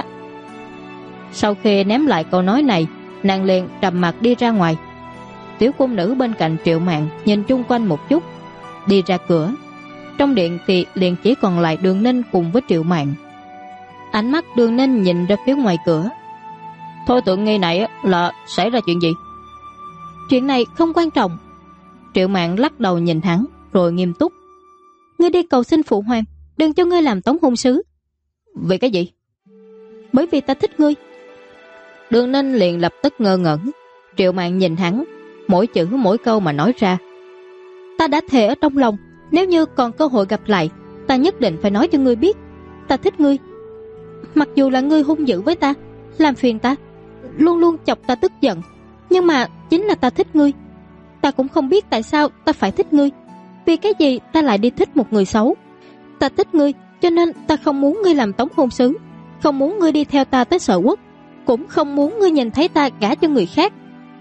Sau khi ném lại câu nói này, nàng liền trầm mặt đi ra ngoài. Tiểu cung nữ bên cạnh Triệu Mạn nhìn chung quanh một chút, đi ra cửa. Trong điện thì liền chỉ còn lại Đường Ninh cùng với Triệu Mạn. Ánh mắt Đường Ninh nhìn ra phía ngoài cửa: Thôi thượng nghi này là xảy ra chuyện gì? Chuyện này không quan trọng. Triệu Mạn lắc đầu nhìn hắn rồi nghiêm túc: ngươi đi cầu xin phụ hoàng, đừng cho ngươi làm Tống hôn sứ. Vì cái gì? Bởi vì ta thích ngươi. Đường Ninh liền lập tức ngơ ngẩn. Triệu Mạn nhìn hắn, mỗi chữ mỗi câu mà nói ra: ta đã thề ở trong lòng, nếu như còn cơ hội gặp lại, ta nhất định phải nói cho ngươi biết, ta thích ngươi. Mặc dù là ngươi hung dữ với ta, làm phiền ta, luôn luôn chọc ta tức giận, nhưng mà chính là ta thích ngươi. Ta cũng không biết tại sao ta phải thích ngươi. Vì cái gì ta lại đi thích một người xấu? Ta thích ngươi, cho nên ta không muốn ngươi làm Tống hôn sứ, không muốn ngươi đi theo ta tới Sở Quốc, cũng không muốn ngươi nhìn thấy ta gả cho người khác.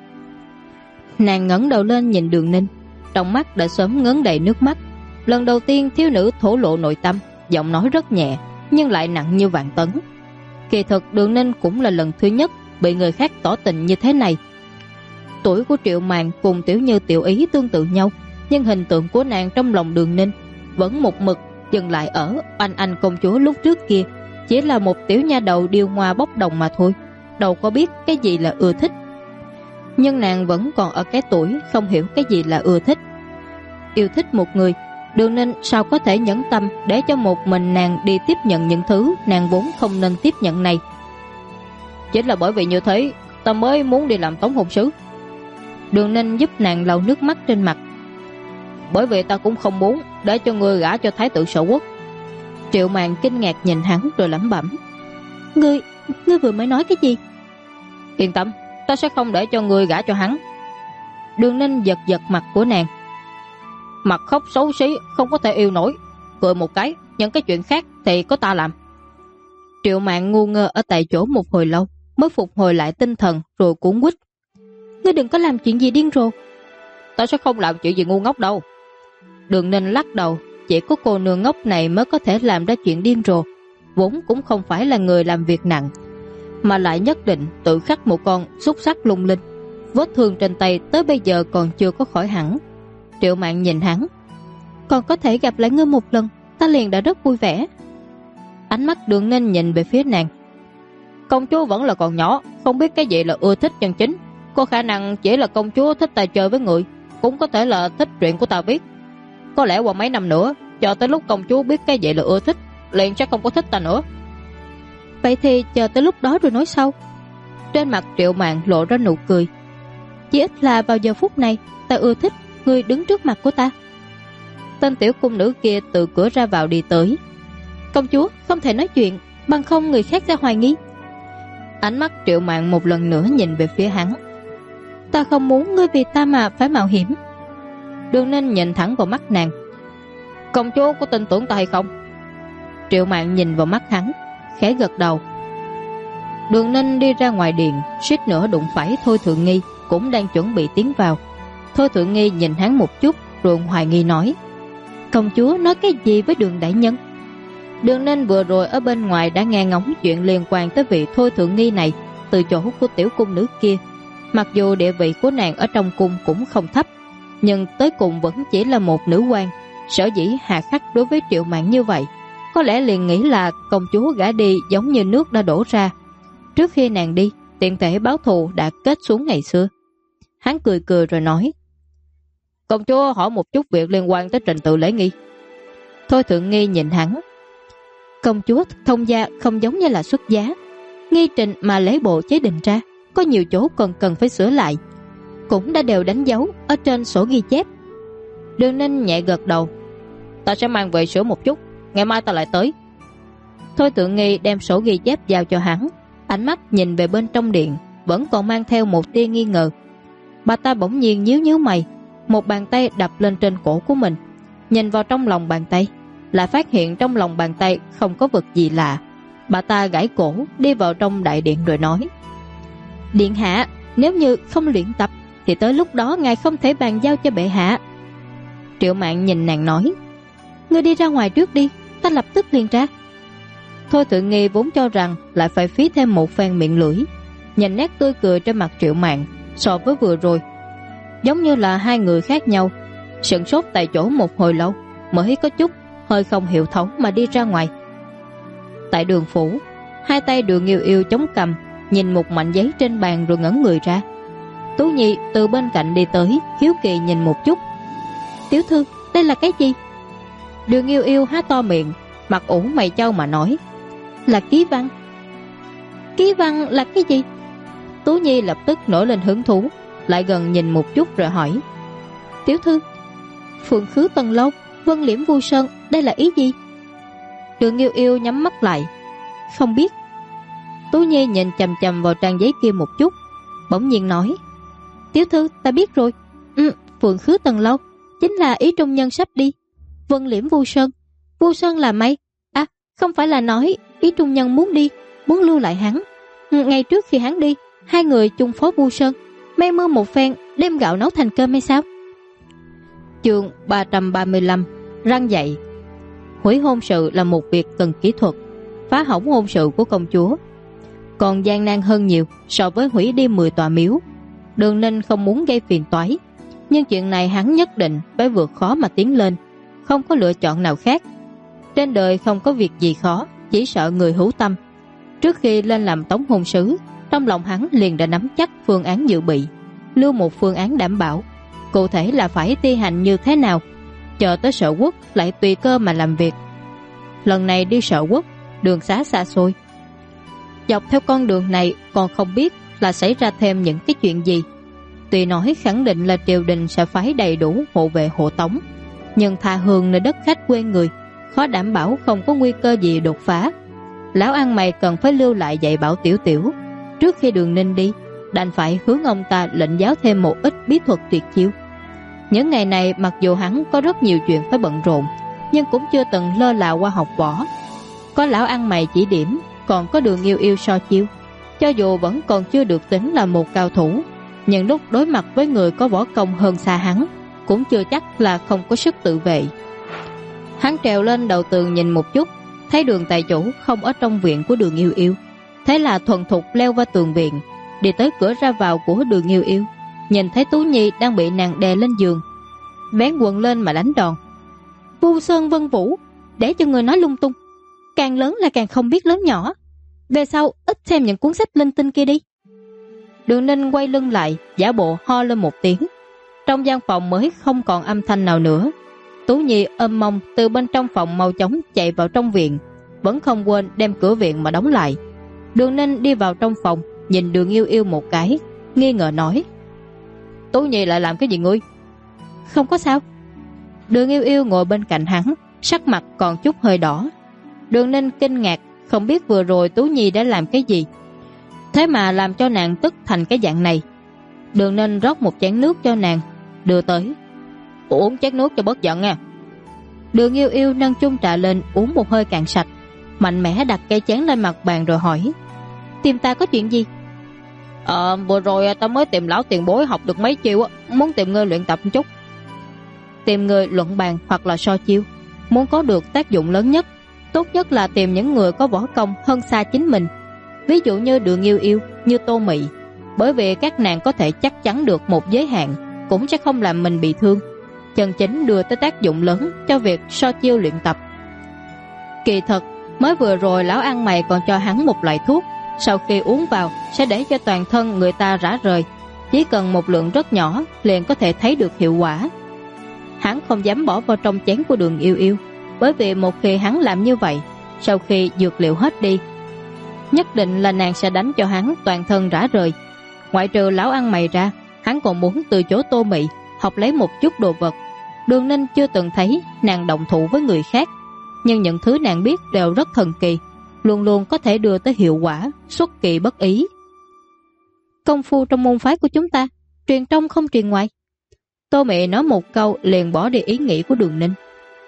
Nàng ngẩng đầu lên nhìn Đường Ninh, trong mắt đã sớm ngấn đầy nước mắt. Lần đầu tiên thiếu nữ thổ lộ nội tâm, giọng nói rất nhẹ nhưng lại nặng như vạn tấn. Kỳ thực Đường Ninh cũng là lần thứ nhất bị người khác tỏ tình như thế này. Tuổi của Triệu Mạn cùng Tiểu Như Tiểu Ý tương tự nhau, nhưng hình tượng của nàng trong lòng Đường Ninh vẫn một mực dừng lại ở oanh anh công chúa lúc trước kia, chỉ là một tiểu nha đầu điêu ngoa bốc đồng mà thôi, đâu có biết cái gì là ưa thích. Nhưng nàng vẫn còn ở cái tuổi không hiểu cái gì là ưa thích. Yêu thích một người, Đường Ninh sao có thể nhẫn tâm để cho một mình nàng đi tiếp nhận những thứ nàng vốn không nên tiếp nhận này. Chính là bởi vì như thế ta mới muốn đi làm Tống hôn sứ. Đường Ninh giúp nàng lau nước mắt trên mặt: bởi vì ta cũng không muốn để cho ngươi gả cho Thái tử Sở Quốc. Triệu Mạn kinh ngạc nhìn hắn rồi lẩm bẩm: Ngươi vừa mới nói cái gì? Yên tâm, ta sẽ không để cho ngươi gả cho hắn. Đường Ninh giật giật mặt của nàng: mặt khóc xấu xí không có thể yêu nổi, cười một cái những cái chuyện khác thì có ta làm. Triệu Mạn ngu ngơ ở tại chỗ một hồi lâu mới phục hồi lại tinh thần rồi cuống quýt. Ngươi đừng có làm chuyện gì điên rồ. Ta sẽ không làm chuyện gì ngu ngốc đâu. Đường Ninh lắc đầu. Chỉ có cô nương ngốc này mới có thể làm ra chuyện điên rồ. Vốn cũng không phải là người làm việc nặng, mà lại nhất định tự khắc một con xúc sắc lung linh. Vết thương trên tay tới bây giờ còn chưa có khỏi hẳn. Triệu Mạn nhìn hắn. Còn có thể gặp lại ngươi một lần, ta liền đã rất vui vẻ. Ánh mắt Đường Ninh nhìn về phía nàng. Công chúa vẫn là còn nhỏ, không biết cái gì là ưa thích chân chính. Có khả năng chỉ là công chúa thích ta chơi với người, cũng có thể là thích chuyện của ta biết. Có lẽ qua mấy năm nữa, chờ tới lúc công chúa biết cái gì là ưa thích, liền sẽ không có thích ta nữa. Vậy thì chờ tới lúc đó rồi nói sau. Trên mặt Triệu Mạn lộ ra nụ cười. Chỉ ít là vào giờ phút này ta ưa thích ngươi đứng trước mặt của ta. Tên tiểu cung nữ kia từ cửa ra vào đi tới. Công chúa không thể nói chuyện, bằng không người khác sẽ hoài nghi. Ánh mắt Triệu Mạn một lần nữa nhìn về phía hắn. Ta không muốn ngươi vì ta mà phải mạo hiểm. Đường Ninh nhìn thẳng vào mắt nàng. Công chúa có tin tưởng ta hay không? Triệu Mạn nhìn vào mắt hắn, khẽ gật đầu. Đường Ninh đi ra ngoài điện, suýt nữa đụng phải Thôi Thượng Nghi cũng đang chuẩn bị tiến vào. Thôi Thượng Nghi nhìn hắn một chút rồi hoài nghi nói: Công chúa nói cái gì với Đường đại nhân? Đường Ninh vừa rồi ở bên ngoài đã nghe ngóng chuyện liên quan tới vị Thôi Thượng Nghi này từ chỗ của tiểu cung nữ kia. Mặc dù địa vị của nàng ở trong cung cũng không thấp, nhưng tới cùng vẫn chỉ là một nữ quan. Sở dĩ hà khắc đối với Triệu Mạn như vậy, có lẽ liền nghĩ là công chúa gả đi giống như nước đã đổ ra. Trước khi nàng đi, tiện thể báo thù đã kết xuống ngày xưa. Hắn cười cười rồi nói: Công chúa hỏi một chút việc liên quan tới trình tự lễ nghi. Thôi Thượng Nghi nhìn hắn. Công chúa thông gia không giống như là xuất giá. Nghi trình mà lễ bộ chế định ra có nhiều chỗ còn cần phải sửa lại, cũng đã đều đánh dấu ở trên sổ ghi chép. Đường Ninh nhẹ gật đầu. Ta sẽ mang về sửa một chút, ngày mai ta lại tới. Thôi Thượng Nghi đem sổ ghi chép giao cho hắn. Ánh mắt nhìn về bên trong điện vẫn còn mang theo một tia nghi ngờ. Bà ta bỗng nhiên nhíu nhíu mày, một bàn tay đập lên trên cổ của mình. Nhìn vào trong lòng bàn tay, lại phát hiện trong lòng bàn tay không có vật gì lạ. Bà ta gãi cổ đi vào trong đại điện rồi nói: Điện hạ, nếu như không luyện tập thì tới lúc đó ngài không thể bàn giao cho bệ hạ. Triệu Mạn nhìn nàng nói: Ngươi đi ra ngoài trước đi, ta lập tức liền ra. Thôi Thượng Nghi vốn cho rằng lại phải phí thêm một phen miệng lưỡi. Nhìn nét tươi cười trên mặt Triệu Mạn so với vừa rồi giống như là hai người khác nhau, sửng sốt tại chỗ một hồi lâu mới có chút hơi không hiểu thấu mà đi ra ngoài. Tại đường phủ, hai tay Đường Yêu Yêu chống cằm nhìn một mảnh giấy trên bàn rồi ngẩn người ra. Tú Nhi từ bên cạnh đi tới, hiếu kỳ nhìn một chút. Tiểu thư, đây là cái gì? Đường Yêu Yêu há to miệng, mặt ủ mày chau mà nói: Là ký văn. Ký văn là cái gì? Tú Nhi lập tức nổi lên hứng thú, lại gần nhìn một chút rồi hỏi: Tiểu thư, Phượng Khứ Tần Lâu, Vân Liễm Vu Sơn, đây là ý gì? Đường Yêu Yêu nhắm mắt lại, không biết. Tú Nhi nhìn chằm chằm vào trang giấy kia một chút, bỗng nhiên nói: Tiểu thư, ta biết rồi. Phượng Khứ Tần Lâu chính là ý trung nhân sắp đi. Vân Liễm Vu Sơn, Vu Sơn là mây. À, không phải là nói ý trung nhân muốn đi, muốn lưu lại hắn. Ngay trước khi hắn đi, hai người chung phó Vu Sơn, mây mưa một phen, đem gạo nấu thành cơm hay sao? Chương 335: Răng dậy. Hủy hôn sự là một việc cần kỹ thuật, phá hỏng hôn sự của công chúa còn gian nan hơn nhiều so với hủy đi 10 tòa miếu. Đường Ninh không muốn gây phiền toái, nhưng chuyện này hắn nhất định phải vượt khó mà tiến lên, không có lựa chọn nào khác. Trên đời không có việc gì khó, chỉ sợ người hữu tâm. Trước khi lên làm tống hôn sứ, trong lòng hắn liền đã nắm chắc phương án dự bị, lưu một phương án đảm bảo, cụ thể là phải thi hành như thế nào, chờ tới Sở Quốc lại tùy cơ mà làm việc. Lần này đi Sở Quốc, đường xá xa xôi, dọc theo con đường này còn không biết là xảy ra thêm những cái chuyện gì. Tuy nói khẳng định là triều đình sẽ phái đầy đủ hộ vệ hộ tống, nhưng tha hương nơi đất khách quê người, khó đảm bảo không có nguy cơ gì đột phá. Lão ăn mày cần phải lưu lại dạy bảo Tiểu Tiểu. Trước khi Đường Ninh đi, đành phải hướng ông ta lệnh giáo thêm một ít bí thuật tuyệt chiêu. Những ngày này mặc dù hắn có rất nhiều chuyện phải bận rộn, nhưng cũng chưa từng lơ là qua học võ. Có lão ăn mày chỉ điểm, còn có Đường Yêu Yêu so chiêu. Cho dù vẫn còn chưa được tính là một cao thủ, nhưng lúc đối mặt với người có võ công hơn xa hắn, cũng chưa chắc là không có sức tự vệ. Hắn trèo lên đầu tường nhìn một chút, thấy Đường tài chủ không ở trong viện của Đường Yêu Yêu, thế là thuần thục leo qua tường viện, đi tới cửa ra vào của Đường Yêu Yêu, nhìn thấy Tú Nhi đang bị nàng đè lên giường, vén quần lên mà đánh đòn. Vu Sơn Vân Vũ, để cho người nói lung tung, càng lớn là càng không biết lớn nhỏ, về sau ít xem những cuốn sách linh tinh kia đi. Đường Ninh quay lưng lại, giả bộ ho lên một tiếng. Trong gian phòng mới không còn âm thanh nào nữa. Tú Nhi ôm mông từ bên trong phòng mau chóng chạy vào trong viện, vẫn không quên đem cửa viện mà đóng lại. Đường Ninh đi vào trong phòng, nhìn Đường Yêu Yêu một cái, nghi ngờ nói: Tú Nhi lại làm cái gì ngươi? Không có sao. Đường Yêu Yêu ngồi bên cạnh hắn, sắc mặt còn chút hơi đỏ. Đường Ninh kinh ngạc, không biết vừa rồi Tú Nhi đã làm cái gì, thế mà làm cho nàng tức thành cái dạng này. Đường Ninh rót một chén nước cho nàng, đưa tới. Uống chén nước cho bớt giận nha. Đường Yêu Yêu nâng chung trà lên uống một hơi cạn sạch, mạnh mẽ đặt cây chén lên mặt bàn rồi hỏi: Tìm ta có chuyện gì? Vừa rồi ta mới tìm lão tiền bối học được mấy chiêu, muốn tìm ngươi luyện tập một chút. Tìm người luận bàn hoặc là so chiêu, muốn có được tác dụng lớn nhất, tốt nhất là tìm những người có võ công hơn xa chính mình. Ví dụ như Đường Yêu Yêu, như Tô Mị, bởi vì các nàng có thể chắc chắn được một giới hạn, cũng sẽ không làm mình bị thương, chân chính đưa tới tác dụng lớn cho việc so chiêu luyện tập. Kỳ thật, mới vừa rồi lão ăn mày còn cho hắn một loại thuốc, sau khi uống vào sẽ để cho toàn thân người ta rã rời, chỉ cần một lượng rất nhỏ liền có thể thấy được hiệu quả. Hắn không dám bỏ vào trong chén của Đường Yêu Yêu, bởi vì một khi hắn làm như vậy, sau khi dược liệu hết đi, nhất định là nàng sẽ đánh cho hắn toàn thân rã rời. Ngoại trừ lão ăn mày ra, hắn còn muốn từ chỗ Tô Mị học lấy một chút đồ vật. Đường Ninh chưa từng thấy nàng động thủ với người khác, nhưng những thứ nàng biết đều rất thần kỳ, luôn luôn có thể đưa tới hiệu quả xuất kỳ bất ý. Công phu trong môn phái của chúng ta, truyền trong không truyền ngoài. Tô Mị nói một câu liền bỏ đi ý nghĩ của Đường Ninh.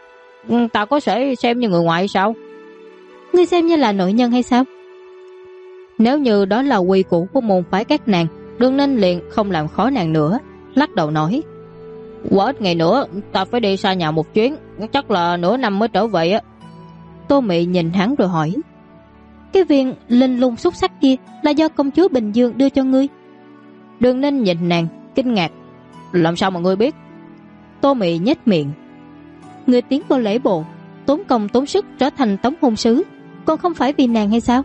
Ta có thể xem như người ngoại sao? Ngươi xem như là nội nhân hay sao? Nếu như đó là quy củ của môn phái các nàng, Đường Ninh liền không làm khó nàng nữa, lắc đầu nói: Quá ít ngày nữa ta phải đi xa nhà một chuyến, chắc là nửa năm mới trở về á. Tô Mị nhìn hắn rồi hỏi: Cái viên linh lung xúc sắc kia là do công chúa Bình Dương đưa cho ngươi? Đường Ninh nhìn nàng kinh ngạc: Làm sao mà ngươi biết? Tô Mị nhếch miệng: Ngươi tiến vào lễ bộ, tốn công tốn sức trở thành tống hôn sứ, còn không phải vì nàng hay sao?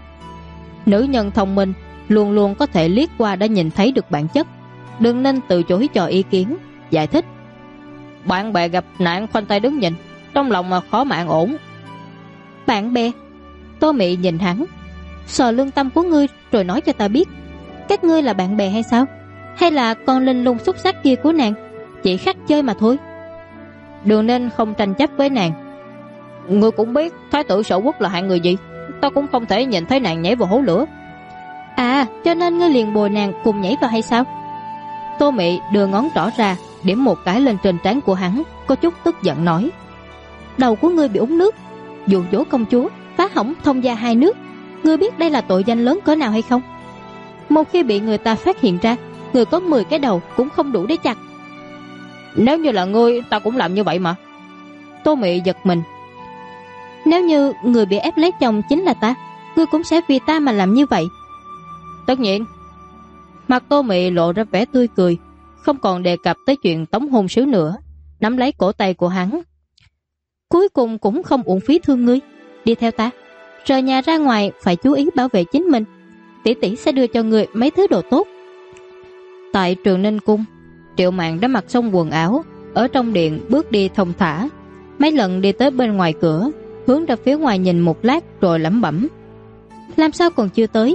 Nữ nhân thông minh luôn luôn có thể liếc qua đã nhìn thấy được bản chất. Đường Ninh từ chối cho ý kiến, giải thích: Bạn bè gặp nạn khoanh tay đứng nhìn, trong lòng mà khó mà an ổn. Bạn bè? Tô Mị nhìn hắn: Sờ lương tâm của ngươi rồi nói cho ta biết, các ngươi là bạn bè hay sao? Hay là con linh lung xúc sắc kia của nàng chỉ khắc chơi mà thôi? Đường Ninh không tranh chấp với nàng: Ngươi cũng biết thái tử Sở Quốc là hạng người gì, ta cũng không thể nhìn thấy nàng nhảy vào hố lửa. À, cho nên ngươi liền bồi nàng cùng nhảy vào hay sao? Tô Mị đưa ngón trỏ ra, điểm một cái lên trên trán của hắn, có chút tức giận nói: Đầu của ngươi bị uống nước, dụ dỗ công chúa, phá hỏng thông gia hai nước, ngươi biết đây là tội danh lớn cỡ nào hay không? Một khi bị người ta phát hiện ra, người có 10 cái đầu cũng không đủ để chặt. Nếu như là ngươi, ta cũng làm như vậy mà. Tô Mị giật mình: Nếu như người bị ép lấy chồng chính là ta, ngươi cũng sẽ vì ta mà làm như vậy. Tất nhiên. Mặt Tô Mị lộ ra vẻ tươi cười, không còn đề cập tới chuyện tống hôn sứ nữa, nắm lấy cổ tay của hắn: Cuối cùng cũng không uổng phí thương ngươi, đi theo ta, rời nhà ra ngoài phải chú ý bảo vệ chính mình, tỷ tỷ sẽ đưa cho ngươi mấy thứ đồ tốt. Tại Trường Ninh Cung, Triệu Mạn đã mặc xong quần áo, ở trong điện bước đi thông thả, mấy lần đi tới bên ngoài cửa, hướng ra phía ngoài nhìn một lát rồi lẩm bẩm: Làm sao còn chưa tới?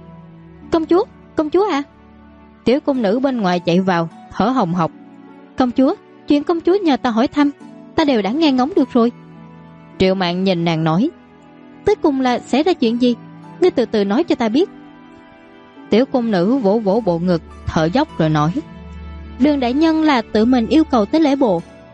Công chúa à? Tiểu cung nữ bên ngoài chạy vào, thở hồng hộc: Công chúa, chuyện công chúa nhờ ta hỏi thăm, ta đều đã nghe ngóng được rồi. Triệu Mạn nhìn nàng nói: Tới cùng là xảy ra chuyện gì? Ngươi từ từ nói cho ta biết. Tiểu cung nữ vỗ vỗ bộ ngực, thở dốc rồi nói: Đường đại nhân là tự mình yêu cầu tới lễ bộ,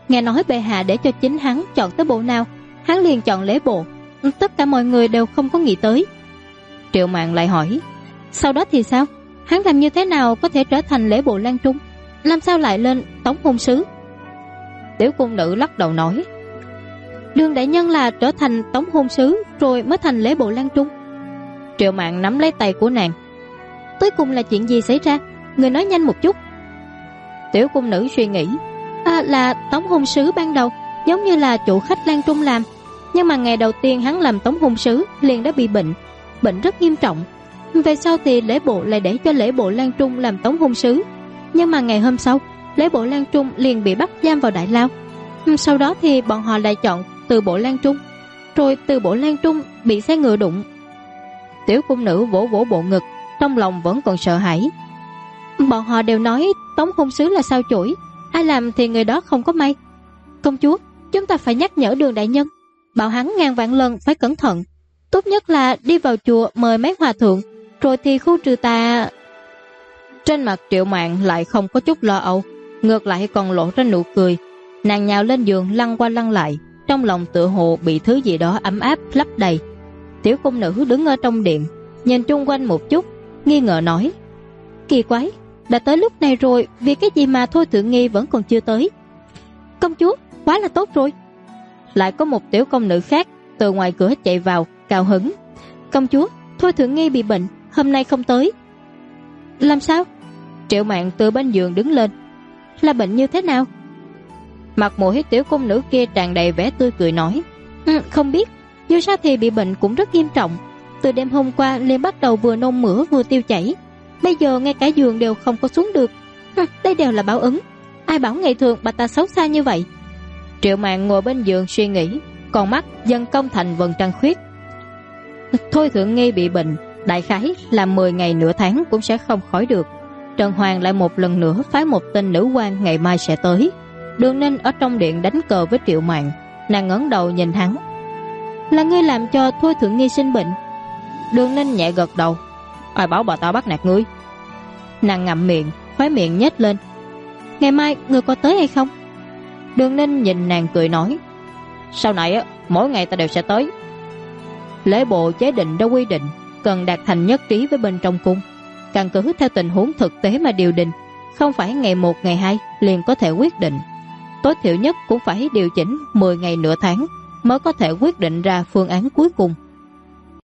Nghe nói bệ hạ để cho chính hắn chọn tới bộ nào, hắn liền chọn lễ bộ. Tất cả mọi người đều không có nghĩ tới. Triệu Mạn lại hỏi, sau đó thì sao? Hắn làm như thế nào có thể trở thành lễ bộ Lan Trung? Làm sao lại lên tống hôn sứ? Tiểu cung nữ lắc đầu nói, Đường đại nhân là trở thành tống hôn sứ rồi mới thành lễ bộ Lan Trung. Triệu Mạn nắm lấy tay của nàng. Tới cùng là chuyện gì xảy ra? Người nói nhanh một chút. Tiểu cung nữ suy nghĩ, là tống hôn sứ ban đầu giống như là chủ khách Lan Trung làm, nhưng mà ngày đầu tiên hắn làm tống hôn sứ liền đã bị bệnh rất nghiêm trọng. Về sau thì lễ bộ lại để cho lễ bộ Lan Trung làm tống hôn sứ, nhưng mà ngày hôm sau lễ bộ Lan Trung liền bị bắt giam vào đại lao. Sau đó thì bọn họ lại chọn từ bộ Lan Trung, rồi từ bộ Lan Trung bị xe ngựa đụng. Tiểu cung nữ vỗ vỗ bộ ngực, trong lòng vẫn còn sợ hãi. Bọn họ đều nói tống hôn sứ là sao chổi, ai làm thì người đó không có may. Công chúa, chúng ta phải nhắc nhở Đường đại nhân, bảo hắn ngàn vạn lần phải cẩn thận. Tốt nhất là đi vào chùa mời mấy hòa thượng, rồi thì khu trừ tà. Trên mặt Triệu Mạn lại không có chút lo âu, ngược lại còn lộ ra nụ cười. Nàng nhào lên giường lăn qua lăn lại, trong lòng tựa hồ bị thứ gì đó ấm áp lấp đầy. Tiểu cung nữ đứng ở trong điện, nhìn chung quanh một chút, nghi ngờ nói, kỳ quái, đã tới lúc này rồi, vì cái gì mà Thôi Thượng Nghi vẫn còn chưa tới? Công chúa, quá là tốt rồi. Lại có một tiểu công nữ khác từ ngoài cửa chạy vào, cao hứng, công chúa, Thôi Thượng Nghi bị bệnh, hôm nay không tới. Làm sao? Triệu Mạn từ bên giường đứng lên. Là bệnh như thế nào? Mặt mũi tiểu công nữ kia tràn đầy vẻ tươi cười nói, không biết, dù sao thì bị bệnh cũng rất nghiêm trọng. Từ đêm hôm qua liền bắt đầu vừa nôn mửa vừa tiêu chảy, bây giờ ngay cả giường đều không có xuống được. Đây đều là báo ứng. Ai bảo ngày thường bà ta xấu xa như vậy? Triệu Mạn ngồi bên giường suy nghĩ, con mắt dần cong thành vầng trăng khuyết. Thôi Thượng Nghi bị bệnh, đại khái là 10 ngày nửa tháng cũng sẽ không khỏi được. Trần Hoàng lại một lần nữa phái một tên nữ quan ngày mai sẽ tới. Đường Ninh ở trong điện đánh cờ với Triệu Mạn, nàng ngẩng đầu nhìn hắn. Là ngươi làm cho Thôi Thượng Nghi sinh bệnh? Đường Ninh nhẹ gật đầu. Ai bảo bà ta bắt nạt ngươi? Nàng ngậm miệng, khóe miệng nhếch lên. Ngày mai ngươi có tới hay không? Đường Ninh nhìn nàng cười nói, sau này mỗi ngày ta đều sẽ tới. Lễ bộ chế định đã quy định cần đạt thành nhất trí với bên trong cung, căn cứ theo tình huống thực tế mà điều định, không phải ngày 1 ngày 2 liền có thể quyết định. Tối thiểu nhất cũng phải điều chỉnh 10 ngày nửa tháng mới có thể quyết định ra phương án cuối cùng.